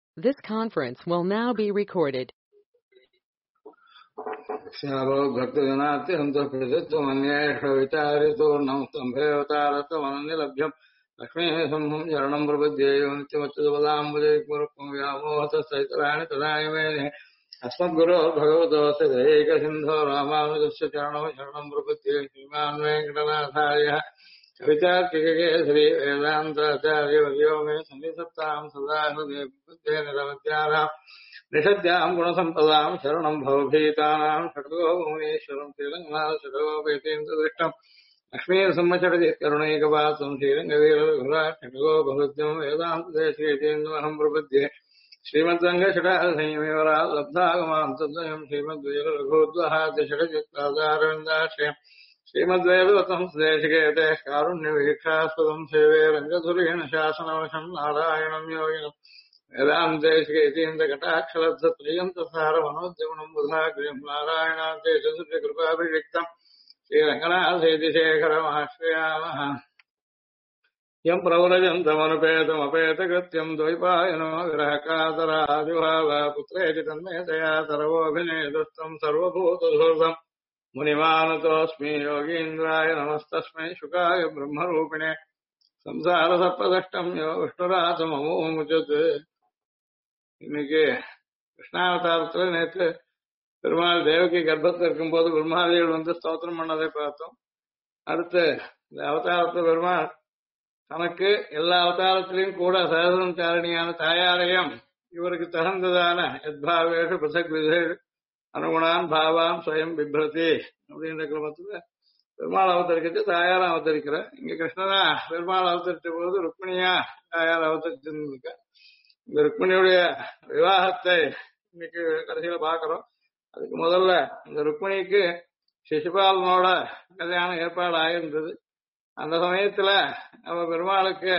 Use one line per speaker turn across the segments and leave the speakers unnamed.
This conference will now be recorded.
श्यालो भक्तजनाति हन्तः स्तम्भेवतारत्वमनन्यलभ्यम् लक्ष्मीः संहं शरणं प्रपद्येयो नित्यमच्युतपदाम्बुजैर्पुरक्ष्मव्यामोहतस्तैतराणि तदायमेने अस्मद्गुरोर्भगवतोऽस्य दैकसिन्धो रामानुजस्य चरणौ शरणं प्रपद्ये श्रीमान् वेङ्कटनाथार्यः कवितार्किककेसरी वेदान्ताचार्यवर्यो मे सन्निधत्तां सदा हृदये प्रपद्ये निरवध्यानाम् निषद्याम् गुणसम्पदाम् शरणम् भवभीतानाम् षड्गो भुवनेश्वरम् श्रीरङ्गनाथषडगोपेतीन्द्रदृष्टम् लक्ष्मीसम्मचरति करुणैकपात्रम् श्रीरङ्गवीरघुराट् षड्गो भवद्यम् वेदान्तदेशीयतीन्द्रमहम् प्रपद्ये श्रीमद्रङ्गषडासंयमिवरात् लब्धागमान् तद्वयम् श्रीमद्वीररघोद्वहाद्यषडचित्तादारविन्दाश्रयम् श्रीमद्वेदवतम् सुदेशिकेते कारुण्यवीक्षास्पदम् सेवे रङ्गधुरेण शासनवशम् नारायणम् योगिनम् वेदान्तेशिकेतीन्द्रकटाक्षलब्धत्रयन्तसारमनोद्यमनम् बुधाग्र्यम् नारायणान्तेशकृपाभिषिक्तम् श्रीरङ्गनाथेतिशेखरमाश्रयामः यम् प्रव्रजन्तमनुपेतमपेतकृत्यम् द्वैपायनो विरहकातरादिभाव पुत्रेति तन्मेतया तरवोऽभिनेदुस्तम् सर्वभूतधूर्तम् मुनिमानतोऽस्मि योगीन्द्राय नमस्तस्मै शुकाय ब्रह्मरूपिणे संसारसर्पदष्टम् यो विष्णुरातममुमुचत् இன்னைக்கு கிருஷ்ணாவதாரத்துல நேற்று பெருமாள் தேவகி கர்ப்பத்தில் இருக்கும்போது பிரம்மாதிகள் வந்து ஸ்தோத்திரம் பண்ணதை பார்த்தோம். அடுத்து இந்த அவதாரத்துல பெருமாள் தனக்கு எல்லா அவதாரத்திலையும் கூட சகசரம் காரணியான தாயாரையும் இவருக்கு தகுந்ததான யத்பாவேஷு பிரசக் விதேஷு அனுகுணான் பாவாம் ஸ்வயம் பிப்ரதி அப்படின்ற கிரமத்துல பெருமாள் அவதரிக்கிறது தாயாரம் அவதரிக்கிற இங்க கிருஷ்ணனா பெருமாள் அவதரித்த போது ருக்மிணியா தாயார் அவதரிச்சிருக்க இந்த ருக்மிணியுடைய விவாகத்தை இன்னைக்கு கடைசியில பாக்குறோம். அதுக்கு முதல்ல இந்த ருக்மிணிக்கு சிசுபாலனோட கல்யாணம் ஏற்பாடு ஆகியிருந்தது. அந்த சமயத்துல அவ பெருமாளுக்கு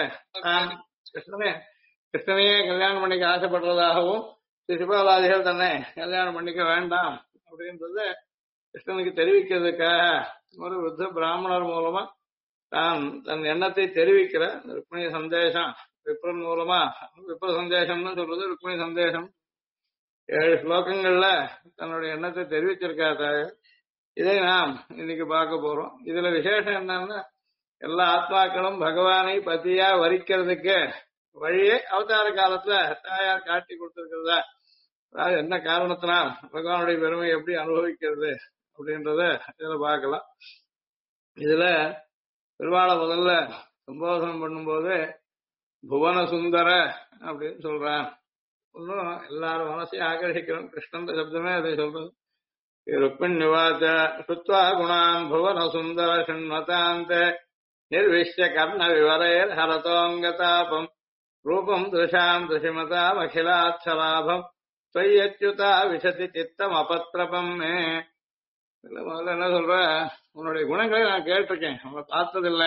கிருஷ்ணனையே கல்யாணம் பண்ணிக்க ஆசைப்படுறதாகவும் சிசுபாலாதிகள் தன்னை கல்யாணம் பண்ணிக்க வேண்டாம் அப்படின்றது கிருஷ்ணனுக்கு தெரிவிக்கிறதுக்காக ஒரு விருத்த பிராமணர் மூலமா தான் தன் எண்ணத்தை தெரிவிக்கிற ருக்மிணி சந்தேசம் விப்ரன் மூலமா விப்ர சந்தேசம்னு சொல்றது ருக்மிணி சந்தேசம் 7 ஸ்லோகங்கள்ல தன்னுடைய எண்ணத்தை தெரிவிச்சிருக்கா தாயார். இதை நாம் இன்னைக்கு பார்க்க போறோம். இதுல விசேஷம் என்னன்னா எல்லா ஆத்மாக்களும் பகவானை பத்தியா வரிக்கிறதுக்கு வழியே அவதார காலத்துல தாயார் காட்டி கொடுத்திருக்கிறதா, அதாவது என்ன காரணத்தினால் பகவானுடைய பெருமை எப்படி அனுபவிக்கிறது அப்படின்றத இதுல பார்க்கலாம். இதுல பெருமாளை முதல்ல சம்போதனம் பண்ணும்போது புவன சுந்தர அப்படின்னு சொல்றான். ஒன்னும் எல்லாரும் மனசையும் ஆகர்ஷிக்கிறோம். கிருஷ்ணன் சப்தமே அதை சொல்றது. ருக்மிண்யுவாச்ச சுத்வா குணான் புவன சுந்தர சுண்மதாந்த நிர்விஷ்ய கர்ண விவரைர் ஹரதோங்கதாபம் ரூபம் திருஷாம் திருஷிமதாம் அகிலாட்சலாபம் ஸ்வயத்யுதா விசதி சித்தம் அபத்ரபம் மே. முதல்ல என்ன சொல்ற, உன்னுடைய குணங்களை நான் கேட்டிருக்கேன், அவனை பார்த்ததில்ல.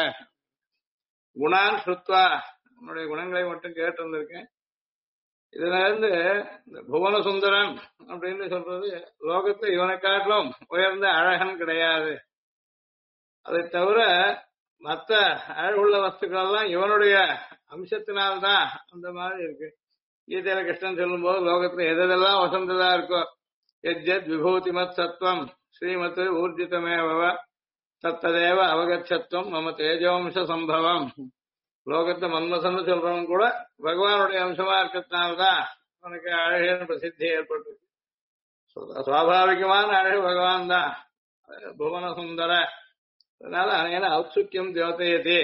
குணான் ஸ்ருத்வா, உன்னுடைய குணங்களை மட்டும் கேட்டு வந்திருக்கேன். இதுல இருந்து இந்த புவன சுந்தரன் அப்படின்னு சொல்றது லோகத்தை இவனை காட்டிலும் உயர்ந்த அழகன் கிடையாது. அதை தவிர மற்ற அழகுள்ள வஸ்துக்கள் எல்லாம் இவனுடைய அம்சத்தினால்தான் அந்த மாதிரி இருக்கு. கீதையில கிருஷ்ணன் சொல்லும் போது லோகத்துல எதெல்லாம் வசந்ததா இருக்கோ எஜ்ஜத் விபூதிமத் சத்வம் ஸ்ரீமத் ஊர்ஜிதமேவ தத்ததேவ அவகச்சத்துவம் மம தேஜோம்ச சம்பவம். லோகத்தை மன்மசன்னு சொல்றவன் கூட பகவானுடைய அம்சமா இருக்கிறதுனால்தான் அவனுக்கு அழகின் பிரசித்தி ஏற்பட்டிருக்கு. சுவாபாவிகமான அழகு பகவான் தான் புவன சுந்தர. அதனால அனையான ஔத்சுக்கியம் தியோதயதி,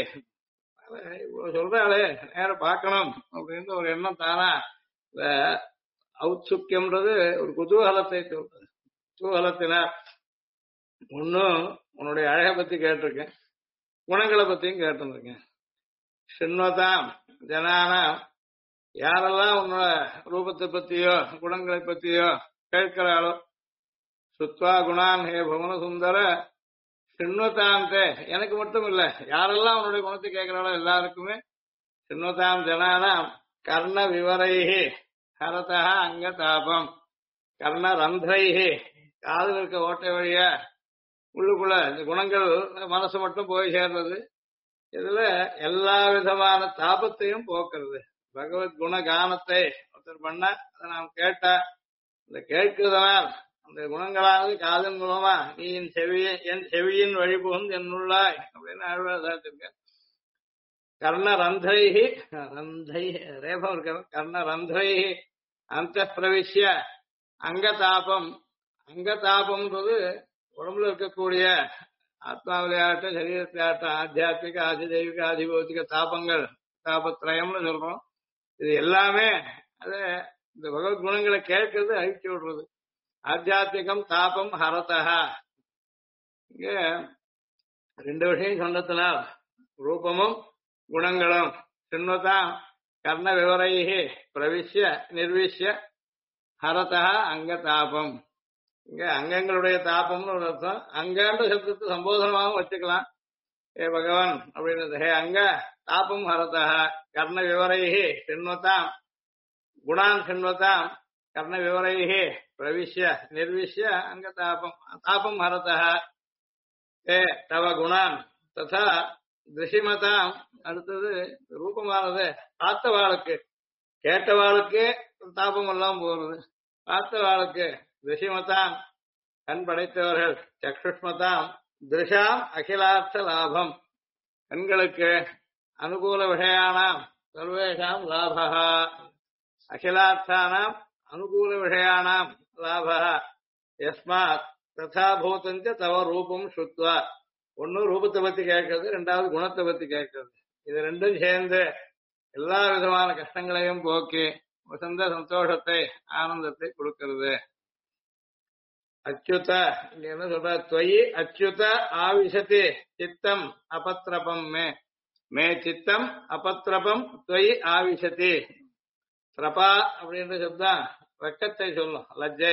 சொல்றாளே நேரம் பார்க்கணும் அப்படின்னு ஒரு எண்ணம் தானா. இந்த ஔத்சுக்கியம்ன்றது ஒரு குதூகலத்தை சொல்றது. குதூகலத்தினா ஒன்னும் உன்னுடைய அழகை பத்தி கேட்டிருக்கேன், குணங்களை பத்தியும் கேட்டிருக்கேன். சின்வதாம் ஜனானா, யாரெல்லாம் உன்னோட ரூபத்தை பத்தியோ குணங்களை பத்தியோ கேட்கிறாளோ, சுத்வா குணான் ஹே புவன சுந்தர சின்வதாந்தே, எனக்கு மட்டும் இல்ல யாரெல்லாம் உன்னுடைய குணத்தை கேட்கிறாளோ எல்லாருக்குமே. சின்வதாம் ஜனானாம் கர்ண விவரைஹி ஹரதா அங்க தாபம் கர்ண ரந்திரைஹி, காதில் இருக்க ஓட்டை வழியா உள்ளுக்குள்ள இந்த குணங்கள் மனசு மட்டும் போய் சேர்றது. இதுல எல்லா விதமான தாபத்தையும் போக்குறது. பகவத் குண கானத்தை ஒருத்தர் பண்ண அதை நாம் கேட்ட இந்த கேட்கிறதனால் அந்த குணங்களானது காதன் மூலமா நீ என் செவியின் வழிபுகுந்து என்னுள்ளாய் அப்படின்னு ஆழ்வார்த்திருக்க. கர்ணரந்தைஹி ரந்தை ரேபம் இருக்க கர்ணரந்தைஹி அந்த பிரவிஷ்ய அங்கதாபம். அங்கதாபம்ன்றது உடம்புல இருக்கக்கூடிய ஆத்மாவிளையாட்டம் சரீரத்திலாட்டம் ஆத்தியாத்மிக ஆதி தெய்வீக ஆதிபௌத்திக தாபங்கள் தாபத்ரயம்னு சொல்றோம். இது எல்லாமே அத இந்த பகவத் குணங்களை கேட்கறது அழிச்சு விடுறது. ஆத்தியாத்மிகம் தாபம் ஹரதா. இங்க ரெண்டு விஷயம் சொன்னதுனால் ரூபமும் குணங்களும் சின்னதாம் கர்ண விவரைஹி பிரவிஷ்ய நிர்விஷ்ய ஹரதா அங்க தாபம். இங்க அங்கங்களுடைய தாபம்னு ஒரு அர்த்தம். அங்கன்ற சப்தத்தை சம்போதனமாகவும் வச்சுக்கலாம். ஏ பகவான் அப்படின்றது ஹே அங்க தாபம் ஹரதா கர்ண விவரைஹி சின்வதாம் குணான் சின்வதாம் கர்ண விவரைஹி பிரவிஷ்ய நிர்விஷ்ய அங்க தாபம் தாபம் ஹரதா ஏ தவ குணான் ததா திருஷிமதாம். அடுத்தது ரூபமானது பார்த்தவாளுக்கு கேட்டவாளுக்கு தாபம் எல்லாம் போறது. பார்த்தவாளுக்கு திருஷிமதாம் கண் படைத்தவர்கள் சக்ஷுஷ்மதாம் திருஷாம் அகிலார்த்த லாபம். கண்களுக்கு அனுகூல விஷயானாம் சர்வேஷாம் லாபா. அகிலார்த்தானாம் அனுகூல விஷயானாம் லாபா. யஸ்மாத் ததா பூதஞ்ச தவ ரூபம் சுத்வா. ஒன்னு ரூபத்தை பத்தி கேட்கறது, ரெண்டாவது குணத்தை பத்தி கேட்கறது. இது ரெண்டும் சேர்ந்து எல்லா விதமான கஷ்டங்களையும் போக்கி வசந்த சந்தோஷத்தை ஆனந்தத்தை கொடுக்கிறது. அச்சுத இங்க என்ன சொல்ற துவயி அச்சுத ஆவிசதி சித்தம் அபத்ரபம் மே மே சித்தம் அபத்ரபம் துவயி ஆவிசதி. திரபா அப்படின்ற சப்தம் வெக்கத்தை சொல்லும், லஜ்ஜை.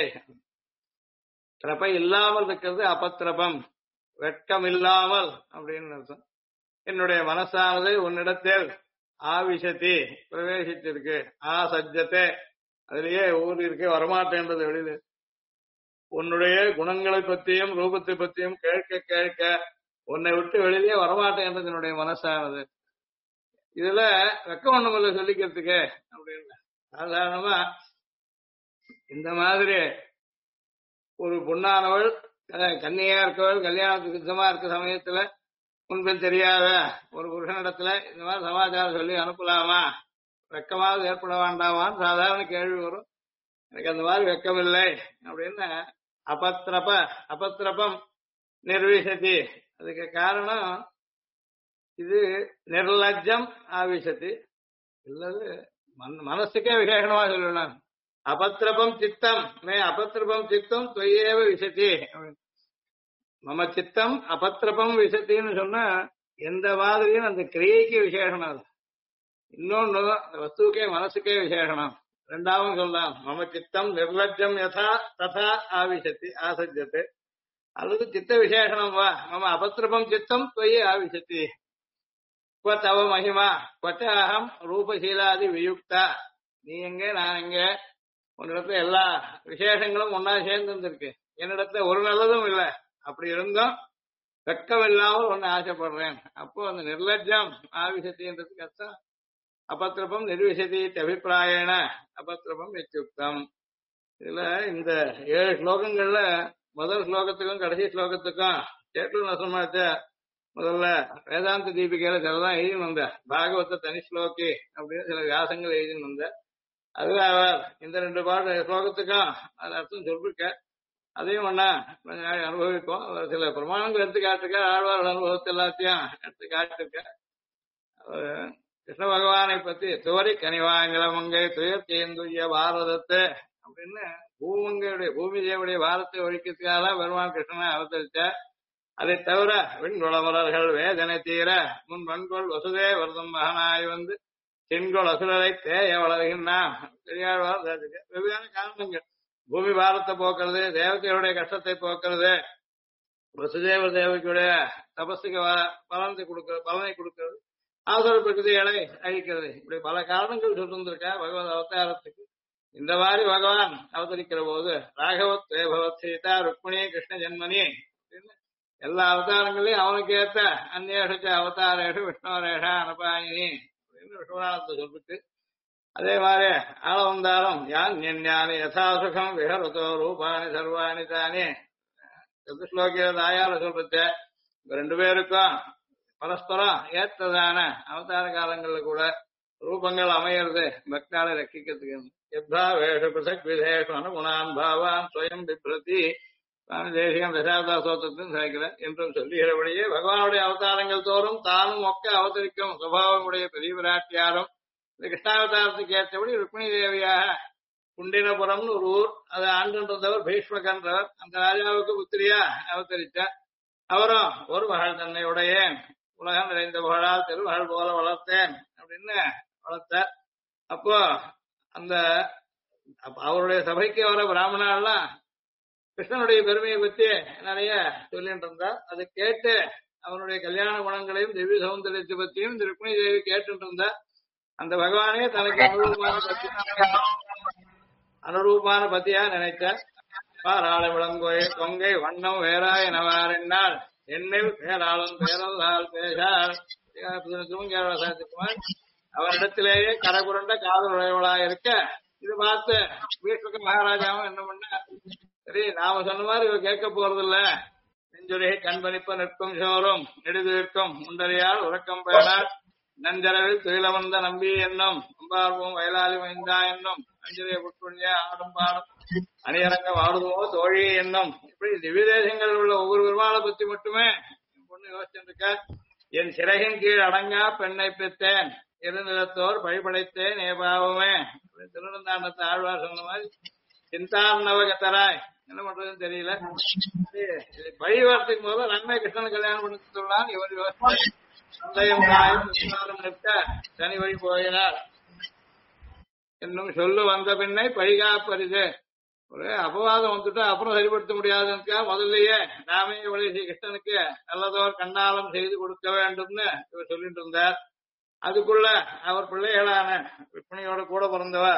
திரப்பை இல்லாமல் இருக்கிறது அபத்ரபம், வெட்கம் இல்லாமல் அப்படின்னு அர்த்தம். என்னுடைய மனசானது உன்னிடத்தில் ஆவிசதி பிரவேசித்திருக்கு. சஜ்ஜத்தை அதுலயே ஊர் இருக்கு வரமாட்டேன்றது வெளியில. உன்னுடைய குணங்களை பத்தியும் ரூபத்தை பத்தியும் கேட்க கேட்க உன்னை விட்டு வெளியிலேயே வரமாட்டேன்றது என்னுடைய மனசானது. இதுல வெக்கம் ஒண்ணுமில்ல சொல்லிக்கிறதுக்கு அப்படின்னு. சாதாரணமா இந்த மாதிரி ஒரு பொண்ணானவள் கன்னியா இருக்கவள் கல்யாணத்துக்கு சித்தமா இருக்க சமயத்துல முன்பின் தெரியாத ஒரு புருஷனிடத்துல இந்த மாதிரி சமாச்சாரம் சொல்லி அனுப்பலாமா, வெக்கமாவது ஏற்பட வேண்டாமான்னு சாதாரண கேள்வி வரும். எனக்கு அந்த மாதிரி வெக்கம் இல்லை அப்படின்னு அபத்ரபம் நிர்விசதி. அதுக்கு காரணம் இது நிர்லஜ்ஜம் ஆவிசதி இல்லது மனசுக்கே விசேஷமா சொல்லணும். அபத்ரபம் சித்தம் மே அபத்ரபம் சித்தம் தொய்யேவ விசதி. மம சித்தம் அபத்ரபம் விசத்தின்னு சொன்னா எந்த மாதிரியும் அந்த கிரியைக்கு விசேஷனம். அது இன்னொன்னு வஸ்துக்கே மனசுக்கே விசேஷனம். ரெண்டாவது சொல்லலாம் மம சித்தம் நிர்லஜ்ஜம் யதா ததா ஆவிசத்தி ஆசஜ்ஜத்தை. அல்லது சித்த விசேஷனம் வா மம அபத்ரபம் சித்தம் தொய்ய ஆவிசத்தி. இப்ப தவ மகிமா பச்சாகம் ரூபசீலாதி வியுக்தா. நீ எங்க நான் எங்க, உன்னிடத்துல எல்லா விசேஷங்களும் ஒன்னா சேர்ந்து இருந்திருக்கு, என்னிடத்துல ஒரு நல்லதும் இல்லை. அப்படி இருந்தும் வெக்கம் இல்லாமல் ஒன்னு ஆசைப்படுறேன். அப்போ அந்த நிர்லஜ்ஜம் ஆவிசத்தின்றதுக்கு அர்த்தம் அபத்ரபம் நிர்விசதி அபிப்பிராயண அபத்ரபம் இத்தியுக்தம். இதுல இந்த 7 ஸ்லோகங்கள்ல முதல் ஸ்லோகத்துக்கும் கடைசி ஸ்லோகத்துக்கும் சேட்டு நசமாச்ச முதல்ல வேதாந்த தீபிகையில சிலதான் எழுதி வந்த பாகவத தனி ஸ்லோகி அப்படின்னு சில வியாசங்கள் எழுதி வந்த. அதுவே அவர் இந்த 2 ஸ்லோகத்துக்கும் அது அர்த்தம் சொல்லிருக்க. அதையும் ஒன்னா கொஞ்ச நாள் அனுபவிப்போம். அவர் சில பிரமாணங்கள் எடுத்து காட்டிருக்க, ஆழ்வார் அனுபவத்தை எல்லாத்தையும் எடுத்து காட்டிருக்க. கிருஷ்ண பகவானை பத்தி துவரி கனிவாங்கிலமங்கை துயர் தேந்துய பாரதத்தை அப்படின்னு பூமி தேவடைய பாரத்தை ஒழிக்கிறதுக்காக பெருமான் கிருஷ்ணனை அவதரித்த. அதை தவிர விண்குளமலர்கள் வேதனை தீர முன் வன்கொள் வசுதே வருதம் மகனாய் வந்து தென்கொள் அசுரரை தேய வளர்கின்றான். பெரியாழ்வார் வெவ்வேறு காரணங்கள். பூமி பாரத்தை போக்குறது, தேவதையுடைய கஷ்டத்தை போக்குறது, வசுதேவ தேவதையுடைய தபஸுக்கு பலனை கொடுக்கிறது, ஆசுர பிரகிருதிகளை அழிக்கிறது. இப்படி பல காரணங்கள் சொல்லிருந்திருக்கா பகவத் அவதாரத்துக்கு. இந்த மாதிரி பகவான் அவதரிக்கிற போது ராகவத் தேபவத் சீதா ருக்மிணி கிருஷ்ண ஜென்மனி எல்லா அவதாரங்களையும் அவனுக்கு ஏற்ற அந்நேஷ அவதாரேஷ விஷ்ணுரேஷா அனபாயினி அப்படின்னு விஷ்ணுராணத்தை சொல்லிட்டு அதே மாதிரி ஆள வந்தாலும் யான் ஞானி யதாசுகம் விஹருதோ ரூபானி சர்வாணி தானே சதுஸ்லோகிய தாயால சொல்றது ரெண்டு பேருக்கும் பரஸ்பரம் ஏற்றதான அவதார காலங்கள்ல கூட ரூபங்கள் அமையிறது பக்தால ரட்சிக்கிறதுக்கு எத்தா வேஷ பிரசக் விதேஷ அனுகுணான் பாவான் ஸ்வயம் பிப்ரதி சுவாமி தேசிகம் தசாவதா சோத்திரத்தின் சேர்க்கிறார் என்றும் சொல்லுகிறபடியே பகவானுடைய அவதாரங்கள் தோறும் தானும் ஒக்க அவதரிக்கும் சுபாவமுடைய பெரிய விராட்டியாரும் இந்த கிருஷ்ணாவதாரத்துக்கு ஏற்றபடி ருக்மிணி தேவியாக குண்டினபுரம்னு ஒரு ஊர் அதை ஆண்டுன்றவர் பீஷ்மகன்றவர் அந்த ராஜாவுக்கு புத்திரியா அவதரித்தார். அவரும் ஒரு மகள் தன்னை உடையேன் உலகம் நிறைந்த புகழால் திருமகள் போல வளர்த்தேன் அப்படின்னு வளர்த்தார். அப்போ அந்த அவருடைய சபைக்கு வர பிராமணாலாம் கிருஷ்ணனுடைய பெருமையை பத்தி நிறைய சொல்லிட்டு இருந்தார். அதை கேட்டு அவனுடைய கல்யாண குணங்களையும் திவ்ய சௌந்தரியத்தை பத்தியும் இந்த ருக்மிணி தேவி கேட்டு இருந்தார். அந்த பகவானே தனக்கு அனுரூபமான பத்தியா நினைத்தார். பாராள விளங்கோய கொங்கை வண்ணம் வேறாய நவாரென்னால் என்னில் பேராளும் பேரல்லால் பேசார் அவரிடத்திலேயே கரகுரண்ட காதல் உடையவளாக இருக்க இது பார்த்து வீட்டுக்கு மகாராஜாவும் என்ன பண்ண, சரி நாம சொன்ன மாதிரி இவ கேட்க போறது இல்ல, நெஞ்சுரையை கண்பணிப்ப நிற்கும் சோறும் நெடுதிருக்கும் முண்டறியால் உறக்கம் பேணார் நஞ்சரவில் துயிலமர்ந்த நம்பி என்னும் அம்பார்வம் வயலாளி மைந்தா என்னும் அஞ்சலிய புட்புண்ணிய ஆடும் பாடும் அணியரங்க வாடுதுவோ தோழி என்னும் இப்படி திவ்ய தேசங்களில் உள்ள ஒவ்வொரு பெருமாளை பத்தி மட்டுமே என் பொண்ணு யோசிச்சிருக்க. என் சிறகின் கீழ் அடங்கா பெண்ணை பெற்றேன் இருநிலத்தோர் பழிபடைத்தேன் ஏபாவமே திருநந்தாண்டத்தை ஆழ்வார் சொன்ன மாதிரி சிந்தார்ணவகத்தராய் என்ன பண்றதுன்னு தெரியல. பழி வார்த்தைக்கு முதல்ல நன்மை கிருஷ்ணன் கல்யாணம் பண்ணி சொல்லான் இவர் யோசிச்சு சந்தயம் தாயும் நிற்க தனி வழி போயினார் என்னும் சொல்லு வந்த பின்னை பழிகாப்பரிது. ஒரு அபவாதம் வந்துட்டு அப்புறம் சரிப்படுத்த முடியாதுக்கா முதல்லயே நாமே வழி கிருஷ்ணனுக்கு நல்லதோர் கண்ணாலம் செய்து கொடுக்க வேண்டும்னு இவர் சொல்லிட்டு இருந்தார். அதுக்குள்ள அவர் பிள்ளைகளான ருக்மிணியோட கூட பிறந்தவ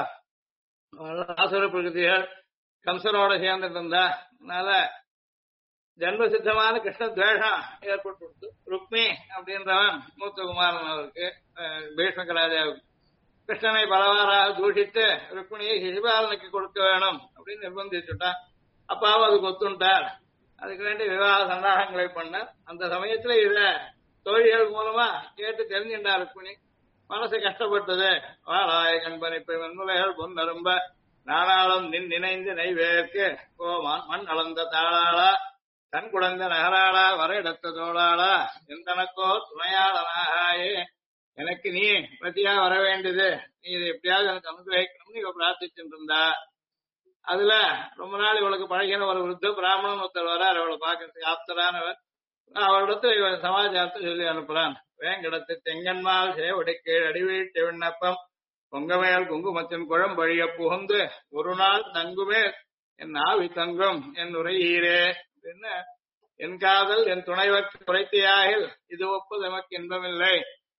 ஆசுர பிரகதிகள் கம்சனோட சேர்ந்துட்டு இருந்தா. அதனால ஜன்ம சித்தமான கிருஷ்ண துவேஷம் ஏற்பட்டு ருக்மி அப்படின்றவன் மூத்த குமாரன் அவருக்கு பீஷ்மக ராஜாவுக்கு கிருஷ்ணனை பலவாறாக தூஷித்து ருக்மிணியை சிசுபாலனுக்கு கொடுக்க வேணும் அப்படின்னு நிர்பந்திச்சுட்டான். அப்பாவும் அதுக்கு ஒத்துண்டார். அதுக்கு வேண்டி விவாக சந்தாகங்களை பண்ண அந்த சமயத்துல இத தோழிகள் மூலமா கேட்டு தெரிஞ்சுட்டார் ருக்மிணி. மனசு கஷ்டப்பட்டது. வாழாய கண்பனிப்பை வெண்முலைகள் பொன்னரும்ப நாளாளும் நினைந்து நெய்வேற்கு கோமான் மண் அளந்த தாளாளா தன் குழந்த நகராளா வர இடத்த தோளாளா எந்தனக்கோ துணையாளனாயே எனக்கு நீ பத்தியா வர வேண்டியது, நீ இதை எப்படியாவது எனக்கு அனுகிரகிக்கணும்னு இவ பிரார்த்திச்சுட்டு இருந்தா. அதுல ரொம்ப நாள் இவளுக்கு பழகின ஒரு விருத்த பிராமணன் ஒருத்தர் வரார். அவளை பார்க்கறதுக்கு ஆப்தரானவர். அவளிடத்துல இவன் சமாச்சாரத்தை சொல்லி அனுப்புறான். வேங்கடத்து தெங்கன்மால் சேவடி கீழ் அடிவீட்டு விண்ணப்பம் பொங்கமேல் குங்குமத்தின் குழம்பழிய புகுந்து ஒரு நாள் தங்குமே என் ஆவி தங்கும் என் உரையீரே அப்படின்னு என் காதல் என் துணைவர் குறைத்தியாகில் இது ஒப்பது எமக்கு இன்பமில்லை.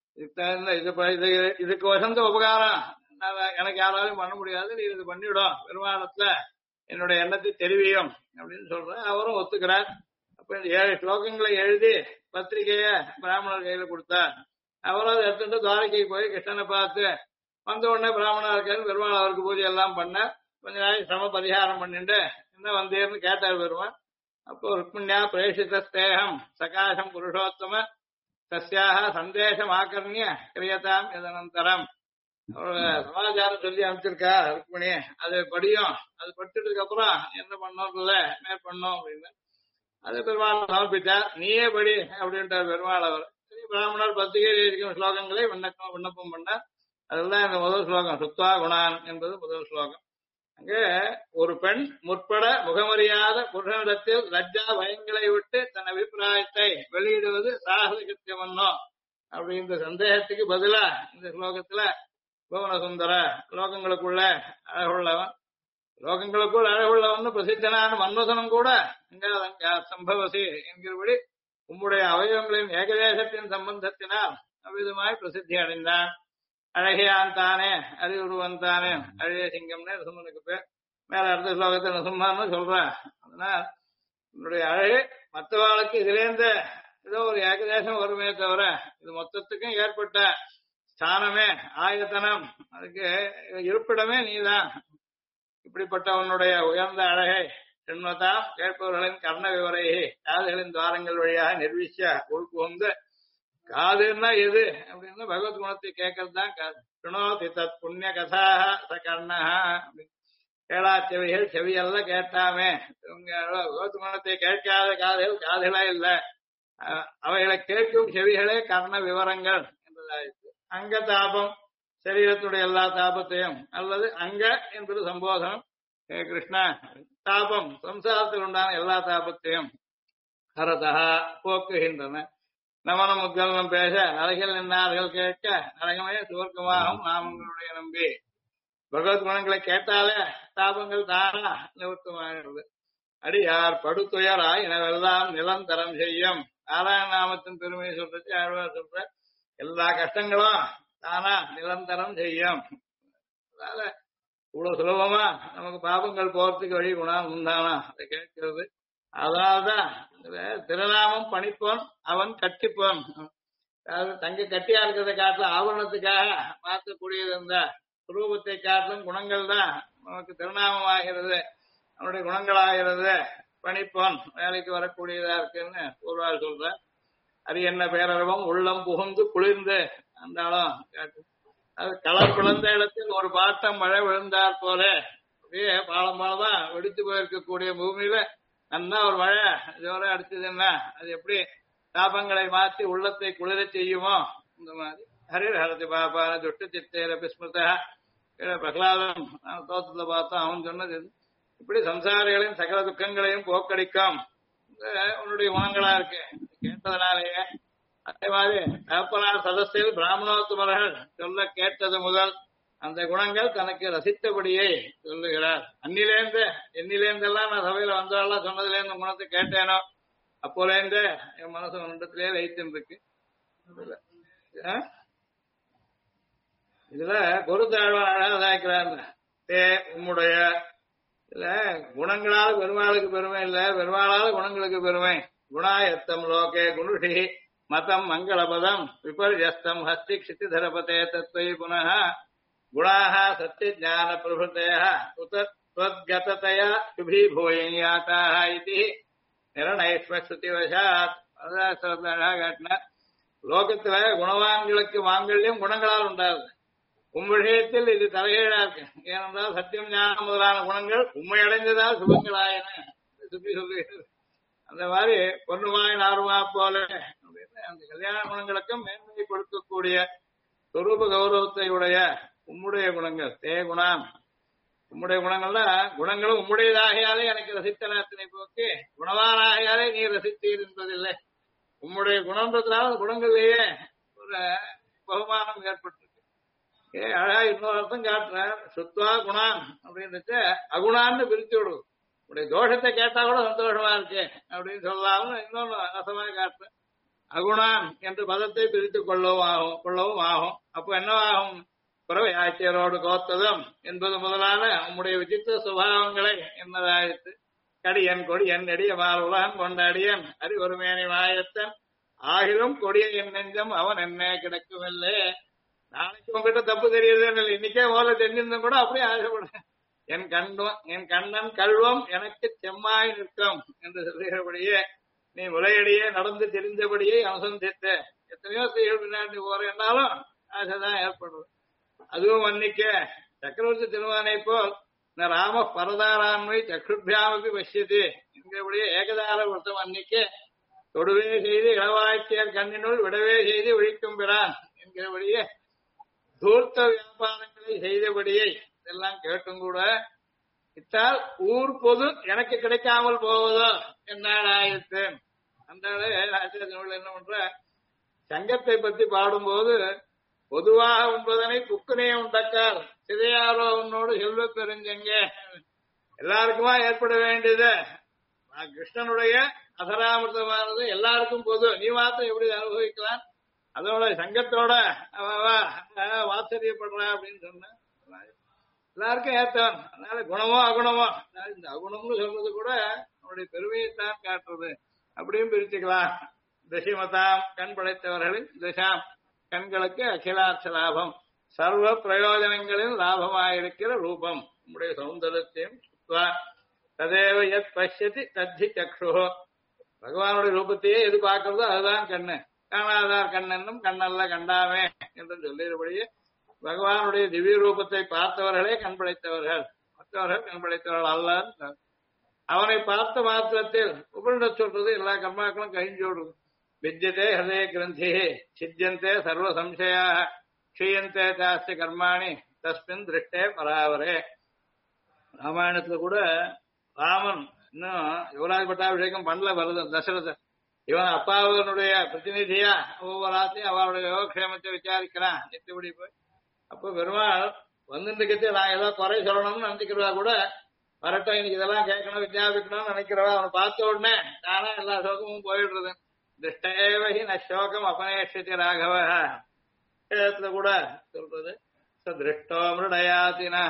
இதுக்கு வசந்த உபகாரம் எனக்கு யாராலும் பண்ண முடியாது, நீ இது பண்ணிவிடும் பெருமானத்துல என்னுடைய எண்ணத்தை தெரிவியும் அப்படின்னு சொல்ற. அவரும் ஒத்துக்கிறார். அப்ப 7 ஸ்லோகங்களை எழுதி பத்திரிகைய பிராமணர் கையில கொடுத்தார். அவரும் அதை எடுத்துட்டு துவாரகைக்கு போய் கிருஷ்ணனை பார்த்து வந்த உடனே பிராமணா இருக்காரு பெருமாள் அவருக்கு பூஜை எல்லாம் பண்ண கொஞ்ச நாளைக்கு சிரம பரிகாரம் பண்ணிட்டு என்ன வந்தேன்னு கேட்டார் பெருமாள். அப்போ ருக்மிண்யா பிரேஷிதஸ்தேகம் சகாசம் புருஷோத்தம தஸ்யாக சந்தேசம் ஆக்கர்ணிய கிரியதாம் எதனந்தரம் அவரோட சமாச்சாரம் சொல்லி அனுப்பிச்சிருக்கா ருக்மிணி. அது படியும், அது படிச்சதுக்கு அப்புறம் என்ன பண்ணோம்ல மேற்பண்ணோம் அப்படின்னு அது பெருமாள் சமர்ப்பித்தார். நீயே படி அப்படின்ட்டார் பெருமாள். அவர் பிராமணர் பத்திரிகை ஸ்லோகங்களை விண்ணப்பம் பண்ணார். அதுதான் இந்த முதல் ஸ்லோகம் சுத்வா குணான் என்பது முதல் ஸ்லோகம். அங்க ஒரு பெண் முற்பட முகமறியாத புருஷனிடத்தில் லஜ்ஜா பயங்களை விட்டு தன் அபிப்பிராயத்தை வெளியிடுவது சாகசிகத்தியமன்னோ அப்படின்ற சந்தேகத்துக்கு பதிலா இந்த ஸ்லோகத்துல புவன சுந்தர லோகங்களுக்குள்ள அழகுள்ளவன் லோகங்களுக்குள் அழகுள்ளவன் பிரசித்தனான மன்மதனும் கூட அங்கா சம்பவசி என்கிறபடி உம்முடைய அவயவங்களின் ஏகதேசத்தின் சம்பந்தத்தினால் அவ்விதமாய் பிரசித்தி அடைந்தான். அழகியான் தானே அறிவுருவன் தானே அழகிய சிங்கம்னே நரசிம்மனுக்கு பேர். மேல அடுத்த ஸ்லோகத்தை நரசிம்மான்னு சொல்றேன். அதனால் என்னுடைய அழகு மற்றவாளுக்கு இதுலேருந்து ஏதோ ஒரு ஏகதேசம் வருமே தவிர இது மொத்தத்துக்கும் ஏற்பட்ட ஸ்தானமே ஆயத்தனம், அதுக்கு இருப்பிடமே நீதான். இப்படிப்பட்ட உன்னுடைய உயர்ந்த அழகை சின்மதா கேட்பவர்களின் கர்ண விவரை காதுகளின் துவாரங்கள் வழியாக நிர்விஷ உள்புகுந்து, காதுன்னா எது அப்படின்னா பகவத் குணத்தை கேட்கறது தான் காது. சுணோதி தத் புண்ணிய கதாக ச கர்ணஹா, கேளா செவிகள் செவியெல்லாம் கேட்டாமே. இவங்க பகவத் குணத்தை கேட்காத காதுகள் காதுகளா இல்ல, அவைகளை கேட்கும் செவிகளே கர்ண விவரங்கள் என்பதாயிற்று. அங்க தாபம் சரீரத்துடைய எல்லா தாபத்தையும், அல்லது அங்க என்பது சம்போதனம். கிருஷ்ணா தாபம் சம்சாரத்தில் உண்டான எல்லா தாபத்தையும் ஹரதா போக்குகின்றன. நமனம் உத்கலம் பேச நரகில் நின்றார்கள் கேட்க நரகமே சுவர்க்கமாகும் நாமங்களுடைய நம்பி. பகவத் குணங்களை கேட்டாலே தாபங்கள் தானா நிவர்த்தமாகிறது. அடியார் படுத்துயராய் எனவெல்லாம் நிலந்தரம் செய்யும். நாராயண நாமத்தின் பெருமையை சொல்றது ஆழ்வார் சொல்ற, எல்லா கஷ்டங்களும் தானா நிரந்தரம் செய்யும். அதனால இவ்வளவு சுலபமா நமக்கு பாபங்கள் போறதுக்கு வழி குணம் உண்டானா அதை கேட்கிறது. அதனால்தான் திருநாமம் பணிப்போன் அவன் கட்டிப்போன். அதாவது தங்க கட்டியா இருக்கிறத காட்டிலும் ஆபரணத்துக்காக மாற்றக்கூடியது இந்த சுரூபத்தை காட்டிலும் குணங்கள் தான் நமக்கு திருநாமம் ஆகிறது, அவனுடைய குணங்களாகிறது. பணிப்போன் வேலைக்கு வரக்கூடியதா இருக்குன்னு ஒருவாள் சொல்ற. அது என்ன பேரரவம் உள்ளம் புகுந்து குளிர்ந்து அந்தாலும் அது களர் குழந்த இடத்தில் ஒரு பாட்டம் மழை விழுந்தார் போல அப்படியே பாலம் பாலமா வெடித்து போயிருக்கக்கூடிய பூமியில நன்னா ஒரு மழை ஜோர அடிச்சதுன்னா அது எப்படி தாபங்களை மாற்றி உள்ளத்தை குளிர செய்யுமோ இந்த மாதிரி. ஹரிர் ஹரதி பாபான துஷ்ட சித்தேர பிஸ்மிருத பிரகலாதம் தோற்றத்துல பார்த்தோம். அவன் சொன்னது இப்படி சம்சாரிகளின் சகல துக்கங்களையும் போக்கடிக்கும் உன்னுடைய குணங்களா இருக்கு கேட்டதனாலேயே. அதே மாதிரி தகப்பனார் சதஸ்தில் பிராமணோத்தமர்கள் சொல்ல கேட்டது முதல் அந்த குணங்கள் தனக்கு ரசித்தபடியே சொல்லுகிறார். என்னிலேருந்தெல்லாம் நான் சபையில வந்தாலும் சொன்னதுல இருந்து குணத்தை கேட்டேனோ அப்போலேருந்து என் மனசு ஒன்றத்திலே வைத்துன்னு இருக்கு. இதுல பொறுத்தாழ்வார் அழகாதாக்கிறார். உம்முடைய இல்ல குணங்களால பெருமாளுக்கு பெருமை இல்ல, பெருமாளால குணங்களுக்கு பெருமை. குணாயத்தம் லோகே குணுஷி மதம் மங்களபதம் விபர்யஸ்தம் ஹஸ்தி க்ஷிதிதரபதே தத்வை புனः குணாः சத்யஞான பிரபுதயः உதத்கததயா சுபீபூயாதாः இதி நிரணயஸ்மஸ்ருதிவசாத். காட்டினார். லோகத்துல குணவான்களுக்கு மாங்கல்யம் குணங்களால் உண்டாது. உம்மிஷயத்தில் இது தலைகீழா இருக்கு. ஏனென்றால் சத்தியம் ஞானம் முதலான குணங்கள் உண்மை அடைந்ததால் சுபங்களாயின சுபி சொல்லுகிறது. அந்த மாதிரி பொன்னுமாய் நாருமா போல அப்படின்னு அந்த கல்யாண குணங்களுக்கும் மேன்மையை கொடுக்கக்கூடிய சொரூப கௌரவத்தை உடைய உம்முடைய குணங்கள் தே குணம். உம்முடைய குணங்கள்னா குணங்களும் உம்முடையதாகையாலே எனக்கு ரசித்தனத்தினை போக்கி குணவானாகையாலே நீ ரசித்தீர் என்பதில்லை. உம்முடைய குணன்றதுனால குணங்கள்லயே ஒரு பகுமானம் ஏற்பட்டிருக்கு. அழகா இன்னொரு அர்த்தம் காட்டுறேன். சுத்வா குணான் அப்படின்னுட்டு அகுணான்னு பிரித்து விடுவோம். உடைய தோஷத்தை கேட்டா கூட சந்தோஷமா இருக்கு அப்படின்னு சொல்லலாம்னு இன்னொன்னு ரசமாக காட்டுறேன். அகுணான் என்ற பதத்தை பிரித்து கொள்ளவும் ஆகும். அப்போ என்னவாகும்? பிறவை ஆட்சியரோடு கோத்ததும் என்பது முதலான உம்முடைய விசித்திர சுபாவங்களை என்னதாயிற்று. கடியன் கொடியன் நெடியமால் உலகம் கொண்டாடியன் அறி ஒருமேனி மாயத்தன் ஆகிலும் கொடிய என் நெஞ்சம் அவன் என்ன கிடக்குமில்லே. நாளைக்கு உங்ககிட்ட தப்பு தெரியுது, இன்னைக்கே ஓலை தெரிஞ்சிருந்தும் கூட அப்படியே ஆசைப்படுறேன். என் கண்ணன் கல்வம் எனக்கு செம்மாய் நிற்கும் என்று சொல்லுகிறபடியே நீ முறையடியே நடந்து தெரிந்தபடியே அனுசந்தித்த எத்தனையோ ஸ்திரீகள் பின்னாடி போறேன்னாலும் ஆசைதான் ஏற்படுறது. அதுவும் அன்னைக்க சக்கரவர்த்தி திருவானை போல் இந்த ராம பரதாராண்மை சக்ஷுபியாமப்பி பசியது என்கிறபடியே ஏகதார விரதம் அன்னைக்கே தொடுவே செய்து இளவாய்ச்சியர் கண்ணினுள் விடவே செய்து ஒழிக்கும் பிறான் என்கிறபடியே தூர்த்த வியாபாரங்களை செய்தபடியே இதெல்லாம் கேட்டும் கூட இத்தால் ஊர் பொது எனக்கு கிடைக்காமல் போவதோ என்னாடாயிற்று. அந்த ஆசிரியர் என்ன பண்ற சங்கத்தை பத்தி பாடும்போது பொதுவாக உண்பதனை புக்குனே உண்டக்கார் சிதையாரோ உன்னோடு செல்வ பெருஞ்சங்க எல்லாருக்குமா ஏற்பட வேண்டியது. கிருஷ்ணனுடைய அசராமிர்தமானது எல்லாருக்கும் பொது, நீ மாத்திரம் எப்படி அனுபவிக்கலாம், அதோட சங்கத்தோட வாத்சரியப்படுறா அப்படின்னு சொன்ன எல்லாருக்கும் ஏத்தவன். அதனால குணமோ அகுணமோ, இந்த அகுணம்னு சொல்றது கூட அவனுடைய பெருமையைத்தான் காட்டுறது. அப்படியும் பிரிச்சுக்கலாம். தசிமதாம் கண் படைத்தவர்களின் தசாம் கண்களுக்கு அகிலார்த்த லாபம், சர்வ பிரயோஜனங்களின் லாபமாயிருக்கிற ரூபம் உம்முடைய சௌந்தரத்தையும் சுத்வா ததேவ யத் பஷ்யதி தத்தி சக்ஷு. பகவானுடைய ரூபத்தையே எது பார்க்கறதோ அதுதான் கண்ணு. காணாதார் கண்ணென்னும் கண்ணல்ல கண்டாமே என்று சொல்லியபடியே பகவானுடைய திவ்ய ரூபத்தை பார்த்தவர்களே கண் படைத்தவர்கள், மற்றவர்கள் கண் படைத்தவர்கள் அல்ல. அவனை பார்த்த மாத்திரத்தில் உபனிஷத் சொல்றது எல்லா கர்மாக்களும் கழிஞ்சோடுது. வித்யதே ஹதே கிரந்தி சித்தியந்தே சர்வ சம்சயா க்ஷீயந்தே சாஸ்தி கர்மாணி தஸ்மின் திருஷ்டே பராவரே. ராமாயணத்துல கூட ராமன் இன்னும் யுவராஜ் பட்டாபிஷேகம் பண்ணல வருது தசரத. இவன் அப்பாவனுடைய பிரதிநிதியா ஒவ்வொரு ஆத்தையும் அவருடைய யோகக்ஷேமத்தை விசாரிக்கிறான் நித்தபடி போய். அப்ப பெருமாள் வந்துட்டு நான் ஏதோ குறை சொல்லணும்னு நினைக்கிறதா கூட வரட்டும், இன்னைக்கு இதெல்லாம் கேட்கணும் வித்யாபிக்கணும்னு நினைக்கிறவா அவனை பார்த்த உடனே தானே எல்லா சோகமும் போயிடுறது. திருஷ்டேவகி நோகம் அபநேஷதி ராகவ கூட சொல்றது. திருஷ்டோ மிருடயாதினா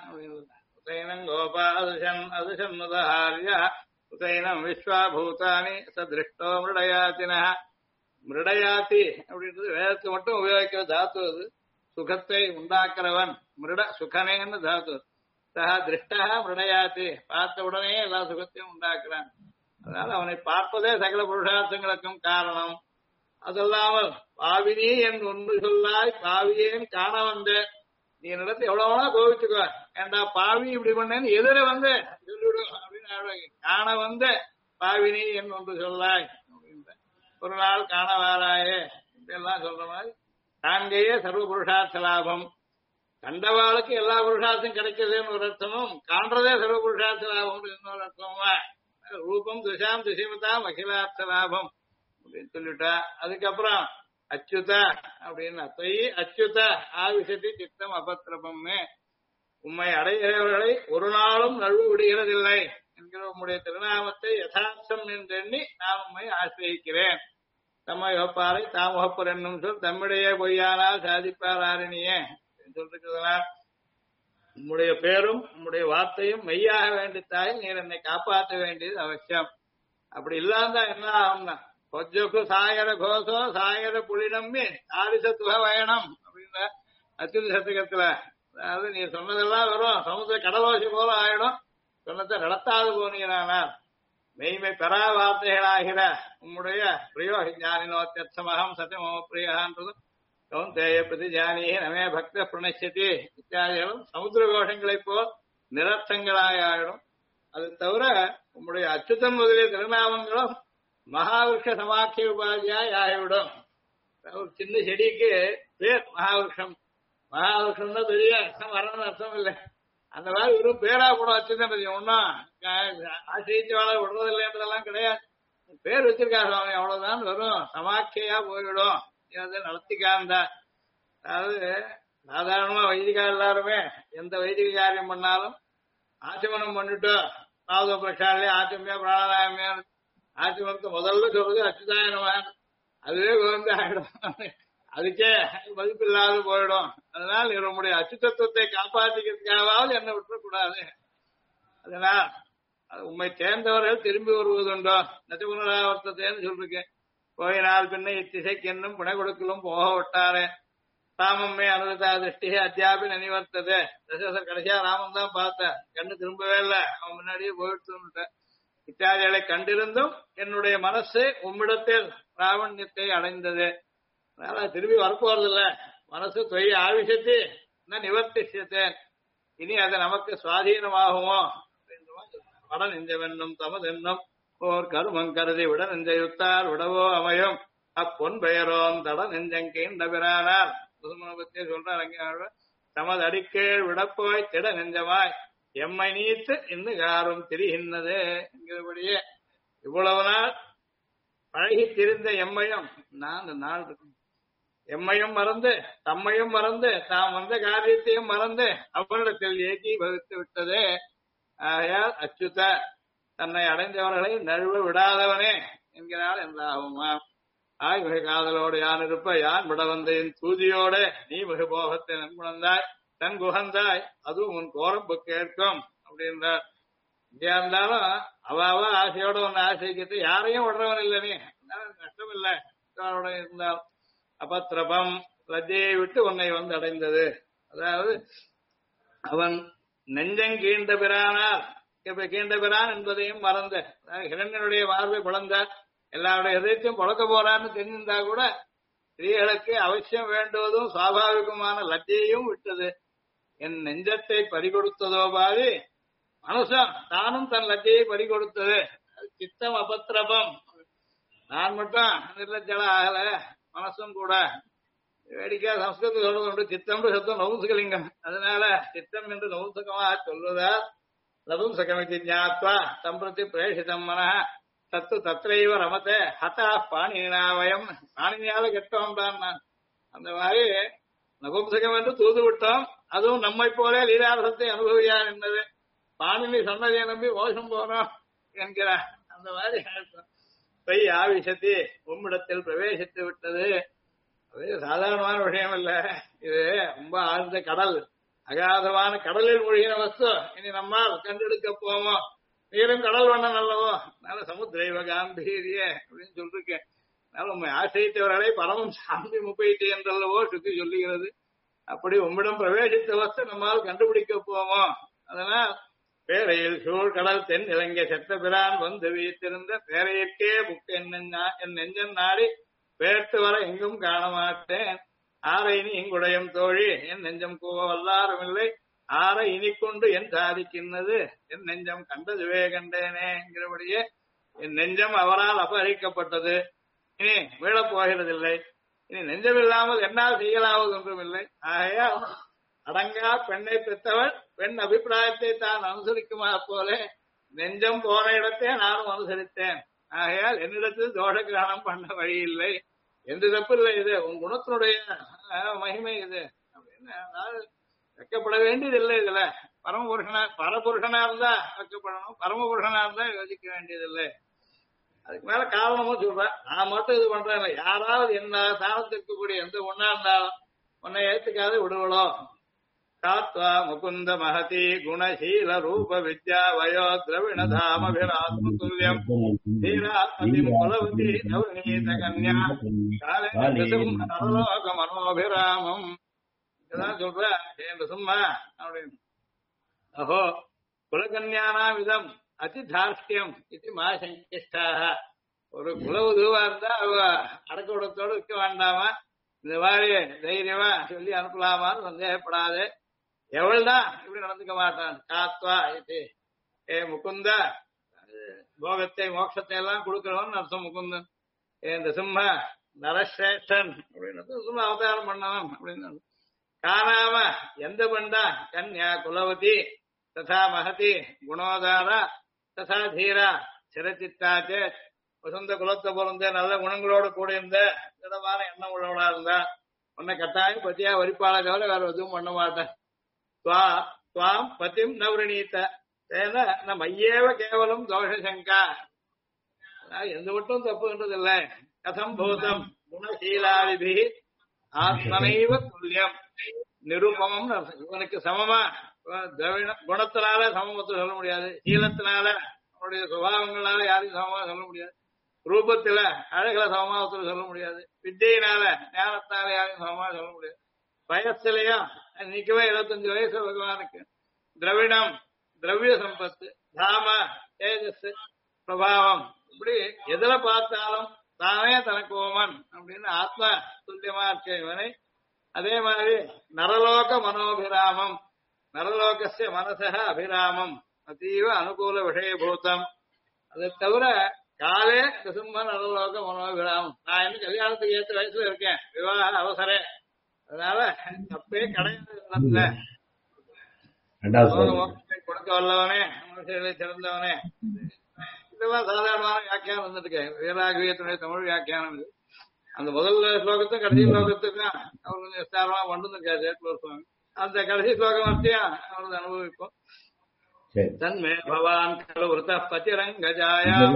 உதைனம் கோபாதுஷன் அதுஷன் முதஹாரிய உதைனம் விஸ்வாபூதானி திருஷ்டோ மிருடயாதினா. மிருடயாதி அப்படின்றது வேதத்துக்கு மட்டும் உபயோகிக்கிற தாத்து. அது சுகத்தை உண்டாக்குறவன் மிருட சுகனேன்னு தாத்து. சஹா திருஷ்டா மிருடயாதி, பார்த்த உடனே எல்லா சுகத்தையும் உண்டாக்குறான். அதனால அவனை பார்ப்பதே சகல புருஷார்த்தங்களுக்கும் காரணம். அதல்லாமல் பாவினி என்று ஒன்று சொல்லாய் பாவியேன் காண வந்த, நீ என்னிடத்து எவ்வளவுனா கோவிச்சுக்கோ, ஏண்டா பாவி இப்படி பண்ணேன்னு எதிர வந்து சொல்லிவிடும் அப்படின்னு காண வந்த பாவினி என்று ஒன்று சொல்லாய் அப்படின்ற ஒரு நாள் காண வாராயே இப்படியெல்லாம் சொல்ற மாதிரி தாங்கையே சர்வ புருஷார்த்த லாபம். கண்டவாளுக்கு எல்லா புருஷார்த்தம் கிடைக்கிறதுன்னு ஒரு அர்த்தமும், காண்றதே சர்வ புருஷார்த்த லாபம் இன்னொரு அர்த்தமா. ரூபம் துஷாம் துஷிமதாம் அகிலார்த்த லாபம் அப்படின்னு சொல்லிட்டா. அதுக்கப்புறம் அச்சுத அப்படின்னு தொய் அச்சுத ஆவிசதி சித்தம் அபத்திரபம்னு, உம்மை அடைகிறவர்களை ஒரு நாளும் நழுவு விடுகிறதில்லை என்கிற உம்முடைய திருநாமத்தை யதார்த்தம் என்றெண்ணி நான் உம்மை ஆசிரியிக்கிறேன். தம்மை ஒப்பாரை தாம் ஒப்பர் என்னும் சொல் தம்மிடையே பொய்யானால் சாதிப்பார் ஆரணியே சொல்லிருக்கிறதுனால் உம்முடைய பேரும் உம்முடைய வார்த்தையும் மெய்யாக வேண்டித்தாய், நீர் என்னை காப்பாற்ற வேண்டியது அவசியம். அப்படி இல்லாம என்ன ஆகும்னா கொஜக்கு சாயர கோசோ சாயர புலி நம்பி ஆரிசத்துவ வயணம் அப்படின்ற அச்சுத சத்துகத்துல. அதாவது நீ சொன்னதெல்லாம் வரும் சமுத்திர கடலோசி போல ஆயிடும், சொன்னதை நடத்தாது போனீங்களானால். மெய்மை பெறா வார்த்தைகளாகிற உம்முடைய பிரியோகி ஞானினோத்தியமகம் சத்தியமோ பிரியான்றதும் கௌந்தேய பிரதி ஜானியே நமே பக்த பிரணச்சதி இத்தியாதிகளும் சமுத்திர கோஷங்களைப் போல் நிரர்த்தங்களாயிடும். அது தவிர உம்முடைய அச்சுதம் முதலிய திருநாமங்களும் மகாவிருஷ சமாக்கிய உபாதியாய் ஆகிவிடும். ஒரு சின்ன செடிக்கு பேர் மகாவிருஷம். மகாவிருஷம் தான் பெரிய அர்த்தம் வரணும்னு அர்த்தம் இல்லை. அந்த மாதிரி ஒரு பேரா கூட அச்சுதம் ஒன்னும் ஆசிரியவாள விடுறதில்லைன்றதெல்லாம் கிடையாது. பேர் வச்சிருக்காரு அவன் அவ்வளவுதான், வெறும் சமாக்கியா போய்விடும். நடத்திக்காந்தா. அதாவது சாதாரணமா வைதிகா எல்லாருமே எந்த வைதிக காரியம் பண்ணாலும் ஆச்சமனம் பண்ணிட்டோம் பாவ பிரசாலே ஆச்சமியா பிராணாயாமியா ஆச்சமனத்தை முதல்ல சொல்றது அச்சுதாயனமான, அதுவே வந்து ஆயிடும், அதுக்கே மதிப்பு இல்லாத போயிடும். அதனால் நம்முடைய அச்சுத்தத்துவத்தை காப்பாற்றிக்கிறதுக்காவது என்ன விட்டுறக்கூடாது. அதனால் உண்மை சேர்ந்தவர்கள் திரும்பி வருவதுண்டோ நச்சபுனராவர்த்தத்தைன்னு சொல்லிருக்கேன். போயினால் பின்ன இத்திசைக்கு என்னும் புனை கொடுக்கலும் போக விட்டாரே ராமம்மே அனுதா திருஷ்டி அத்தியாபி நிவர்த்தது. தசரதர் கடைசியா ராமன் தான் பார்த்த, கண்ணு திரும்பவே இல்லை, அவன் முன்னாடியே போயிட்டு. இத்தியாதிகளை கண்டிருந்தும் என்னுடைய மனசு உம்மிடத்தில் பிராமணியத்தை அடைந்தது. அதனால திரும்பி வரப்போறதில்ல. மனசு தொய் ஆவிஷத்து நிவர்த்திச்சேன், இனி அது நமக்கு சுவாதீனமாகுமோ வட நெஞ்சவென்னும் தமதென்னும் ஓர் கருமம் கருதி விட நெஞ்சையுத்தார் விடவோ அமையும் அப்பொன் பெயரோம் தட நெஞ்சங்கேண்டபிரானார் பத்தியே சொல்றாங்க. தமது அடிக்கீழ் விடப்போய் திட நெஞ்சமாய் எம்மை நீத்து இன்னும் யாரும் திரிகின்றது என்கிறபடியே இவ்வளவு நாள் பழகி திரிந்த எம்மையும் நான் இந்த நாள் இருக்கும் எம்மையும் மறந்து தம்மையும் மறந்து தாம் வந்த காரியத்தையும் மறந்து அவனிடத்தில் ஏகி வகுத்து விட்டதே. ஆகையால் அச்சுத தன்னை அடைந்தவர்களை நழுவ விடாதவனே என்கிறாள் என்றாகுமா. ஆய் மிக காதலோடு யான் இருப்ப யான் விட வந்த என் தூதியோட நீ மிக போகத்தை நன்குணந்தாய் தன் குகந்தாய் அதுவும் உன் கோரம்பு கேட்கும் அப்படின்றார். இந்தியா இருந்தாலும் அவாவ ஆசையோட ஒன்னு ஆசைக்கிறது யாரையும் விடுறவன் இல்லை, நீ கஷ்டம் இல்லை இருந்தாலும் அபத்ரபம் லஜ்ஜையை விட்டு உன்னை வந்து அடைந்தது. அதாவது அவன் நெஞ்சங்கீண்ட பிரானார், இப்ப கீண்ட பிரான் என்பதையும் மறந்த, ஹிரண்யனுடைய வாழ்வை பிளந்தார், எல்லாருடைய இதயத்தையும் புழக்க போறான்னு தெரிஞ்சிருந்தா கூட ஸ்திரீகளுக்கு அவசியம் வேண்டுவதும் சுவாபாவிகமான லஜ்ஜையும் விட்டது. என் நெஞ்சத்தை பறிகொடுத்ததோ பாதி மனுஷன் தானும் தன் லஜ்ஜையை பறிகொடுத்தது. சித்தம் அபத்திரபம், நான் மட்டும் நிர்லஜ்ஜல ஆகல, மனசும் கூட. வேடிக்கை சம்ஸ்கிருத சொல்றது சித்தம் சத்தம் நவுசுகலிங்கம், அதனால சித்தம் என்று நவுசுகமாக சொல்வதால் நபும்சகமிதி ஞாத்வா சம்பிரதி பிரேஷிதம் மன தத்து தத்ரைவ ரமத்தை ஹதா பாணினாவயம், பாணினியால கெட்டவன் தான் நான். அந்த மாதிரி நபும்சகம் என்று தூது விட்டோம், அதுவும் நம்மை போல லீலாரசத்தை அனுபவியார் என்பது. பாணினி சொன்னதை நம்பி மோசம் போனோம் என்கிறார். அந்த மாதிரி பை ஆவிஷத்தி உம்மிடத்தில் பிரவேசித்து விட்டது. அது சாதாரணமான விஷயம் இல்ல, இது ரொம்ப ஆழ்ந்த கடல், அகாதமான கடலில் மூழ்கின வஸ்து. இனி நம்மால் கண்டெடுக்க போமோ? நீரும் கடல் வண்ணம் அல்லவோ, அதனால சமுத்திரைவ காம்பீரிய அப்படின்னு சொல்லிருக்கேன். அதனால உண்மை ஆசிரியத்தவர்களை பரமம் சாந்தி முப்பைட்டு என்றல்லவோ சுத்தி சொல்லுகிறது. அப்படி உம்மிடம் பிரவேசித்த வஸ்து நம்மால் கண்டுபிடிக்க போமோ? அதனால் பேரையில் சூழ் கடல் தென் இலங்கை செத்த பிரான் வந்து வீத்திருந்த பேரையிற்கே புக்கு என் நெஞ்சன் நாடி பேர்த்து வர எங்கும் காண மாட்டேன். ஆரை இனி இங்குடையம் தோழி என் நெஞ்சம் கூவ வல்லாரும் இல்லை, ஆரை இனி கொண்டு என் சாதிக்கின்றது என் நெஞ்சம் கண்டதுவே கண்டேனேங்கிறபடியே என் நெஞ்சம் அவரால் அபகரிக்கப்பட்டது, இனி மீளப் போகிறதில்லை. இனி நெஞ்சமில்லாமல் என்னால் செய்யலாவது ஒன்றும் இல்லை. ஆகையால் அடங்கா பெண்ணை பெற்றவள் பெண் அபிப்பிராயத்தை தான் அனுசரிக்குமா போல நெஞ்சம் போன இடத்தை நானும் அனுசரித்தேன். ஆகையால் என்னிடத்தில் தோஷ கிரகணம் பண்ண வழி இல்லை, எந்த தப்பு இல்லை, இது உன் குணத்தினுடைய மகிமை இது அப்படின்னு. அதாவது வைக்கப்பட வேண்டியது இல்லை. இதுல பரபுருஷனா இருந்தா வைக்கப்படணும், பரமபுருஷனா இருந்தா யோசிக்க வேண்டியது இல்லை. அதுக்கு மேல காரணமும் சொல்றேன், நான் மட்டும் இது பண்றேன், யாராவது என்ன சாணத்திற்கு கூடிய எந்த ஒன்னா இருந்தாலும் உன்னை ஏத்துக்காது விடுவளோ. காத்வா முகுந்த மகதி குணசீல ரூப வித்யா வயோ திரவிண தாமபிராத்மதுல்யம் தீராத்மதிம் குலவதி நவநீத கன்யா நரலோக மனோபிராமம். இதான் சொல்ற சும்மா அப்படின்னு. அஹோ குலகன்யானாம் இதம் அதிதார்ஷ்டியம் இது மா சங்கிஷ்டாக. ஒரு குலவுதுவா இருந்தா அவ அடக்கோடத்தோடு இருக்க வேண்டாமா, இந்த மாதிரி தைரியமா சொல்லி அனுப்பலாமான்னு சந்தேகப்படாது. எவள்தான் இப்படி நடந்துக்க மாட்டான். காத்வா இது ஏ முகுந்தா, போகத்தை மோட்சத்தை எல்லாம் கொடுக்கிறவன் அர்த்தம் முகுந்தன். இந்த சிம்ம நரசேஷன் அப்படின்னு சும்மா அவதாரம் பண்ணவன் அப்படின்னு. காணாம எந்த பெண்டா கன்யா குலவதி ததா மகதி குணோதாரா ததா தீரா சிரச்சித்தாச்சே, வசந்த குலத்தை பிறந்த நல்ல குணங்களோடு கூட இருந்த திடமான எண்ணம் உள்ளவனா இருந்தா உன்னை கட்டாயம் பத்தியா வரிப்பாள தவிர வேற எதுவும் பண்ண மாட்டேன். துவாம் பதிம் நவரணீத்த ஏன்னா நம்ம ஐயேவ கேவலம் தோஷ சங்கா, எந்த மட்டும் தப்புன்றது இல்லை. கதம் பூதம் குணசீலாதிபி ஆத்மனைவ துல்லியம் நிருபமம். இவனுக்கு சமமா திரவிட குணத்தினால சமமத்தை சொல்ல முடியாது, சீலத்தினால அவனுடைய சுபாவங்களால யாரையும் சமமா சொல்ல முடியாது, ரூபத்துல அழகுல சமமா சொல்ல முடியாது, வித்தியினால ஞானத்தினால யாரையும் சமமா சொல்ல முடியாது, வயசுலயும் நிக்கவே 25 வயசு பகவானுக்கு. திரவிடம் திரவிய சம்பத்து, தாம தேஜஸ் பிரபாவம், இப்படி எதுல பார்த்தாலும் தானே தனக்கு ஓமன் அப்படின்னு ஆத்ம துல்லியமா இருக்க இவனை. அதே மாதிரி நரலோக மனோபிராமம், நரலோகசிய மனச அபிராமம் அதீவ அனுகூல விஷயபூதம். அதை தவிர காலே சிம்ம நரலோக மனோபிராமம். நான் இன்னும் கல்யாணத்துக்கு ஏற்ற வயசுல இருக்கேன், விவாக அவசரே, அதனால தப்பே கிடையாது. கொடுக்க வல்லவனே, மனுஷர்களை சிறந்தவனே, இதெல்லாம் சாதாரணமான வியாக்கியானம் வந்துட்டு வீராகவியத்தினுடைய தமிழ் வியாக்கியானம் இது. அந்த முதல் ஸ்லோகத்தும் கடைசி ஸ்லோகத்துக்கும் அவர் கொஞ்சம் விஸ்தாரமா வந்துருக்காரு சேட்லூர் சுவாமி. அந்த கடைசி ஸ்லோகம் வரையும் அவரது அனுபவிப்போம். தன்மே பவான் கலு விருத்த பதிரங்கஜாயாம்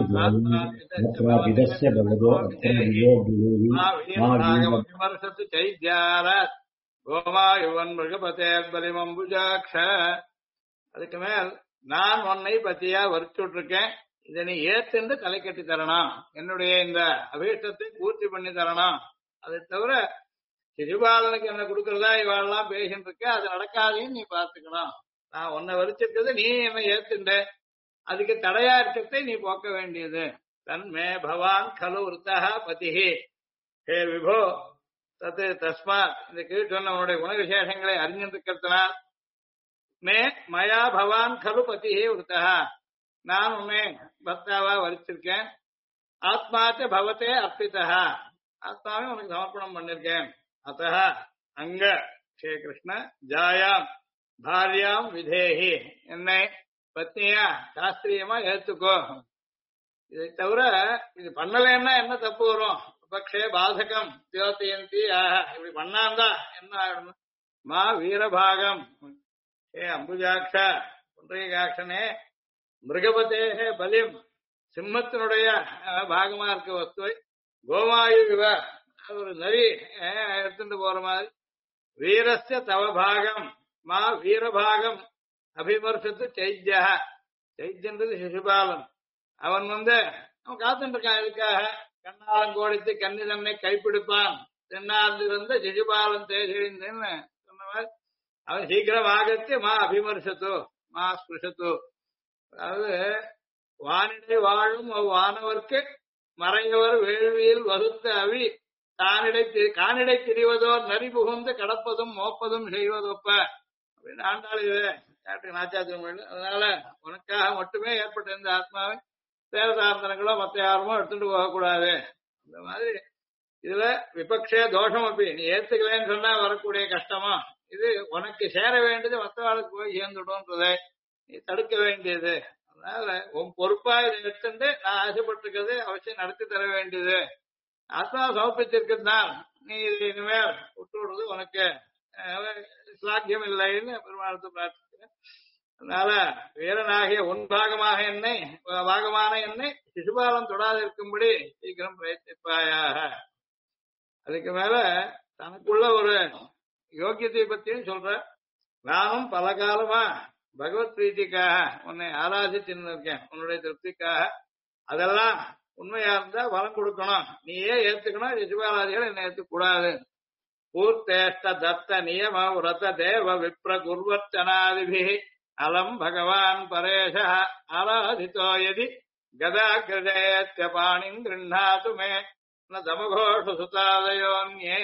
விமர்சத்து சைத்யாராத் கோமாயுவன் மிருகபதேர் பலிமம்புஜாட்ச. அதுக்கு மேல் நான் உன்னை பத்தியா வரிச்சுட்டு இருக்கேன், இதை நீ ஏத்துண்டு தலை கட்டி தரணும், என்னுடைய இந்த அபீஷ்டத்தை பூர்த்தி பண்ணி தரணும் அதை தவிர சிசுபாலனுக்கு என்ன கொடுக்கறதா இவாளெல்லாம் பேசிட்டு இருக்க அது நடக்காதையும் நீ பார்த்துக்கணும். நான் உன்னை வரிச்சிருக்கிறது நீ என்னை ஏத்துண்ட, அதுக்கு தடையா இருக்கிறதை நீ போக்க வேண்டியது. தன்மே பவான் கலு விருத்தா பதிஹி. ஹே விபோ தத்து தஸ்மாத், இந்த கீழ் சொன்ன உன்னுடைய குண விசேஷங்களை அறிஞ்சிருக்கிறதுனால் மே மயா பவான் கலு பதிஹி விருத்தா, நான் உன்னை பக்தாவா வரிச்சிருக்கேன். ஆத்மாத்த பவத்தே அர்ப்பிதா, ஆத்மாவே உனக்கு சமர்ப்பணம் பண்ணிருக்கேன். அத்த அங்க ஸ்ரீ கிருஷ்ண ஜாயாம் பாரியாம் விதேஹி, என்னை பத்னியா சாஸ்திரியமா ஏத்துக்கோ. இதை தவிர இது பண்ணலன்னா என்ன தப்பு வரும்? பக்ஷே பாதகம் தியோதயந்தி, இப்படி பண்ணாந்தா என்ன ஆகணும்? மா வீரபாகம், ஏ அம்புஜாட்சா புண்டரீகாட்சனே, மிருகபதேகே பலிம், சிம்மத்தினுடைய பாகமா இருக்க வஸ்துவை கோமாயு விவ, ஒரு நரி எடுத்துட்டு போற மாதிரி, வீரஸ்ய தவ பாகம் மா வீரபாகம் அபிமர்சத்து சைத்யா, சைத்யன்றது சிசுபாலன். அவன் அவன் காத்துட்டு இருக்கான் இதுக்காக. கண்ணாலம் கோடித்து கண்ணி தன்னை கைப்பிடிப்பான் தென்னார்ந்திருந்த சிசுபாலன் தேசிழிந்தேன்னு சொன்ன மாதிரி அவன் சீக்கிரம் ஆகத்து மா அபிமர்சத்து மா ஸ்பிருஷத்து. அதாவது வானிடை வாழும் வானவர்க்கு மறையவர் வேள்வியில் வகுத்த அவி கானிடை திரிவதோர் நரி புகுந்து கடப்பதும் மோப்பதும் செய்வதொப்ப அப்படின்னு ஆண்டாள் இது நாச்சாத்திரம். அதனால உனக்காக மட்டுமே ஏற்பட்ட இந்த ஆத்மாவை வேற சார்ந்தனங்களோ மற்ற யாருமோ எடுத்துட்டு போகக்கூடாது. இந்த மாதிரி இதுல விபக்ஷே தோஷம் அப்படி நீ ஏத்துக்கலன்னு சொன்னா வரக்கூடிய கஷ்டமா இது உனக்கு சேர வேண்டியது மற்றவாளுக்கு போய் சேர்ந்துடும்ன்றதை நீ தடுக்க வேண்டியது. அதனால உன் பொறுப்பா இதை எடுத்துட்டு நான் ஆசைப்பட்டிருக்கிறது அவசியம் நடத்தி தர வேண்டியது. ஆத்மா சமர்ப்பிச்சிருக்கிறது தான், நீ இது இனிமேல் விட்டு விடுறது உனக்கு சாத்தியம் இல்லைன்னு பெருமாளத்தை பிரார்த்திக்கிறேன். அதனால வீரனாகிய உன் பாகமான என்னை சிசுபாலம் தொடாது இருக்கும்படி சீக்கிரம் பிரயத்திப்பாயாக. அதுக்கு மேல தனக்குள்ள ஒரு யோக்கியத்தை பத்தியும் சொல்ற. நானும் பல காலமா பகவத் பிரீத்திக்காக உன்னை ஆராதிச்சுன்னு இருக்கேன், உன்னுடைய திருப்திக்காக. அதெல்லாம் உண்மையா இருந்தா வரம் கொடுக்கணும், நீயே ஏத்துக்கணும். சிசுபாலாதிகள் என்னை ஏத்துக்கூடாது. பூர்த்தேஷ்ட தத்த நியம விரத தேவ விப்ர குர்வர்ச்சனாதிபி அலம் பகவான் பரேஷ ஆராதித்தோ யதி கதா கிருதேத்ய பாணிம் கிருண்ணாது மே ந தமகோஷ சுதாதயோன்யே.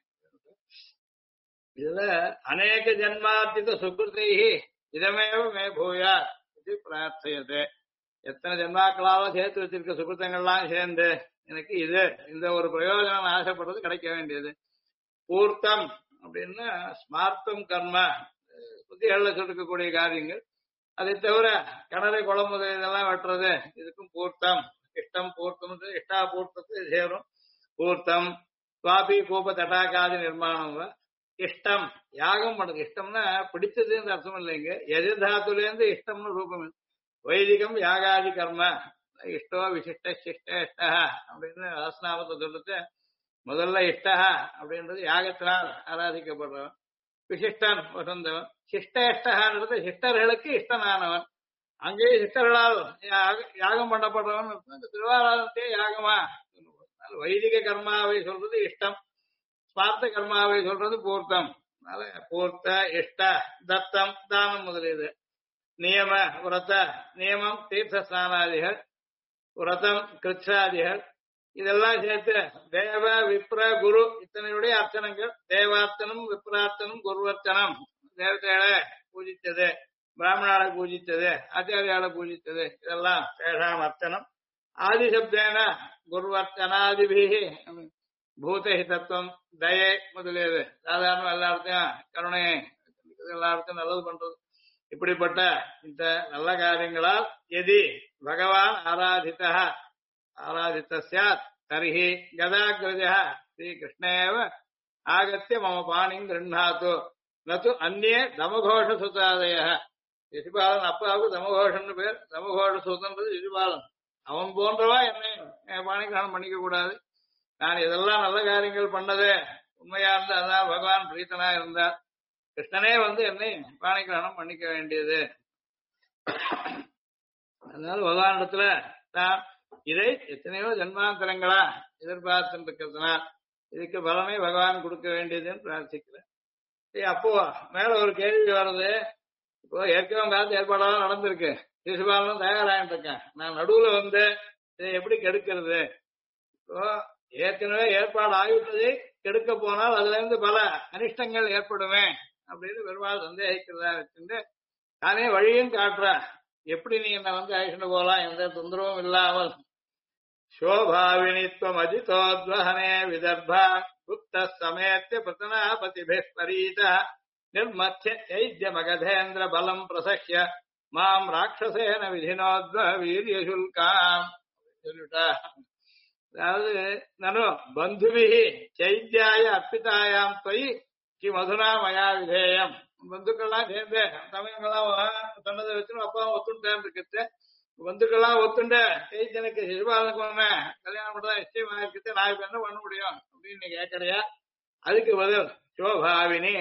இதுல அநேக ஜன்மார்த்தித சுகிருதை இதமேவ மே பூயா இது பிரார்த்தையதே. எத்தனை ஜன்மாக்களாலும் சேர்த்து வச்சிருக்க சுகிருத்தங்கள்லாம் சேர்ந்து எனக்கு இது இந்த ஒரு பிரயோஜனம் ஆசைப்படுறது கிடைக்க வேண்டியது. பூர்த்தம் அப்படின்னா ஸ்மார்த்தம் கர்ம புத்திகள்ல சொல்லிருக்கக்கூடிய காரியங்கள். அதை தவிர கிணறு குளம் இதெல்லாம் வெட்டுறது இதுக்கும் பூர்த்தம். இஷ்டம் பூர்த்தம் இஷ்டா பூர்த்தத்து சேரும். பூர்த்தம் சுவாபி கூப தட்டாக்காதி நிர்மாணம். இஷ்டம் யாகம் பண்ணுறது. இஷ்டம்னா பிடிச்சதுன்னு அர்த்தம் இல்லைங்க, எதிர்தாத்துலேருந்து இஷ்டம்னு ரூபம். வைதிகம் யாகாதி கர்ம இஷ்டோ விசிஷ்ட சிஷ்ட இஷ்டா அப்படின்னு ராசநாமத்தை சொல்லிட்டு முதல்ல இஷ்டா அப்படின்றது யாகத்தினால் ஆராதிக்கப்படுறவன். விசிஷ்டன் வசந்தவன். சிஷ்டேஷ்டகான்றது சிஷ்டர்களுக்கு இஷ்டனானவன். அங்கேயே சிஷ்டர்களால் யாகம் பண்ணப்படுறவன். திருவாராதத்தையே யாகமா. வைதிக கர்மாவை சொல்றது இஷ்டம், ஸ்மார்த்த கர்மாவை சொல்றது பூர்த்தம். பூர்த்த இஷ்ட தத்தம் தானம் முதலியது. நியம விரத நியமம் தீர்த்த ஸ்நானாதிகள், விரதம் கிருச்சாதிகள் இதெல்லாம் சேர்த்து தேவ விப்ர குரு இத்தனையுடைய அர்ச்சனங்கள். தேவார்த்தனம் விப்ரார்த்தனம் குருவர்த்தனம். தேவதைகளை பூஜித்தது, பிராமணாலை பூஜித்தது, ஆச்சாரியாலை பூஜித்தது, இதெல்லாம் தேஷாம் அர்ச்சனம். ஆதிசப்தேன குருவர்த்தனாதிபிகி பூதஹிதத்துவம் தயை முதலியது. சாதாரண எல்லாத்தையும் கருணையை எல்லாத்தையும் நல்லது பண்றது. இப்படிப்பட்ட இந்த நல்ல காரியங்களால் எதி பகவான் ஆராதித்த சாத் தர்ஹி கதாகிருஜ ஸ்ரீ கிருஷ்ணேவ ஆகத்திய மம பாணிங் கிருண்ணாத்து நது அந்நே தமகோஷ சுதாதய. சிசுபாலன் அப்பாவுக்கு தமகோஷன்னு பேர். தமகோஷ சுதன்றது சிசுபாலன். அவன் போன்றவா என்னை பாணி கிரகணம் பண்ணிக்க கூடாது. நான் இதெல்லாம் நல்ல காரியங்கள் பண்ணது உண்மையா இருந்தா அதான் பகவான் பிரீத்தனா இருந்தார். கிருஷ்ணனே என்னை பாணி கிரகணம் பண்ணிக்க வேண்டியது. அதனால பகவானிடத்துல தான் இதை எத்தனையோ ஜன்மாந்தரங்களா எதிர்பார்த்து இருக்கிறதுனால் இதுக்கு பலனை பகவான் கொடுக்க வேண்டியதுன்னு பிரார்த்திக்கிறேன். அப்போ மேல ஒரு கேள்வி வருது. இப்போ ஏற்கனவே காலத்து ஏற்பாடெல்லாம் நடந்திருக்கு, சிசுபாலனும் தயாராகிட்டு இருக்கேன், நான் நடுவுல வந்து இதை எப்படி கெடுக்கிறது? இப்போ ஏற்கனவே ஏற்பாடு ஆகிவிட்டதை கெடுக்க போனால் அதுல இருந்து பல அனிஷ்டங்கள் ஏற்படுமே அப்படின்னு பெருமாள் சந்தேகிக்கிறதா வச்சுட்டு தானே வழியும் காட்டுற, எப்படி நீ என்ன வந்து அழிச்சுட்டு போலாம் எந்த தொந்தரவும் இல்லாமல். शोभाविनित्वम् अजितोद्वहने विदर्भा गुप्त समेत्य प्रतनापतिभिः परीतः निर्मथ्य चैद्यमगधेन्द्र बलम् प्रसह्य माम् राक्षसेन विधिनोद्व वीर्यशुल्काम्. அதாவது நனு பந்துபிஹி சைத்யாய அர்ப்பிதாயாம் தொய் கி மதுனா மயா விதேயம். பந்துக்கள்லாம் சேர்ந்து சமயங்கள்லாம் சொன்னதை வச்சு அப்பாவும் ஒத்துட்டேன் இருக்குது. பந்துக்கள்லாம் ஒத்துண்ட சைத்தனுக்கு சிசுபாலனுக்கு ஒண்ணு கல்யாணம் மட்டும் தான் நிச்சயமா இருக்குது, நான் இப்ப என்ன பண்ண முடியும் அப்படின்னு நீ கேட்கறியா? அதுக்கு பதில் சோபாவினி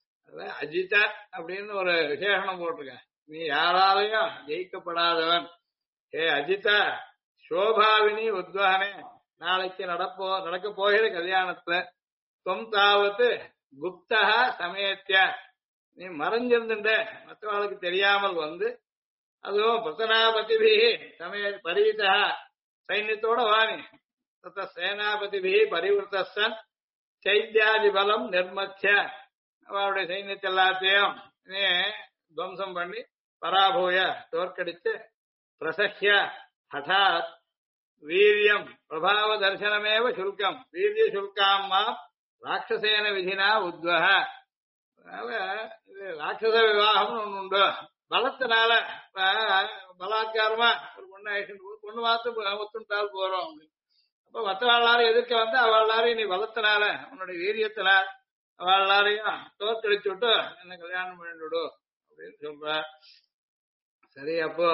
அஜிதா அப்படின்னு ஒரு விசேஷனம் போட்டிருக்கேன். நீ யாராலையும் ஜெயிக்கப்படாதவன். ஏ அஜிதா சோபாவினி உத்வகனே, நாளைக்கு நடக்க போகிற கல்யாணத்துல தொம் தாவத்து குப்தா சமயத்திய, நீ மறைஞ்சிருந்துட்ட மற்றவர்களுக்கு தெரியாமல் வந்து, அதுவும் பிரசனாபதிபி சமய பரிவிதா சைன்யத்தோட வாணி தத்த சேனாபதிபி பரிவிருத்தன் சைத்யாதி பலம் நிர்மத்திய, அவருடைய சைன்யத்தை எல்லாத்தையும் நீ துவம்சம் பண்ணி பராபூய தோற்கடித்து பிரசஹ்ய ஹடாத் வீரியம் பிரபாவ தர்சனமேவ சுல்கம் வீரிய சுல்காம்மா ராட்சசேன விதினா உத்வஹ. அதனால இது ராட்சச விவாகம்னு ஒண்ணு உண்டு. பலத்தினால பலாத்காரமா ஒரு பொண்ணு மாத்து ஒத்துட்டால் போறோம். அப்ப மற்றவாழ்லாரையும் எதிர்க்க வந்து அவள்லாரையும் நீ பலத்தினால உன்னுடைய வீரியத்தினால் அவள்லாரையும் தோற்கடிச்சு விட்டு என்ன கல்யாணம் பண்ணிவிடு அப்படின்னு சொல்ற. சரி, அப்போ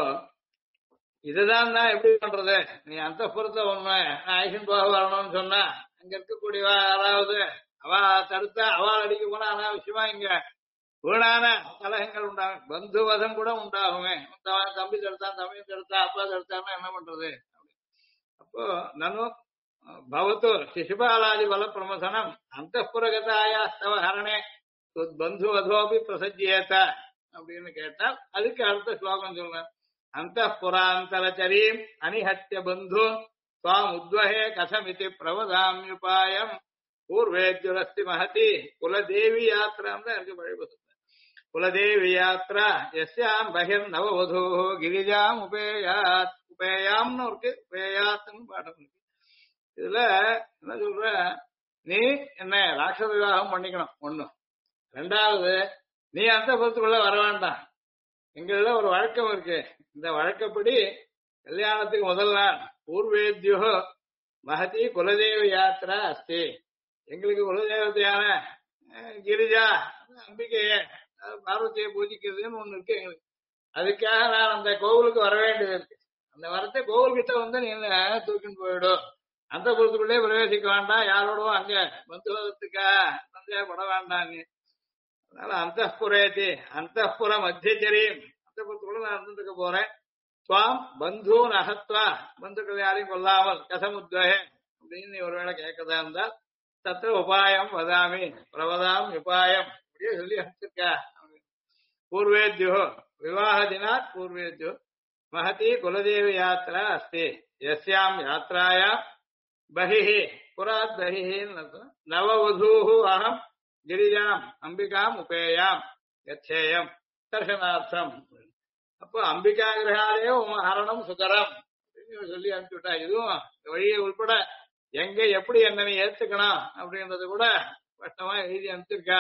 இதுதான் தான் எப்படி பண்றது? நீ அந்த புறத்தை உண்மை ஐசன் போக வரணும்னு சொன்னா அங்க இருக்கக்கூடியவா யாராவது அவ தடுத்தா அவள் அடிக்க போனா அனாவசியமா இங்க வீணான கலகங்கள் உண்டாகும், பந்துவதம் கூட உண்டாகுமே. தம்பி தடுத்தான், தம்பி தடுத்தா, அப்பா தடுத்தான்னா என்ன பண்றது? அப்போ நனு பவத்து சிசுபாலாதி பல பிரமசனம் அந்த புரகதாயாஸ்தவ ஹரணே பந்துவதோபி பிரசஜ்யேத அப்படின்னு கேட்டால் அதுக்கு அடுத்த ஸ்லோகம் சொல்றேன். அந்த புராந்தரச்சரீம் அனிஹத்ய பந்து சுவாம் உத்வஹே கதமிதி பிரவதாம்யுபாயம் பூர்வேஜுரஸ்தி மகதி குலதேவி யாத்திராம் தான் இருக்கு பழிபசு. குலதேவி யாத்ரா எஸ்யாம் பகிர் நவவதூ கிரிஜாம் உபேயாத், உபேயாம்னு இருக்கு, உபேயாத்னு பாடம் இருக்கு. இதுல என்ன சொல்ற, நீ என்ன ராட்சச விவாகம் பண்ணிக்கணும் ஒண்ணு. ரெண்டாவது, நீ அந்த புறத்துக்குள்ள வர வேண்டாம். எங்கள ஒரு வழக்கம் இருக்கு, இந்த வழக்கப்படி கல்யாணத்துக்கு முதல் நாள் பூர்வேத்யோ மகதி குலதேவி யாத்திரா அஸ்தி, எங்களுக்கு குலதேவத்தையான கிரிஜா அம்பிகைய பார்வதியை பூஜிக்கிறதுன்னு ஒண்ணு இருக்கு எங்களுக்கு. அதுக்காக நான் அந்த கோவிலுக்கு வர வேண்டியது இருக்கு. அந்த வரத்தை கோவில்கிட்ட வந்து நீ தூக்கின்னு போயிடும், அந்த புறத்துக்குள்ளே பிரவேசிக்க வேண்டாம், யாரோடவும் அங்க பந்துவதத்துக்கா சந்தேகப்பட வேண்டாம் நீ. அதனால அந்த புரேதி அந்த புற மத்தியச்சரியும் அந்த புறத்துக்குள்ள நான் இருந்துக்க போறேன். சுவாம் பந்து நகத்வா, பந்துக்கள் யாரையும் கொல்லாமல் கசமுத்வகே அப்படின்னு நீ ஒருவேளை கேட்கதா இருந்தால் தத்த உபாயம் வதாமி பிரவதாம் உபாயம் அப்படியே சொல்லி அனுப்பிச்சிருக்கா. பூர்வேத்யோ விவாக தினாத் பூர்வேத்யோ மகதி குலதேவி யாத்திரா அஸ்தி யஸ்யாம் யாத்ராயாம் பஹிஹி புராத் பஹிஹின்னு நவவதூஹு அகம் கிரிஜாம் அம்பிகாம் உபேயாம் யச்சேயம் தர்சனார்த்தம். அப்போ அம்பிகா கிரகாலே ஹரணம் சுகரம் அப்படின்னு சொல்லி அனுப்பிச்சுட்டா. இதுவும் வழியை உள்பட எங்க எப்படி என்ன நீ ஏத்துக்கணும் அப்படின்றது கூட கஷ்டமா எழுதி அனுப்பிச்சிருக்கா.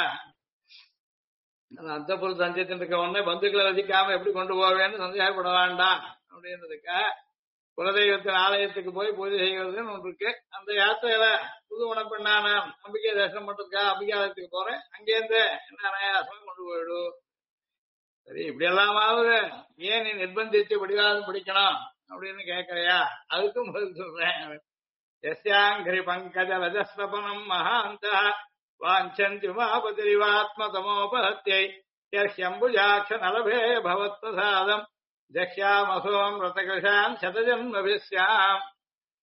அந்த பொருள் சஞ்சயத்தின் இருக்க உடனே பந்துக்களை வதிக்காம எப்படி கொண்டு போவேன்னு சந்தேகப்பட வேண்டாம் அப்படின்றதுக்கா குலதெய்வத்தின் ஆலயத்துக்கு போய் பூஜை செய்கிறதுன்னு ஒன்று இருக்கு. அந்த யாத்திரையில புது உணப்பெண்ணான அம்பிகை தரிசனம் பண்றதுக்கா அம்பிகாலயத்துக்கு போறேன், அங்கேருந்து என்ன அனாயாசமா கொண்டு போயிடும். சரி, இப்படி எல்லாமாவது ஏன் நீ நிர்பந்திச்சு பிடிவாதம் பிடிக்கணும் அப்படின்னு கேட்கறியா? அதுக்கும் பதில் சொல்றேன். யஸ்யாங்கிரி பங்கஜ ரஜஸ்வபனம் மகாந்த வாஞ்சந்தி உமாபதிரிவாத்மதமோபஹத்யை யம்புஜாட்ச நலபே பவத்வசாதம் ஜக்ஷ்யாமசோம் ரதகிருஷாம் சதஜன்மபிஸ்யாம்.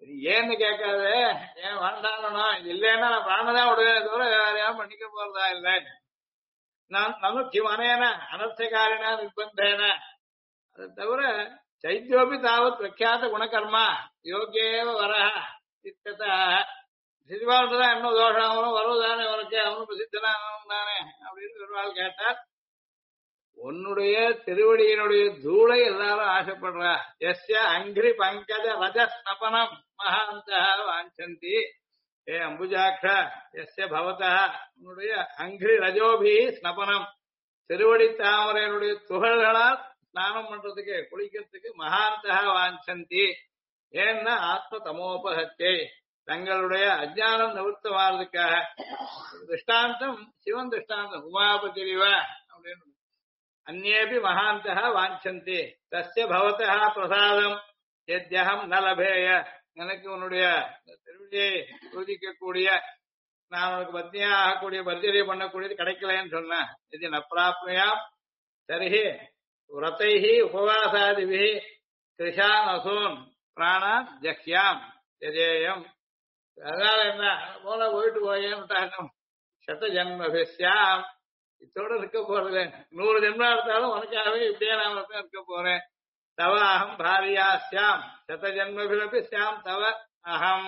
ஏன்னு கேட்காத, ஏன் வேண்டாம்னா இல்லைன்னா நான் பிராணதான் விடுவேன் தவிர யாரையாவது பண்ணிக்க போறதா இல்லை. நான் நமக்கு மனேன அனர்த்தகாரினா நிர்பந்தேன, அதை தவிர சைத்தியோபி தாவத் பிரக்யாத குணகர்மா யோகியேவ வரஹ இத்ததா. சிறுவாழ்தான் என்ன தோஷம், அவனும் வருவதானே உனக்கு, அவனும் பிரசித்தனா அவனும் தானே அப்படின்னு பெருமாள் கேட்டார். உன்னுடைய திருவடியினுடைய தூளை எல்லாரும் ஆசைப்படுறா. எஸ்ய அங்கிரி பங்கஜ ரஜஸ்நபனம் மகாந்தா வாஞ்சந்தி. ஏ அம்புஜாட்ச எஸ்ய பவதா, உன்னுடைய அங்கிரி ரஜோபி ஸ்னபனம், திருவடி தாமரையினுடைய துகள்களால் ஸ்நானம் பண்றதுக்கு குளிக்கிறதுக்கு மகாந்தா வாஞ்சந்தி. ஏன்னா ஆத்ம தமோபகத்தை, தங்களுடைய அஜானம் நிவர்த்தமானதுக்காக. திருஷ்டாந்தம் சிவன் திருஷ்டாந்தம் உமாபதிரிவ அப்படின்னு. அந்நேபி மகாந்தः வாஞ்சந்தி தஸ்ய பவதः பிரசாதம் யத்யஹம் ந லபேய. எனக்கு உன்னுடைய திருவிழியை பூஜிக்கக்கூடிய, நான் உனக்கு பத்னியா ஆகக்கூடிய பரிச்சரியை பண்ணக்கூடியது கிடைக்கலன்னு சொன்னேன். இது நப்ராப்னுயாம் தர்ஹி விரதைஹி உபவாசாதிபிஹி கிருஷான் அசூன் பிராணான் ஜஹ்யாம் யஜேயம். அதனால என்ன போல போயிட்டு போயேன்னு சத ஜன்மபிஸ்யாம், இதோட இருக்க போறது 100 ஜென்மா எடுத்தாலும் உனக்காகவே இப்படியே நாம இருக்க போறேன். தவ அகம் பாரியாஸ்யாம் சத ஜன்மபிரபி சியாம் தவ அகம்.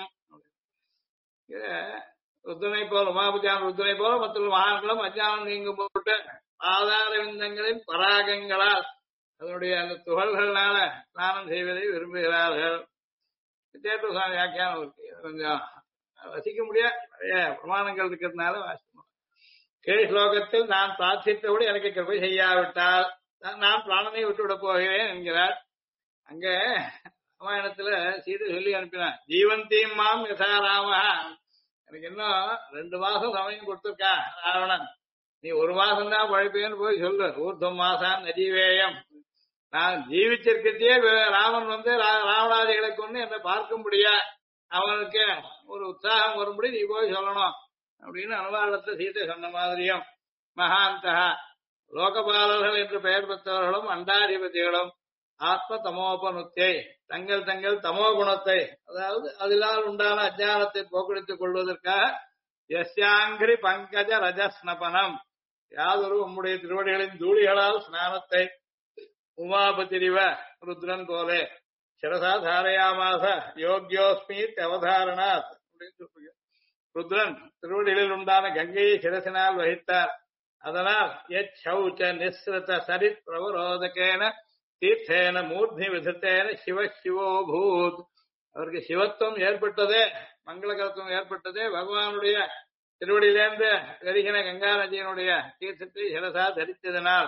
ருத்ரனை போல உமாபதியான ருத்ரனை போல மற்ற மகான்களும் அஜானம் நீங்கும் போட்டு ஆதார விந்தங்களின் பராகங்களால் அதனுடைய அந்த துகள்களால ஸ்நானம் செய்வதை விரும்புகிறார்கள். வித்தியாச சுவாமி வியாக்கியானம் இருக்கு, கொஞ்சம் வசிக்க முடியாது, நிறைய பிரமாணங்கள் இருக்கிறதுனால வாசிக்கணும். கீழ் ஸ்லோகத்தில் நான் பிரார்த்தித்தபடி எனக்கு கிருபை செய்யாவிட்டால் நான் பிராணனை விட்டுவிட போகிறேன் என்கிறார். அங்க ராமாயணத்துல சீதை சொல்லி அனுப்பினான், ஜீவந்தீம் மாம் யதா ராமஹ. எனக்கு இன்னும் 2 மாசம் சமயம் கொடுத்துருக்கா ராவணன், நீ 1 மாசம் தான் பழைப்பேன்னு போய் சொல்லு. ஊர்தம் மாசான் நஜீவேயம், நான் ஜீவிச்சிருக்கே ராமன் ராவணாதிகளை கொண்டு என்னை பார்க்க முடியா, அவனுக்கு ஒரு உற்சாகம் வரும்படி நீ போய் சொல்லணும் அப்படின்னு அனுவாதத்தை சீதை சொன்ன மாதிரியும். மகாந்தா லோகபாலர்கள் என்று பெயர் பெற்றவர்களும் அண்டாதிபதிகளும் ஆத்ம தமோபனுத்தை, தங்கள் தங்கள் தமோ குணத்தை, அதாவது அதனால் உண்டான அஜானத்தை போக்கடித்துக் கொள்வதற்காக யஸ்யாங்கிரி பங்கஜ ரஜஸ்னபனம், யாதொரு உம்முடைய திருவடிகளின் தூளிகளால் ஸ்நானத்தை உமாபதிரிவ ருத்ரன் போலே சிரசா தாரயாமாச யோக்யோஸ்மி அவதாரணாத் அப்படின்னு சொல்றீங்க. ருத்ரன் திருவடிகளில் உண்டான கங்கையை சிரசினால் வகித்தார். அதனால் யௌச்ச நிஸ்ருத சரித் பிரவரோதகேன தீர்த்தேன மூர்த்தி விதத்தேன சிவ சிவோபூத். அவருக்கு சிவத்துவம் ஏற்பட்டதே, மங்களகரத்துவம் ஏற்பட்டதே பகவானுடைய திருவடியிலேருந்து வருகிற கங்கா நதியினுடைய தீர்த்தத்தை சிரசா தரித்ததனால்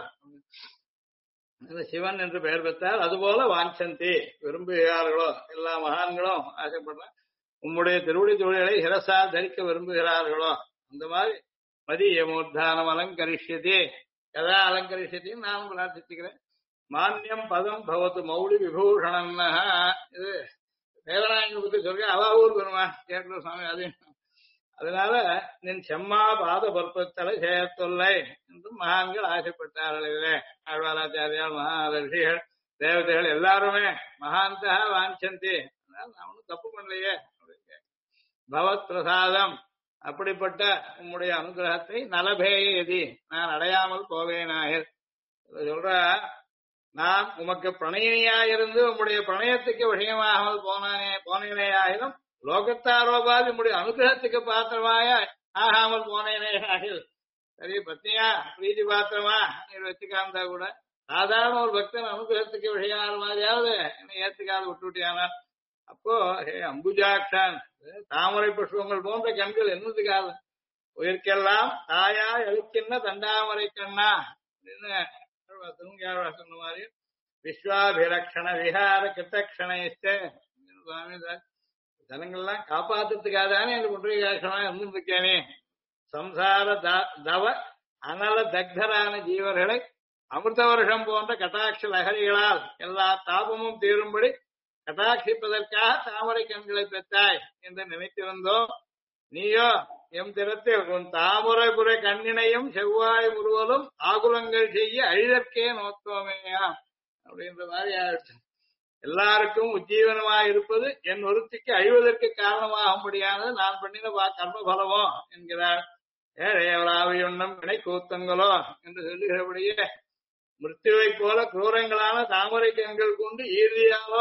சிவன் என்று பெயர் பெற்றார். அதுபோல வாஞ்சந்தி விரும்புகிறார்களோ, எல்லா மகான்களும் ஆசைப்படுற உம்முடைய திருவடி தொழிலை சிரசால் தரிக்க விரும்புகிறார்களோ, அந்த மாதிரி மதியமோத்தானம் அலங்கரிஷதி கதா அலங்கரிஷத்தின்னு நான் பிரார்த்திச்சுக்கிறேன். மான்யம் பதம் பவத்து மௌலி விபூஷணம். இது தேவநாயகனை பத்தி சொல்ற அவாவூர் பெருமான் கேட்கிற சுவாமி. அது அதனால நின் செம்மா பாத பற்பத்தலை செய்யத்தொல்லை என்று மகான்கள் ஆசைப்பட்டார்களே. ஆழ்வாராச்சாரியால் மகாதர்ஷிகள் தேவதைகள் எல்லாருமே மகாந்தா வாஞ்சந்தி, அவனும் தப்பு பண்ணலையே. பவத் பிரசாதம், அப்படிப்பட்ட உம்முடைய அனுகிரகத்தை நலபேய எதி நான் அடையாமல் போவேனாக சொல்ற. நான் உமக்கு பிரணயினியாயிருந்து உம்முடைய பிரணயத்துக்கு விஷயமாகாமல் போனேனேயாயினும் லோகத்தாரோபாதி உம்முடைய அனுகிரகத்துக்கு பாத்திரமாய ஆகாமல் போனேனே ஆகில். சரி பத்னியா பிரீதி பாத்திரமா நீ வச்சுக்காமதா கூட சாதாரண ஒரு பக்தன் அனுகிரகத்துக்கு விஷயமான மாதிரியாவது என்னை ஏத்துக்காத விட்டுவிட்டியானா. அப்போ ஹே அம்புஜாட்சான், தாமரை புஷ்பங்கள் போன்ற கண்கள் என்னதுக்காது, உயிர்க்கெல்லாம் தாயா எழுக்கின்ற தண்டாமரை கண்ணா அப்படின்னு சொன்ன மாதிரி விஸ்வாபிரக்ஷண விஹார கிருத்தக்ஷணேஷ்ட சுவாமி ஜனங்கள்லாம் காப்பாத்துறதுக்காகதானே எனக்கு முன்றிகாட்சமா இருந்துருக்கேனே. சம்சார தவ அனல தக்தரான ஜீவர்களை அமிர்த வருஷம் போன்ற கட்டாட்ச லகரிகளால் எல்லா தாபமும் தீரும்படி கட்டாட்சிப்பதற்காக தாமரை கண்களை பெற்றாய் என்று நினைத்திருந்தோம். நீயோ எம் திறத்தில் உன் தாமரை புரை கண்ணினையும் செவ்வாய் முழுவதும் ஆகுலங்கள் செய்ய அழிதற்கே நோக்கோமேயா அப்படின்ற மாதிரி ஆயிடுச்சு. எல்லாருக்கும் உஜ்ஜீவனமாய் இருப்பது என் ஒருத்திக்கு அழிவதற்கு காரணமாகும்படியானது நான் பண்ணின கர்ம பலமோ என்கிறார். ஏழையவராவியுண்ணம் வினை கூத்தங்களோ என்று சொல்லுகிறபடியே மிருத்யுவை போல குரூரங்களான தாமரை கண்கள் கொண்டு ஈர்தியாவோ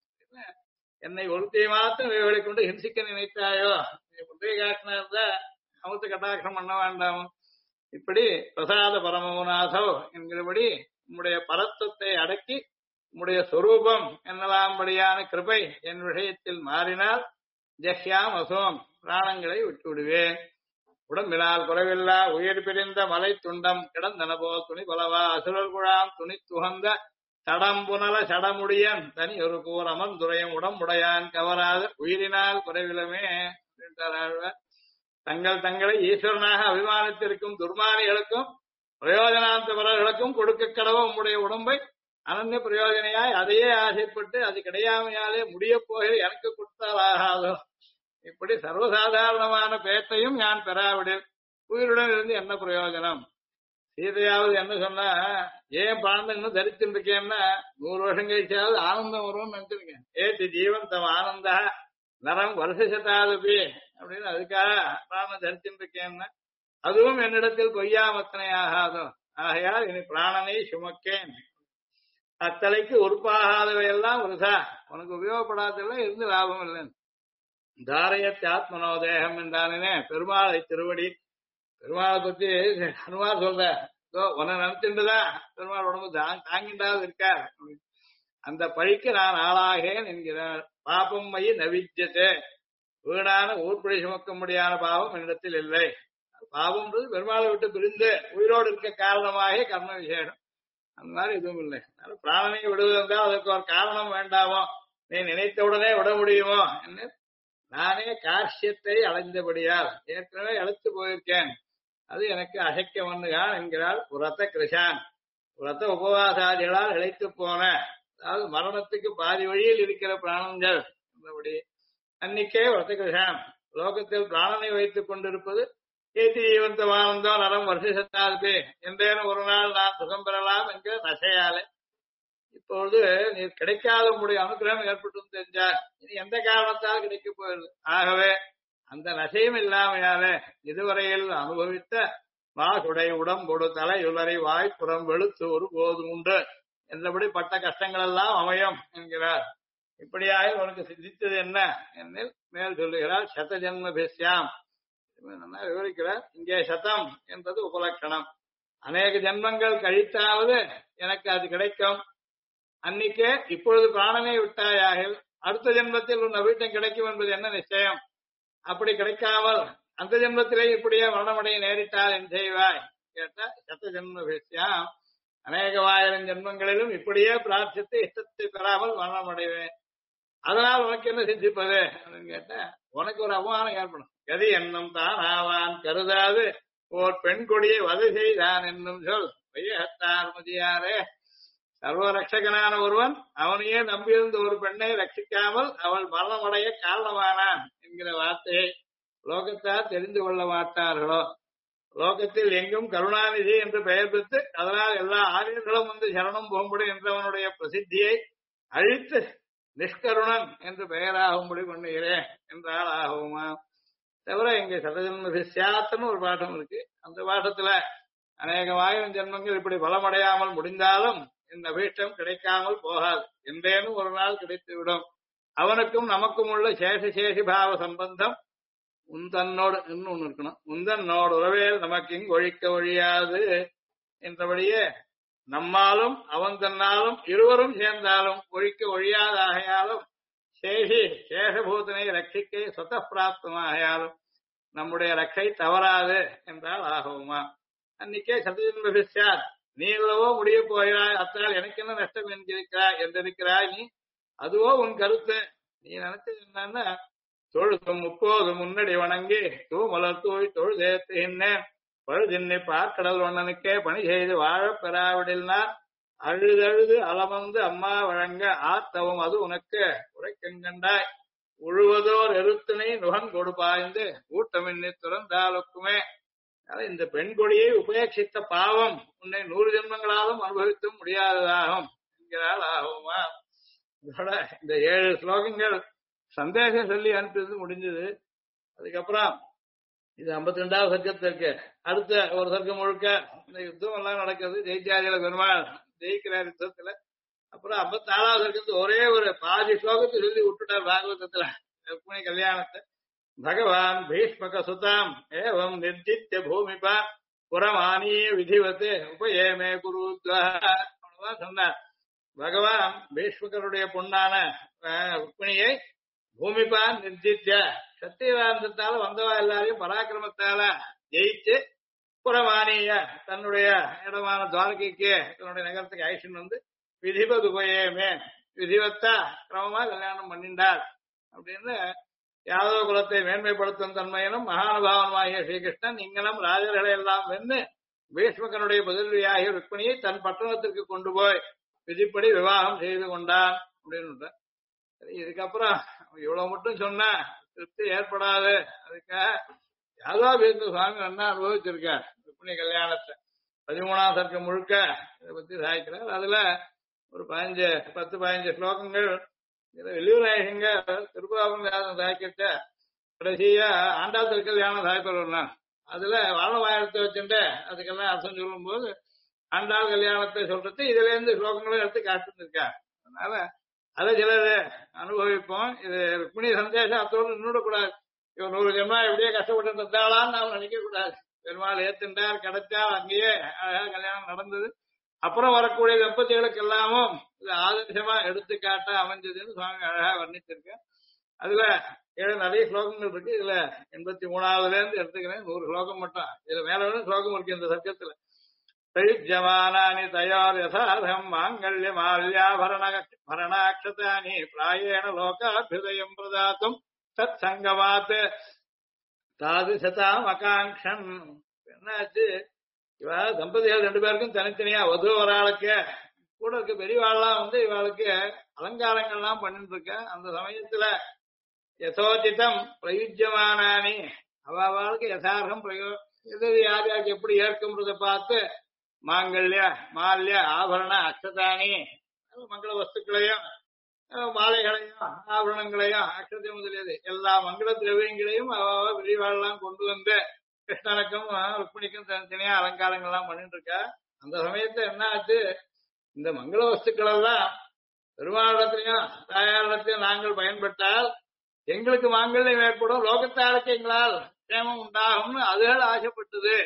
என்னை ஒருத்தியை மாத்திரம் இவைகளை கொண்டு ஹிம்சிக்க நினைத்தாயோ, முந்தைய காட்டினார்த அமுத்து கட்டாட்சம் பண்ண வேண்டாம். இப்படி பிரசாத பரமநாதோ என்கிறபடி உம்முடைய பரத்துவத்தை அடக்கி உம்முடைய சொரூபம் என்னலாம்படியான கிருபை என் விஷயத்தில் மாறினால் ஜஹ்யாம் அசோம் பிராணங்களை விட்டு விடுவேன். உடம்பினால் குறைவில்லா உயிர் பிரிந்த மலை துண்டம் கிடந்தன போல் துணி பலவா அசுரர் குழாம் துணி துகந்த தடம் புனல சடமுடியன் தனி ஒரு கூர் அமர்ந்துரையும் உடம்புடையான் கவராத உயிரினால் குறைவிலமே என்றார். தங்கள் தங்களை ஈஸ்வரனாக அபிமானித்திருக்கும் துர்மானிகளுக்கும் பிரயோஜனாந்தவர்களுக்கும் கொடுக்க கடவு உம்முடைய உடம்பை அனன்ய பிரயோஜனையாய் அதையே ஆசைப்பட்டு அது கிடையாமையாலே முடிய போகிற எனக்கு கொடுத்தால் ஆகாதோ. இப்படி சர்வசாதாரணமான பேட்டையும் நான் பெறாவிடில் உயிருடன் இருந்து என்ன பிரயோஜனம்? சீதையாவது என்ன சொன்னா, ஏன் பாண்டு இன்னும் தரிச்சுட்டு இருக்கேன்னா 100 வருஷம் கழிச்சாவது ஆனந்தம் வரும்னு நினைச்சிருக்கேன். ஏத்தி ஜீவன் தம் ஆனந்தா நரம் வருஷத்தாதுபி அப்படின்னு அதுக்காக பிராணம் தரிச்சுட்டு இருக்கேன்னா அதுவும் என்னிடத்தில் பொய்யாமத்தனை ஆகாதோ. ஆகையால் இனி பிராணனை சுமக்கேன். அத்தலைக்கு உறுப்பாகாதவையெல்லாம் விருதா, உனக்கு உபயோகப்படாதெல்லாம் இருந்து லாபம் இல்லைன்னு. தாரையத்தை ஆத்மனோதேகம் என்றானே பெருமாளை திருவடி. பெருமாளை பத்தி ஹனுமார் சொல்ற, உன்னை நினைச்சுட்டுதான் பெருமாள் உடம்பு தாங்கிண்டாவது இருக்கா, அந்த பழிக்கு நான் ஆளாகேன் என்கிறார். பாபம் மைய நவிஜ்யத்தே, வீணான ஊர்படி சுமக்க முடியாத பாவம் என்னிடத்தில் இல்லை. பாவம்ன்றது பெருமாளை விட்டு பிரிந்து உயிரோடு இருக்க காரணமாக கர்ம விசேஷம். அந்த மாதிரி எதுவும் இல்லை. பிராணனை விடுவதென்றால் அதற்கு ஒரு காரணம் வேண்டாமோ, நீ நினைத்தவுடனே விட முடியுமோ என்ன? நானே கார்ஷியத்தை அடைந்தபடியால் ஏற்கனவே அழைத்து போயிருக்கேன், அது எனக்கு அசைக்க வண்ணுகான் என்கிறாள். உரத்த கிருஷான், உரத்த உபவாசாதிகளால் இழைத்து போன, அதாவது மரணத்துக்கு பாதி வழியில் இருக்கிற பிராணங்கள் என்பபடி அன்னைக்கே உரத்த கிருஷான் லோகத்தில் பிராணனை வைத்துக் கொண்டிருப்பது ஏத்தி ஜீவந்தமானந்தோ நலம் வருஷத்தாது என்றேனும் ஒரு நாள் நான் சுகம் பெறலாம் என்கிற நசையாலே இப்பொழுது நீர் கிடைக்காத உங்களுடைய அனுகிரகம் ஏற்பட்டு தெரிஞ்சார் இனி எந்த காரணத்தால் கிடைக்க போயிடுது. ஆகவே அந்த நசையும் இல்லாமையாலே இதுவரையில் அனுபவித்த மாசுடை உடம்பொடு தலையுலரை வாய்ப்புறம் வெளுத்து ஒரு போது உண்டு என்றபடி பட்ட கஷ்டங்கள் எல்லாம் அமையும் என்கிறார். இப்படியாக உனக்கு சித்தித்தது என்ன என்னில் மேல் சொல்லுகிறார். சத ஜென்ம பேசியாம் விவரிக்கிறார். இங்கே சதம் என்பது உபலட்சணம். அநேக ஜென்மங்கள் கழித்தாவது எனக்கு அது கிடைக்கும். அன்னைக்கே இப்பொழுது பிராணனை விட்டாயாக அடுத்த ஜென்மத்தில் உன் அபீட்டம் கிடைக்கும் என்பது என்ன நிச்சயம்? அப்படி கிடைக்காமல் அந்த ஜென்மத்திலே இப்படியே மரணமடைய நேரிட்டால் என் செய்வாய் கேட்ட சத்த ஜென்ம பேசியாம். அநேகமாயிரம் ஜென்மங்களிலும் இப்படியே பிரார்த்தித்து இஷ்டத்தை பெறாமல் மரணமடைவேன். அதனால் உனக்கு என்ன சிந்திப்பது அப்படின்னு கேட்ட உனக்கு ஒரு அவமானம் ஏற்படும். கதி என்னும் தான் ஆவான் கருதாது ஓர் பெண் கொடியை வதை செய்தான் என்னும் சொல் வையகத்தார் முதியாரே. சர்வரட்சகனான ஒருவன் அவனையே நம்பியிருந்த ஒரு பெண்ணை ரட்சிக்காமல் அவள் மரணமடைய காரணமானான் என்கிற வார்த்தையை லோகத்தார் தெரிந்து கொள்ள மாட்டார்களோ? லோகத்தில் எங்கும் கருணாநிதி என்று பெயர் பெற்று அதனால் எல்லா ஆரியர்களும் வந்து சரணம் போகும்படி என்றவனுடைய பிரசித்தியை அழித்து நிஷ்கருணன் என்று பெயராகும்படி பண்ணுகிறேன் என்றால் ஆகுமா? தவிர இங்க சதஜன்ம சியாத்துன்னு ஒரு பாட்டம் இருக்கு. அந்த பாட்டத்துல அநேகமாயிரம் ஜென்மங்கள் இப்படி பலமடையாமல் முடிந்தாலும் இந்த அபீஷ்டம் கிடைக்காமல் போகாது. என்றேனும் ஒரு நாள் கிடைத்துவிடும். அவனுக்கும் நமக்கும் உள்ள சேஷி பாவ சம்பந்தம் உந்தன்னோடு இன்னும் ஒண்ணு இருக்கணும். உந்தன்னோடு உறவேல் நமக்கு இங்கு ஒழிக்க ஒழியாது என்றபடியே நம்மாலும் அவன் தன்னாலும் இருவரும் சேர்ந்தாலும் ஒழிக்க ஒழியாத ஆகையாலும் சேஷபூதனை ரட்சிக்கை சொத்த பிராப்தமாகையாலும் நம்முடைய ரட்சை தவறாது என்றால் ஆகுமா? அன்னைக்கே சதஜன்மபிஷார் நீ எவ்வளவோ முடிய போகிறாய், அத்தால் எனக்கு என்ன நஷ்டம் என்கிறாய் என்றிருக்கிறாய் நீ. அதுவோ உன் கருத்து. நீ நினைச்சது என்னன்னா தொழுதும் முப்போது முன்னடி வணங்கி தூமலர் தூய் தொழுதேத்துகின்றேன் பழுதின்னை பார்க்கடல் ஒன்னனுக்கே பணி செய்து வாழப் பெறாவிடில்னா அழுதழுது அலமந்து அம்மா வழங்க ஆத்தவும் அது உனக்கு உரைக்கங்கண்டாய் உழுவதோர் எருத்தினை நுகன் கொடுப்பாய்ந்து ஊட்டமின்னி துறந்தாலுக்குமே. இந்த பெண் கொடியை உபேட்சித்த பாவம் உன்னை 100 ஜென்மங்களாலும் அனுபவித்தும் முடியாததாகும் என்கிறாள் ஆகுமா? இதோட இந்த 7 ஸ்லோகங்கள் சந்தேகம் சொல்லி அனுப்பியது முடிஞ்சது. அதுக்கப்புறம் இது 52வது சர்க்கத்துல இருக்கு. அடுத்த ஒரு சர்க்கம் முழுக்க இந்த யுத்தம் எல்லாம் நடக்குது. ஜெயிச்சாரியில பெருமாள் ஜெயிக்கிறார் யுத்தத்துல. அப்புறம் 54வது சர்க்கத்து ஒரே ஒரு பாதி ஸ்லோகத்தை சொல்லி விட்டுட்டார் பாகவதத்துல ருக்மிணி கல்யாணத்தை. பகவான் பீஷ்மக சுதாம் ஏவம் நிர்ஜித்ய பூமிபா புறமானிய விதிவத்து உபயேமே குருத்வா அவ்வளவுதான் சொன்னார். பகவான் பீஷ்மகருடைய பொண்ணான ருக்மிணியை பூமிபான் நிர்ஜித்ய சத்தியவாந்தத்தால வந்தவா எல்லாரையும் பராக்கிரமத்தால ஜெயிச்சு புறமானிய தன்னுடைய இடமான துவாரகைக்கு தன்னுடைய நகரத்துக்கு ஐஷன் வந்து விதிபது உபயேமே விதிவத்தா கிரமமா கல்யாணம் பண்ணிண்டார் அப்படின்னு யாதவ குலத்தை மேன்மைப்படுத்தும் தன்மையிலும் மகானுபாவனமாகிய ஸ்ரீகிருஷ்ணன் இங்கனம் ராஜர்களை எல்லாம் வென்று பீஷ்மகனுடைய பதில்வியாகிய ருக்மிணியை தன் பட்டணத்திற்கு கொண்டு போய் விதிப்படி விவாகம் செய்து கொண்டான் அப்படின்னு. இதுக்கப்புறம் இவ்வளவு மட்டும் சொன்னா திருப்தி ஏற்படாது. அதுக்காக யாதவாபீர்த்த சுவாமி என்ன அனுபவிச்சிருக்கார் ருக்மிணி கல்யாணத்தை 13ஆம் சர்க்கம் முழுக்க இதை பத்தி சாய்க்கிறார். அதுல ஒரு 10-15 ஸ்லோகங்கள் வெளியூராயங்க திருப்பாபம் சாய்க்கிட்ட கடைசியா ஆண்டாள் திருக்கல்யாணம் சாய்ப்பவர்னா அதுல வாழவாயத்தை வச்சுட்டு அதுக்கெல்லாம் அர்த்தம் சொல்லும் போது ஆண்டாள் கல்யாணத்தை சொல்றது இதுல இருந்து ஸ்லோகங்களும் எடுத்து காட்டுருக்கா. அதனால அதை சிலர் அனுபவிப்போம். இது ருக்மிணி சந்தேஷம் அத்தோடு நின்றுடக்கூடாது. இவன் 100 ஜென்மா எப்படியே கஷ்டப்பட்டு இருந்தாளான்னு நாம் நினைக்க கூடாது. பெருமாள் ஏத்துண்டார் கிடைச்சா அங்கேயே அழகா கல்யாணம் நடந்தது. அப்புறம் வரக்கூடிய தம்பதிகளுக்கு எல்லாமும் இது ஆதர்சமா எடுத்துக்காட்டா அமைஞ்சதுன்னு சுவாமி அழகா வர்ணிச்சிருக்கேன். அதுல நிறைய ஸ்லோகங்கள் இருக்கு. இதுல 83ஆவதுல இருந்து எடுத்துக்கிறேன் 100 ஸ்லோகம் மட்டும். இதுல மேல ஸ்லோகம் இருக்கு இந்த சர்க்கத்துல. பிரயுஜ்யமானானி தயோர் யதார்த்தம் மாங்கல்ய மால்யாபரணாட்சதானி பிராயேண லோகாபியுதயம் பிரதாத்தும் தத் சங்கமாத் தாதுசதாம் அகாங்க்ஷன். என்னாச்சு, இவ தம்பதிகள் 2 பேருக்கும் தனித்தனியா வது ஒரு ஆளுக்கு கூட இருக்க பெரியவாள்லாம் வந்து இவாளுக்கு அலங்காரங்கள்லாம் பண்ணிட்டு இருக்க. அந்த சமயத்துல யதோச்சிதம் பிரயுஜ்யமானானி அவளுக்கு யதார்த்தம் எது யார் யாருக்கு எப்படி ஏற்கும்ன்றத பார்த்து மாங்கல்ய மால்ய ஆபரண அக்ஷதானி மங்கள வஸ்துக்களையும் மாலைகளையும் ஆபரணங்களையும் அக்ஷதை முதலியது எல்லா மங்கள திரவியங்களையும் விரிவாளெல்லாம் கொண்டு வந்து கிருஷ்ணனுக்கும் ருக்மிணிக்கும் தனித்தனியா அலங்காரங்கள்லாம் பண்ணிட்டு இருக்கா. அந்த சமயத்துல என்ன ஆச்சு, இந்த மங்கள வஸ்துக்கள் எல்லாம் பெருமாளிடத்திலையும் தாயாரிடத்தையும் நாங்கள் பயன்பட்டால் எங்களுக்கு மாங்கல்யம் ஏற்படும், லோகத்தாருக்கு எங்களால் சேமம் உண்டாகும்னு அதுகள் ஆசைப்பட்டது.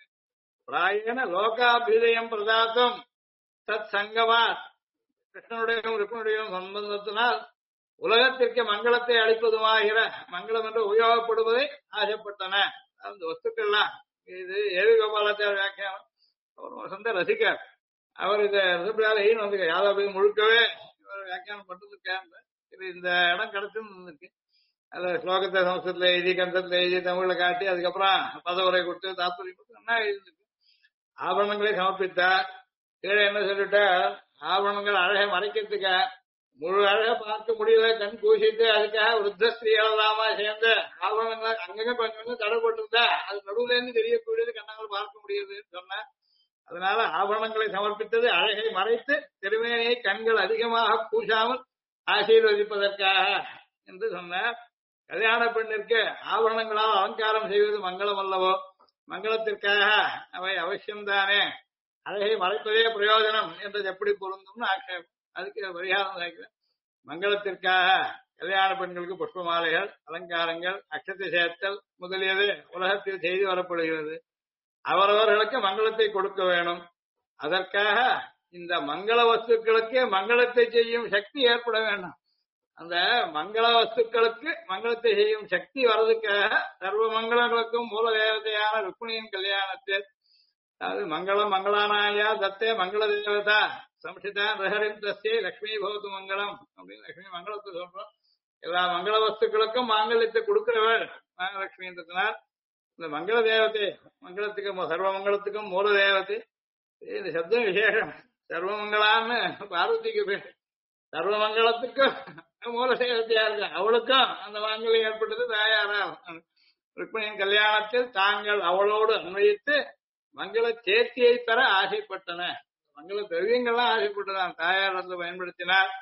பிராயண லோகாபியுதயம் பிரதாத்தும் தத் சங்கமா கிருஷ்ணனுடையும் ருக்மிணியுடையும் சம்பந்தத்தினால் உலகத்திற்கு மங்களத்தை அளிப்பதுமாகிற மங்களம் என்று உபயோகப்படுவதை ஆசைப்பட்டன. அந்த வஸ்துக்கள்லாம் இது ஏவி கோபாலாச்சார வியாக்கியானம் அவர் வசந்த ரசிகர். அவர் இதை ரிசப்டாலையும் வந்து யாதவ முழுக்கவே வியாக்கியானம் பண்றதுக்காக இது இந்த இடம் கிடைச்சுன்னு அந்த ஸ்லோகத்தை சமஸ்கிருதத்துல எழுதி கந்தத்துல எழுதி தமிழ்ல காட்டி அதுக்கப்புறம் பதவுரை கொடுத்து தாத்பரியம் கொடுத்து என்ன எழுதிருக்கு. ஆபரணங்களை சமர்ப்பித்தார். கீழே என்ன சொல்லிட்டா, ஆபரணங்கள் அழகை மறைக்கிறதுக்க முழு அழகை பார்க்க முடியல, கண் கூசிட்டு அதுக்காக விருத்த ஸ்திரீகள் எல்லாமா சேர்ந்து ஆபரணங்களை அங்கங்க கொஞ்சம் கொஞ்சம் தடை போட்டிருந்தா அது நடுவுல இருந்து தெரியக்கூடியது, கண்ணாங்கள் பார்க்க முடியுதுன்னு சொன்ன. அதனால ஆபரணங்களை சமர்ப்பித்தது அழகை மறைத்து திருமேனியை கண்கள் அதிகமாக பூசாமல் ஆசீர்வதிப்பதற்காக என்று சொன்னார். கல்யாண பெண்ணிற்கு ஆபரணங்களால் அலங்காரம் செய்வது மங்களம் அல்லவோ, மங்களத்திற்காக அவை அவசியம்தானே, அழகை மறைப்பதே பிரயோஜனம் என்றது எப்படி பொருந்தும்னு ஆட்சேபம். அதுக்கு பரிகாரம் நினைக்கிறேன். மங்களத்திற்காக கல்யாண பெண்களுக்கு புஷ்ப மாலைகள் அலங்காரங்கள் அக்ஷத்தை சேர்த்தல் முதலியது உலகத்தில் செய்து வரப்படுகிறது. அவரவர்களுக்கு மங்களத்தை கொடுக்க வேணும். அதற்காக இந்த மங்கள வஸ்துக்களுக்கு மங்களத்தை செய்யும் சக்தி ஏற்பட வேண்டும். அந்த மங்கள வஸ்துக்களுக்கு மங்களத்தை செய்யும் சக்தி வர்றதுக்காக சர்வ மங்களங்களுக்கும் மூல தேவதையான ருக்மிணியின் கல்யாணத்தில் அதாவது மங்களம் மங்களானாயா தத்தே மங்கள தேவதா சம்சிதா ரஹரிம் தஸ்யை லக்ஷ்மி பகவத்து மங்களம் அப்படின்னு லட்சுமி மங்களத்தை சொல்றோம். எல்லா மங்கள வஸ்துக்களுக்கும் மாங்கல்யத்தை கொடுக்கிறவள் மகாலட்சுமின்றதுனால் இந்த மங்கள தேவதை மங்களத்துக்கும் சர்வ மங்களத்துக்கும் மூல தேவதை. இந்த சப்தம் விசேஷம். சர்வமங்களான்னு பார்வதிக்கு பேர். சர்வமங்கலத்துக்கும் மூல தேவதையா இருக்கு. அவளுக்கும் அந்த மாங்கல்யம் ஏற்பட்டது தாயாரா ருக்மிணியின் கல்யாணத்தில் தாங்கள் அவளோடு அன்வயித்து மங்கள சேர்த்தியை பெற ஆசைப்பட்டன. மங்கள திரவியங்கள்லாம் ஆசைப்பட்டதான் தாயார் வந்து பயன்படுத்தினார்.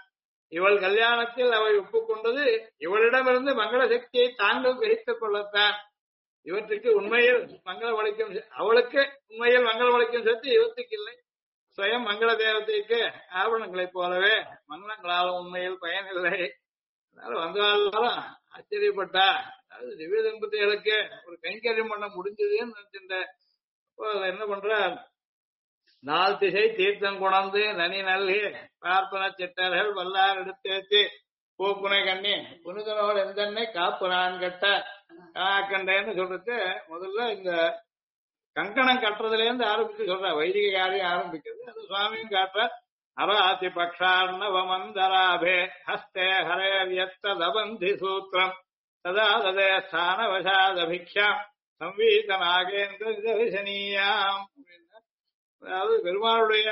இவள் கல்யாணத்தில் அவை ஒப்புக்கொண்டது இவளிடமிருந்து மங்கள சக்தியை தாங்கள் கிரகித்துக் கொள்ளத்தான். இவற்றுக்கு உண்மையில் மங்கள வளைக்கும் அவளுக்கு உண்மையில் மங்கள வளைக்கும் சக்தி இவற்றுக்கு இல்லை. சுயம் மங்கள தேவதைக்கு ஆபரணங்களைப் போலவே மங்களங்களாலும் உண்மையில் பயனில்லை. அதனால வந்தாலும் ஆச்சரியப்பட்டா. அதாவது திவ்ய தம்பதிகளுக்கு ஒரு கைங்கரியம் பண்ண முடிஞ்சதுன்னு நினைச்சிருந்த என்ன பண்றார், நாள் திசை தீர்த்தம் குணந்து நனி நல்கி பார்ப்பன சிட்டர்கள் வல்லார் எடுத்தேத்தி பூப்புனை கண்ணி புனிதனோடு எந்தென்னை காப்பு நான் கட்ட கண்டேன்னு சொல்றது முதல்ல இந்த கங்கணம் கட்டுறதுல இருந்து ஆரம்பிச்சு சொல்ற வைதிக காரியம் ஆரம்பிக்கிறது. அது சுவாமியும் காட்டுற அராதி பக்ஷார்ணவமந்தராபே ஹஸ்தே ஹரே வியத்ததபந்தி சூத்திரம் சதா ததே ஸ்தானவசாதபிக்ஷாம் சம்வீத நாகேந்திர தரிசனியாம். அதாவது பெருமாளுடைய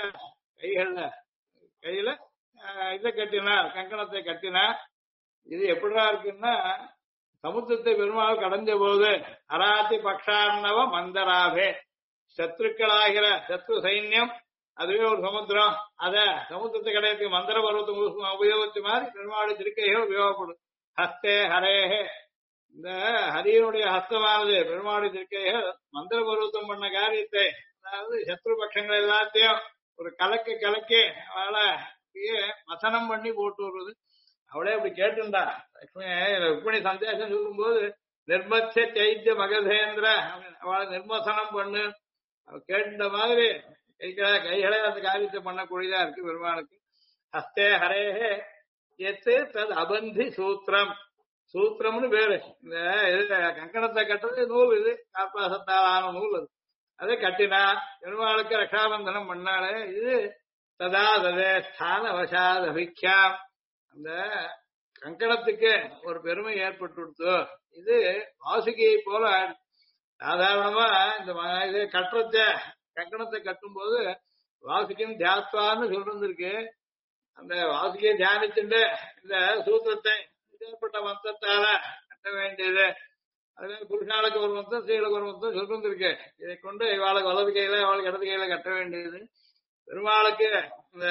கையில இதை கட்டினார், கங்கணத்தை கட்டினார். இது எப்படிதான் இருக்குன்னா சமுத்திரத்தை பெருமாள் கடந்த போது அராத்தி பக்ஷார்ணவ மந்தராபே சத்ருக்களாகிற சத்ரு சைன்யம் அதுவே ஒரு சமுத்திரம். அத சமுத்திரத்தை கடையத்துக்கு மந்திர பருவத்தை உபயோகித்த மாதிரி பெருமாளுடைய திருக்கைகள் உபயோகப்படும். ஹஸ்தே ஹரேஹே இந்த ஹரியனுடைய ஹஸ்தமானது பெருமாளுடைய திருக்கைகள் மந்திர பருவத்தம் பண்ண காரியத்தை, அதாவது சத்ரு பட்சங்கள் எல்லாத்தையும் ஒரு கலக்கி அவளை மசனம் பண்ணி போட்டு வருவது. அவளே அப்படி கேட்டுண்டா ருக்மிணி சந்தேசம் சொல்லும் போது நிர்மச்ச சைத்திய மகதேந்திர அவளை நிர்மசனம் பண்ணு அவ கேட்ட மாதிரி கைகளே அந்த காரியத்தை பண்ணக்கூடியதா இருக்கு பெருமாளுக்கு. ஹஸ்தே ஹரேஹே எத்து தது அபந்தி சூத்திரம், சூத்திரம்னு பேரு. இந்த கங்கணத்தை கட்டுறது நூல், இது காப்பாசத்தால் ஆன நூல். அது அதை கட்டினா பெருமாளுக்கு ரஷாபந்தனம் பண்ணாலே இது சதா ததே ஸ்தான வசாத் அபிக்ஷாம். அந்த கங்கணத்துக்கு ஒரு பெருமை ஏற்பட்டு இது வாசுகியை போல. சாதாரணமா இந்த இது கட்டுறத கங்கணத்தை கட்டும் போது வாசுகின்னு தியாத்வான்னு சொல்லிருக்கு. அந்த வாசுகியை தியானிச்சுட்டு இந்த சூத்திரத்தை ஏற்பட்ட மந்திரத்தால கட்ட வேண்டியது. அதனால புருஷாளுக்கு ஒரு மொத்தம் ஸ்திரீகளுக்கு ஒரு மொத்தம் சொல்லிருக்கு. இதை கொண்டு இவாளுக்கு வலது கையில அவளுக்கு இடது கையில கட்ட வேண்டியது. பெருமாளுக்கு இந்த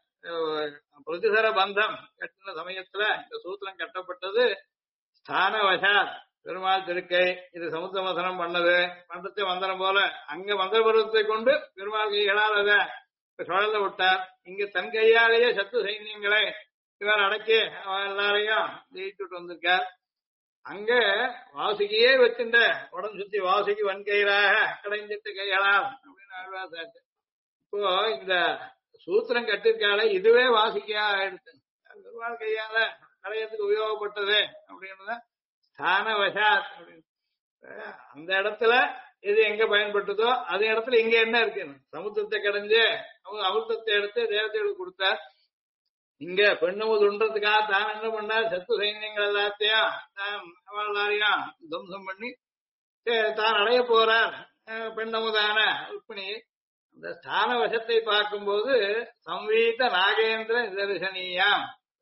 பிரதிசர பந்தம் கட்டின சமயத்துல இந்த சூத்திரம் கட்டப்பட்டது ஸ்தான வசா பெருமாள் திருக்கை. இது சமுத்திர மசனம் பண்ணது மந்திரத்தை மந்திரம் போல அங்க மந்திர பருவத்தை கொண்டு பெருமாள் கைகளால் அதை சுழல விட்டார். இங்க தன் கையாலேயே சத்து சைன்யங்களை இவர் அடக்கி அவன் எல்லாரையும் ஜெயிச்சுட்டு வந்திருக்கார். அங்க வாசுகியே வச்சுட்ட உடம்பு சுத்தி வாசுகி வன்கையிலாக கடைஞ்சிட்டு கைகளால் அப்படின்னு ஆழ்வாசாச்சு. இப்போ இந்த சூத்திரம் கட்டிருக்கால இதுவே வாசுகியா ஆயிடுச்சு. பெருமாள் கையால கடையத்துக்கு உபயோகப்பட்டது அப்படின்னு ஸ்தான வசாத் அப்படின்னு. அந்த இடத்துல இது எங்க பயன்பட்டதோ அதே இடத்துல இங்க என்ன இருக்கு, சமுத்திரத்தை கடைஞ்சு அமிர்தத்தை எடுத்து தேவதைகளுக்கு கொடுத்தார். இங்க பெண்ணுமுது உண்றதுக்காக தான் என்ன பண்ணார், சத்து சைன்யங்கள் எல்லாத்தையும் தான் எல்லாரையும் துவம்சம் பண்ணி தான் அடைய போறார் பெண்ணமுதான ருக்மிணி. அந்த ஸ்தான வசத்தை பார்க்கும்போது சம்வீத நாகேந்திர நிதர்சனியாம்.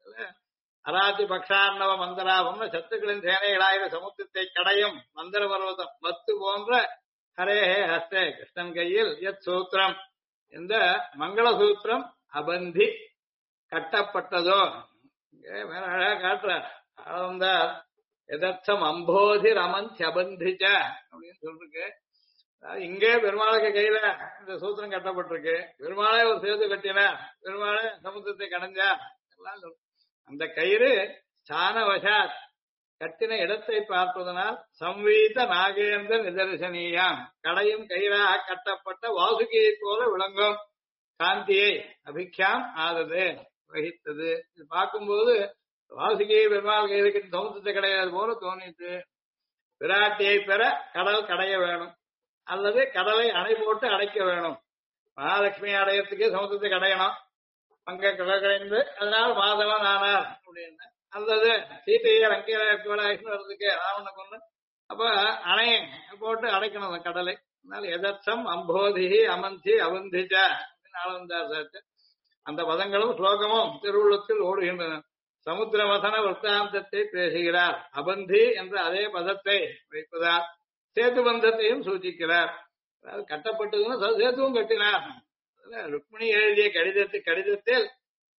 அராத்தி பக்ஷார்ணவ மந்தராபம் சத்துக்களின் சேனைகளாகிற சமுத்திரத்தை கடையும் மந்திர பர்வதம் மத்து போன்ற ஹரேஹே ஹஸ்தே கிருஷ்ணன் கையில் எத் சூத்திரம் இந்த மங்கள சூத்திரம் அபந்தி கட்டப்பட்டதோ. மேல அழகா காட்டுறார் ஆழ்ந்தார் எதர்த்தம் அம்போதி ரமந்தி அபந்திச்ச அப்படின்னு சொல்லிருக்கு. இங்கே பெருமாளுக்கு கையில இந்த சூத்திரம் கட்டப்பட்டிருக்கு. பெருமாளே ஒரு சேது கட்டினார், பெருமாளே சமுத்திரத்தை கடைஞ்சா எல்லாம். அந்த கயிறு ஸ்தான வசாத் கட்டின இடத்தை பார்ப்பதனால் சம்வீத நாகேந்திர நிதர்சனியாம் கடையும் கயிறாக கட்டப்பட்ட வாசுகியை போல விளங்கும் காந்தியை அபிக்ஷாம் ஆதது வகித்தது. இது பார்க்கும்போது வாசுகியை பெருமாள் கையிலுக்கு சமுத்திரத்தை கிடையாது போல தோணிட்டு. விராட்டியை பெற கடல் கடைய வேணும் அல்லது கடலை அணை போட்டு அடைக்க வேணும். மகாலட்சுமியை அடையறதுக்கு சமுத்திரத்தை கடையணும், அங்க கடல் கடைந்து அதனால மாதவன் ஆனார் அப்படின்னு. அல்லது சீத்தையை அங்கே வர்றதுக்கு ராவண கொண்டு அப்ப அணை போட்டு அடைக்கணும் அந்த கடலை. அதனால எதர்த்தம் அம்போதி அமந்தி அவந்திச்ச அப்படின்னு ஆளவந்தார் சேர்த்து அந்த பதங்களும் ஸ்லோகமும் திருவுள்ளத்தில் ஓடுகின்றன. சமுத்திர வசன விற்த்தாந்தத்தை பேசுகிறார். அபந்தி என்ற அதே பதத்தை வைப்பதால் சேது பந்தத்தையும் சூச்சிக்கிறார். அதாவது கட்டப்பட்டதுன்னு சேதுவும் கட்டினார். ருக்மிணி எழுதிய கடிதத்தில்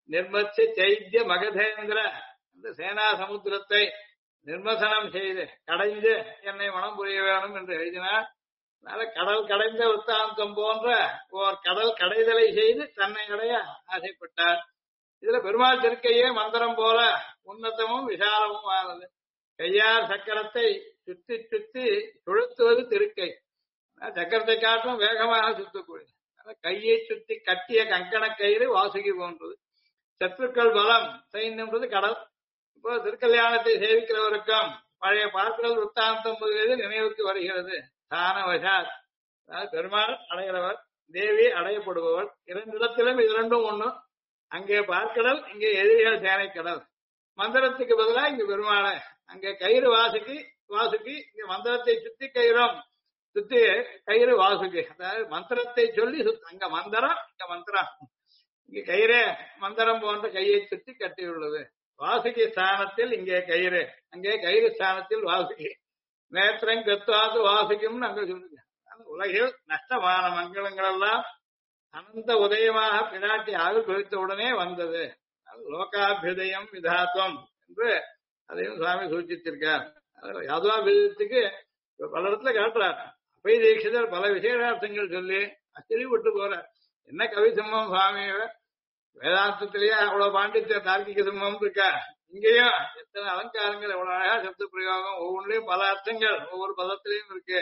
நிர்மச்ச சைத்திய மகதேந்திர அந்த சேனா சமுத்திரத்தை நிர்மசனம் செய்து கடைந்து என்னை மனம் புரிய வேணும் என்று எழுதினார். அதனால கடல் கடைந்த விற்த்தாந்தம் போன்ற ஓர் கடல் கடைதலை செய்து தன்னை அடைய ஆசைப்பட்டார். இதுல பெருமாள் திருக்கையே மந்திரம் போல உன்னதமும் விசாலமும் ஆனது. கையார் சக்கரத்தை சுத்தி சுத்தி சுழத்துவது திருக்கை. சக்கரத்தை காட்டும் வேகமாக சுத்தக்கூடியது. கையை சுத்தி கட்டிய கங்கண கயிறு வாசுகி போன்றது. சத்துருக்கள் பலம் சைன்யம்ன்றது கடல். இப்போ திருக்கல்யாணத்தை சேவிக்கிறவருக்கும் பழைய பார்க்கடல் விற்த்தாந்தம் முதலியது நினைவுக்கு வருகிறது. தான வசாத், அதாவது பெருமாள் அடைகிறவர், தேவி அடையப்படுபவள். இரண்டிடத்திலும் இது ரெண்டும் ஒண்ணு. அங்கே பார்க்கடல், இங்கே எதிரிகள் சேனை கடல். மந்திரத்துக்கு பதிலாக இங்க பெருமாளை, அங்கே கயிறு வாசுகி வாசுகி, இங்க மந்திரத்தை சுத்தி கயிறும் சுத்தி கயிறு வாசுகி. அதாவது மந்திரத்தை சொல்லி அங்க மந்திரம், இங்க மந்திரம். இங்க கயிறே மந்திரம் போன்ற கையை சுத்தி கட்டியுள்ளது. வாசுகி ஸ்தானத்தில் இங்கே கயிறு, அங்கே கயிறு ஸ்தானத்தில் வாசுகி. நேத்திரம் கத்தாது வாசுகிம்னு அங்க சொல்லுங்க. உலகில் நஷ்டமான மங்களங்கள் எல்லாம் அனந்த உதயமாக பிராட்டி ஆவிர்வவித்த உடனே வந்தது. லோகாபியுதயம் விதாத்வம் என்று அதையும் சுவாமி சூச்சித்திருக்கார். யாதுவாபியுதயத்துக்கு பல இடத்துல காட்டுறார். அப்பை தீட்சிதர் பல விசேஷார்த்தங்கள் சொல்லி ஆச்சரியப்பட்டு போறார். என்ன கவி சிம்மம் சுவாமி, வேதாந்தத்திலேயே அவ்வளவு பாண்டித்யம் தார்க்கிக சிம்மம் இருக்கா. இங்கேயும் எத்தனை அலங்காரங்கள், எவ்வளவு அழகா சப்த பிரயோகம், ஒவ்வொன்றிலையும் பல அர்த்தங்கள் ஒவ்வொரு பதத்திலையும் இருக்கு.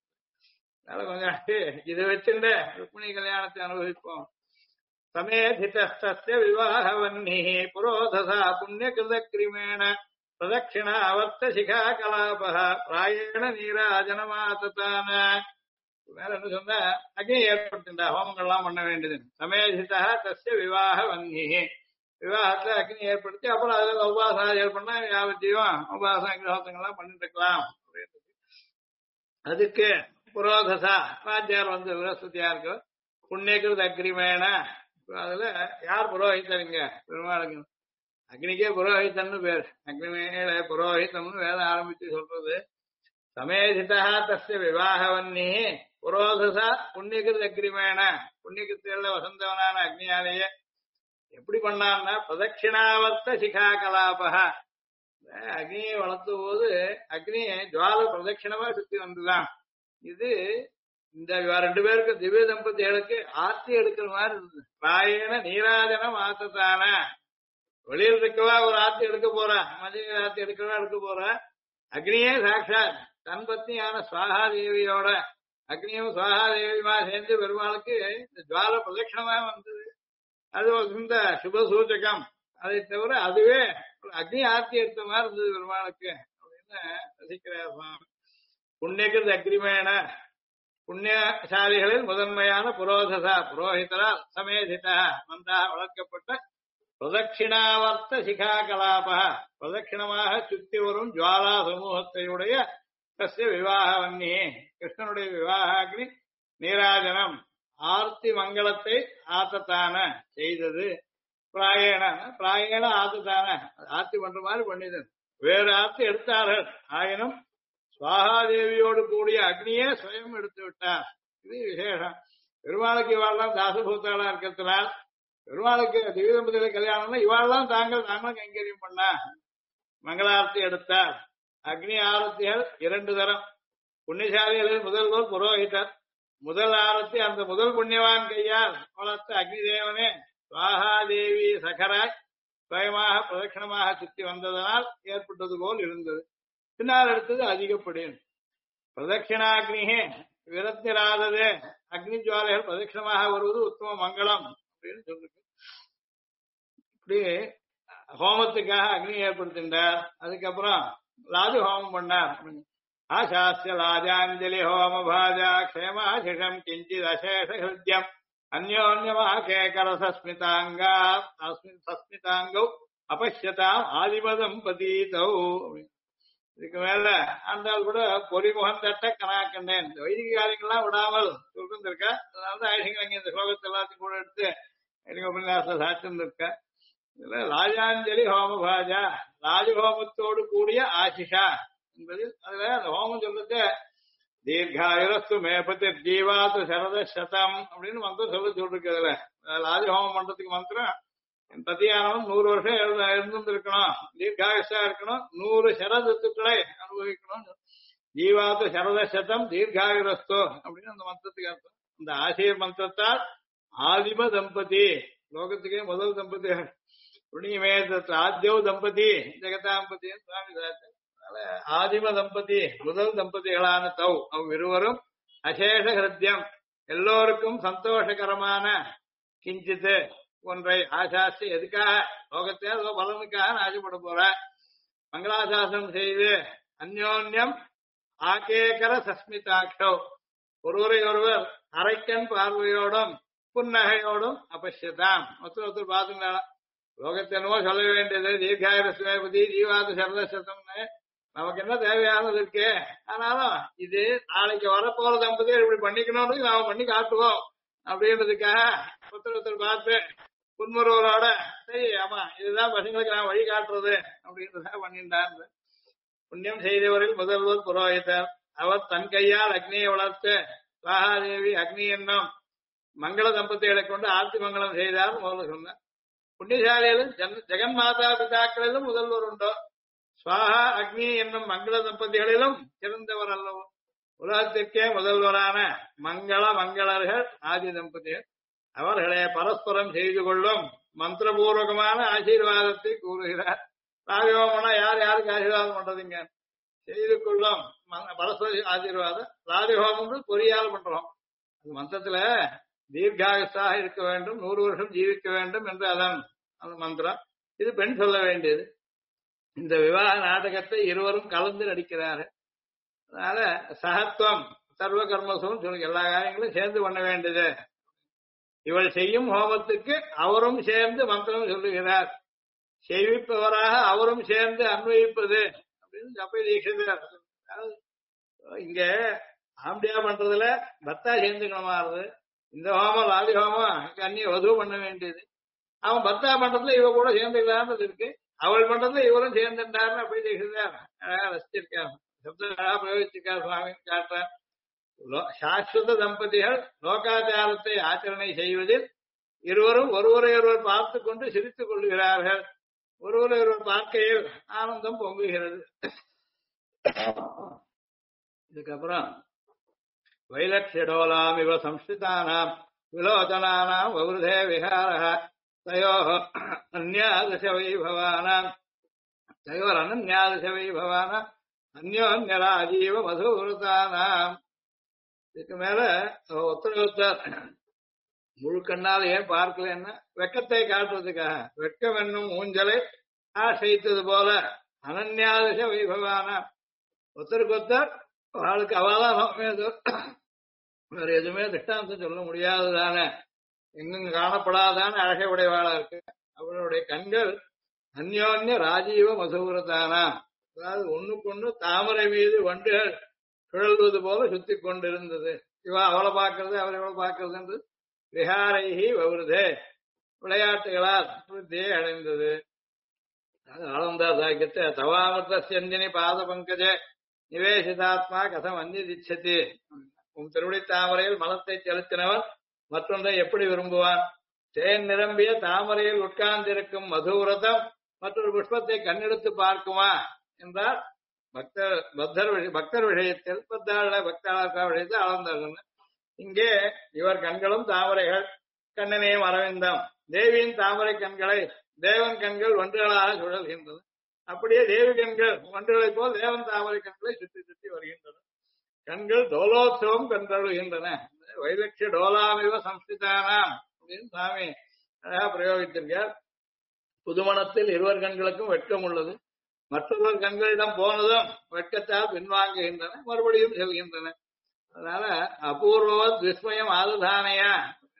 அதனால கொஞ்சம் இதை வச்சுட்டு ருக்மிணி கல்யாணத்தை அனுபவிப்போம். சமேதிதஸ்தஸ்ய விவாஹவன்னி புரோதசா புண்ணியகிருத கிரிமேண பிரதட்சிணா அவர்த்த சிகா கலாபஹ பிராயேண நீராஜனமாததான. மேல என்ன சொன்ன, அக்னி ஏற்படுத்தின்றா, ஹோமங்கள்லாம் பண்ண வேண்டியது. சமேதிதா தஸ்ய விவாஹவன்னி, விவாகத்துல அக்னி ஏற்படுத்தி அப்புறம் அதுல உபாசனம் பண்ணா யாவத்தையும் உபாசன கிரகங்கள்லாம் பண்ணிட்டு இருக்கலாம். அதுக்கு புரோதசா ராஜ்யார் வந்து விரஸ்பதியா இருக்கு. புண்ணியகிருத அக்ரிமேன, அதுல யார் புரோஹிதருங்க பெருமாளுக்கு, அக்னிக்கே புரோஹிதன்னு பேர். அக்னிமேல புரோஹிதம்னு வேதம் ஆரம்பிச்சு சொல்றது. சமேதிதா தஸ்ய விவாகவன்னி புரோதசா புண்ணியகிருத அக்ரிமேன, புண்ணியகிருத்தில வசந்தவனான அக்னியாலேயே எப்படி பண்ணான்னா பிரதட்சிணாவர்த்த சிகா கலாபக, அக்னியை வளர்த்த போது அக்னியை ஜுவால பிரதட்சிணமா சுத்தி வந்துதான். இது இந்த ரெண்டு பேருக்கு திவ்ய தம்பதிகளுக்கு ஆர்த்தி எடுக்கிற மாதிரி இருந்தது. ராயண நீராஜனம் ஆத்தத்தான, வெளியில் இருக்கவா ஒரு ஆர்த்தி எடுக்க போறா, மதிய ஆர்த்தி எடுக்கவா எடுக்க போறா. அக்னியே சாட்சாத் தன் பத்னியான சுவாகா தேவியோட அக்னியும் சுவாகா தேவியுமா சேர்ந்து பெருமாளுக்கு இந்த ஜுவால பிரதட்சிணமா வந்தது. அது இந்த சுப சூச்சகம். அதை தவிர அதுவே அக்னி ஆர்த்தி எடுத்த மாதிரி இருந்தது பெருமாளுக்கு அப்படின்னு ரசிக்கிறார் சுவாமி. புண்ணியகிருத அக்ரிமேன, புண்ணியசாலிகளில் முதன்மையான புரோதசா புரோஹிதரால் சமேதிதா மந்தாக வளர்க்கப்பட்ட பிரதட்சிணாவர்த்த சிகா கலாபா, பிரதட்சிணமாக சுத்தி வரும் ஜுவாலா சமூகத்தையுடைய தஸ்ய விவாகவன்னி, கிருஷ்ணனுடைய விவாகாக்னி நீராஜனம் ஆர்த்தி மங்களத்தை ஆத்தத்தான செய்தது. பிராயண பிராயண ஆத்தத்தான, ஆர்த்தி பண்ற மாதிரி பண்ணிது. வேறு ஆர்த்தி எடுத்தார்கள், ஆயினும் சுவாகாதேவியோடு கூடிய அக்னியே சுயம் எடுத்து விட்டார். இது விசேஷம். பெருமாளுக்கு இவாள்லாம் தாசபூத்தாளா இருக்கிறதுனால், பெருமாளுக்கு திவ்ய தம்பதிகளை கல்யாணம்னா இவாள்லாம் தாங்களும் கைங்கரியம் பண்ண மங்களார்த்தி எடுத்தார். அக்னி ஆரத்திகள் 2 தரம். புண்ணியசாலிகளில் முதல்வர் புரோஹிதர். முதல் ஆரத்தி அந்த முதல் புண்ணியவான் கையால் வளர்த்த அக்னி தேவனே சுவாகாதேவி சகராய் சுயமாக பிரதட்சிணமாக சுத்தி வந்ததனால் ஏற்பட்டது போல் இருந்தது. பின்னால் எடுத்தது அதிகப்படியும் பிரதட்சிணாக்னியே விரத்திராதது, அக்னி ஜுவாலைகள் பிரதட்சிணமாக வருவது உத்தம மங்களம் அப்படின்னு சொல்லிருக்கு. இப்படி ஹோமத்துக்காக அக்னி ஏற்படுத்தின்றார். அதுக்கப்புறம் ராஜ ஹோமம் பண்ணார். ஆசாஸ்ய ராஜாஞ்சலி ஹோம பாஜா க்ஷேமாசிஷம் கிஞ்சித் அசேஷ ஹிருத்யம் அந்யோன்யமாகேகரசஸ்மிதாங்கா சஸ்மிதாங்கௌ அபஷ்யதாம் ஆதிபதம் பதீதௌ. இதுக்கு மேல அந்த கூட பொறிமுகம் தட்ட கனாக்கண்டேன். இந்த வைதிக காரியங்கள்லாம் விடாமல் சொல்லிருந்திருக்க. அதனாலதான் ஐஷங்க இந்த ஸ்லோகத்தை எல்லாத்தையும் கூட எடுத்து ஐஷங்க உபன்யாச சாட்சிருந்திருக்க. இதுல ராஜாஞ்சலி ஹோம பாஜா, ராஜஹோமத்தோடு கூடிய ஆசிஷா என்பதில் அதுல அந்த ஹோமம் சொல்றது தீர்காயுரஸ்து மேபத்தி ஜீவாத்து சரத சதம் அப்படின்னு மந்திரம் சொல்லிருக்கு. அதுல ராஜஹோமம் பண்றதுக்கு மந்திரம் என் பத்தியானவன் 100 வருஷம் இருந்திருக்கணும், தீர்காயுஷா இருக்கணும், 100 சரதத்துக்களை அனுபவிக்கணும். ஜீவாத்து சரத சதம் தீர்காயுரஸ்தோ அப்படின்னு அந்த மந்திரத்துக்கு அர்த்தம். இந்த ஆசீர் மந்திரத்தால் ஆதிம தம்பதி, லோகத்துக்கே முதல் தம்பதி, ஆத்தியோ தம்பதி ஜெகதாம்பதி சுவாமி சார். ஆதிம தம்பதி முதல் தம்பதிகளான தௌ அவ்விருவரும் அசேஷ ஹிருத்யம் எல்லோருக்கும் சந்தோஷகரமான கிஞ்சித்து ஒன்றை ஆசாசி, எதுக்காக லோகத்தையே ஏதோ பலனுக்காக ஆசைப்பட போற, மங்களாசாசனம் செய்து அந்யோன்யம் ஆகேகர சஸ்மிதாட்சோ ஒருவரை ஒருவர் அரைக்கண் பார்வையோடும் புன்னகையோடும் அபஷ்யதாம் ஒருத்தர் பார்த்துங்களா. லோகத்தை என்னவோ சொல்ல வேண்டியது தீர்காயுரஸ்வேபதி ஜீவாத சரத சதம்னு நமக்கு என்ன தேவையானது இருக்கு. ஆனாலும் இது நாளைக்கு வரப்போற தம்பதியை இப்படி பண்ணிக்கணும்னு நாம பண்ணி காட்டுவோம் அப்படின்றதுக்காக ஒருத்தர் பார்த்து புன்முறுவலோட சரி ஆமா இதுதான் பசங்களுக்கு நான் வழி காட்டுறது அப்படின்றத பண்ணிட்டான். புண்ணியம் செய்தவரில் முதல்வர் புரோகிதர். அவர் தன் கையால் அக்னியை வளர்த்து சுவாகாதேவி அக்னி என்னும் மங்கள தம்பதிகளை கொண்டு ஆர்த்தி மங்களம் செய்தார் முதல்ல சொன்னார். புண்ணியசாலியிலும் ஜெகன் மாதா பிதாக்களிலும் முதல்வர் உண்டோ, சுவாகா அக்னி என்னும் மங்கள தம்பதிகளிலும் சிறந்தவர் அல்லவோ. உலகத்திற்கே முதல்வரான மங்களர்கள் ஆதி தம்பதிகள். அவர்களே பரஸ்பரம் செய்து கொள்ளும் மந்திரபூர்வகமான ஆசீர்வாதத்தை கூறுகிறார். ராஜஹோமம்னா யார் யாருக்கு ஆசீர்வாதம் பண்றதுங்க, செய்து கொள்ளும் பரஸ்பர ஆசீர்வாதம். ராஜஹோமம் பொறியால் பண்றோம். அந்த மந்திரத்துல தீர்காயுசாக இருக்க வேண்டும், 100 வருஷம் ஜீவிக்க வேண்டும் என்று அதன் அந்த மந்திரம். இது பெண் சொல்ல வேண்டியது. இந்த விவாக நாடகத்தை இருவரும் கலந்து நடிக்கிறார்கள். அதனால சகத்துவம் சர்வ கர்மசும் சொல்லி எல்லா காரியங்களும் சேர்ந்து பண்ண வேண்டியது. இவள் செய்யும் ஹோமத்துக்கு அவரும் சேர்ந்து மந்திரம் சொல்லுகிறார். செய்விப்பவராக அவரும் சேர்ந்து அன்வயிப்பது அப்படின்னு சபை தீட்சிதர். இங்க ஆம்பியா பண்றதுல பர்த்தா சேர்ந்துக்கணுமாறுது. இந்த ஹோமம் ஆதி ஹோமம் கண்ணி வதூ பண்ண வேண்டியது. அவன் பர்த்தா பண்றதுல இவ கூட சேர்ந்துக்கலான்றது இருக்கு. அவள் பண்றதுல இவரும் சேர்ந்துட்டாருன்னு அப்படி தீட்சிதார் அழகா ரசிச்சிருக்காரு. சப்தம் அழகா பிரயோகிச்சிருக்கார் சுவாமின்னு காட்டுறார். சாஸ்வத தம்பதிகள் லோகாச்சாரத்தை ஆச்சரணை செய்வதில் இருவரும் ஒருவரை ஒருவர் பார்த்து கொண்டு சிரித்துக் கொள்கிறார்கள். ஒருவரை ஒருவர் பார்க்கையில் ஆனந்தம் பொங்குகிறது. இதுக்கப்புறம் வைலட்சிடோலாம் இவ சம்ஸ்கிருதானாம் விலோச்சனானாம் வௌருதே விஹாரஹ தயோர் அந்யாதச வைபவானாம் அந்யோன்யராஜீவ மதுவிரதானாம். இதுக்கு மேல ஒருத்தர் முழு கண்ணால் ஏன் பார்க்கலன்னா வெக்கத்தை காட்டுறதுக்காக, வெக்கம் என்னும் ஊஞ்சலை ஆசைத்தது போல அனன்யாதச வைபவான ஒருத்தருக்கு ஒருத்தர் அவளுக்கு அவதான் வேற எதுவுமே திஷ்டாந்தம் சொல்ல முடியாததான எங்கும் காணப்படாதான அழகை உடையவாளா இருக்கு. அவளுடைய கண்கள் அந்யோன்ய ராஜீவ மதுவிரதானா, அதாவது ஒண்ணுக்கொண்ணு தாமரை மீது வண்டுகள் சுழல்வது போல சுத்தி கொண்டிருந்தது. இவா அவளை பார்க்கறது அவரை இவளை பார்க்கறது விஹாரைஹி வௌருதே விளையாட்டுகளால் விருத்தியை அடைந்தது. ஆனந்தா சாக்கியத்தை தவாமிருத செந்தினி பாத பங்கஜே நிவேசிதாத்மா கதம் அந்நிதிச்சதி. உன் திருவடி தாமரையில் மனத்தை செலுத்தினவன் மற்றொன்றை எப்படி விரும்புவான்? தேன் நிரம்பிய தாமரையில் உட்கார்ந்திருக்கும் மதுவிரதம் மற்றொரு புஷ்பத்தை கண்ணெடுத்து பார்க்குமா என்றால் பக்தர் விஷயத்தில் பக்தாளர் விஷயத்தில் அளந்தார்கள். இங்கே இவர் கண்களும் தாமரைகள், கண்ணனையும் அரவிந்தம். தேவியின் தாமரை கண்களை தேவன் கண்கள் வண்டுகளாக சுழல்கின்றன. அப்படியே தேவி கண்கள் வண்டுகளைப் போல் தேவன் தாமரை கண்களை சுற்றி சுற்றி வருகின்றன. கண்கள் டோலோத்சவம் கண்டழுகின்றன. வைலட்சிய டோலாமிவ சம்ஸ்கிருதானாம் அப்படின்னு சாமி அழகா பிரயோகித்திருக்கார். புதுமணத்தில் இருவர் கண்களுக்கும் வெட்கம் உள்ளது. மற்றொருவர் கண்களிடம் போனதும் வெட்கத்தால் பின்வாங்குகின்றன, மறுபடியும் செல்கின்றன. அதனால அபூர்வத் விஸ்மயம் ஆதுதானையா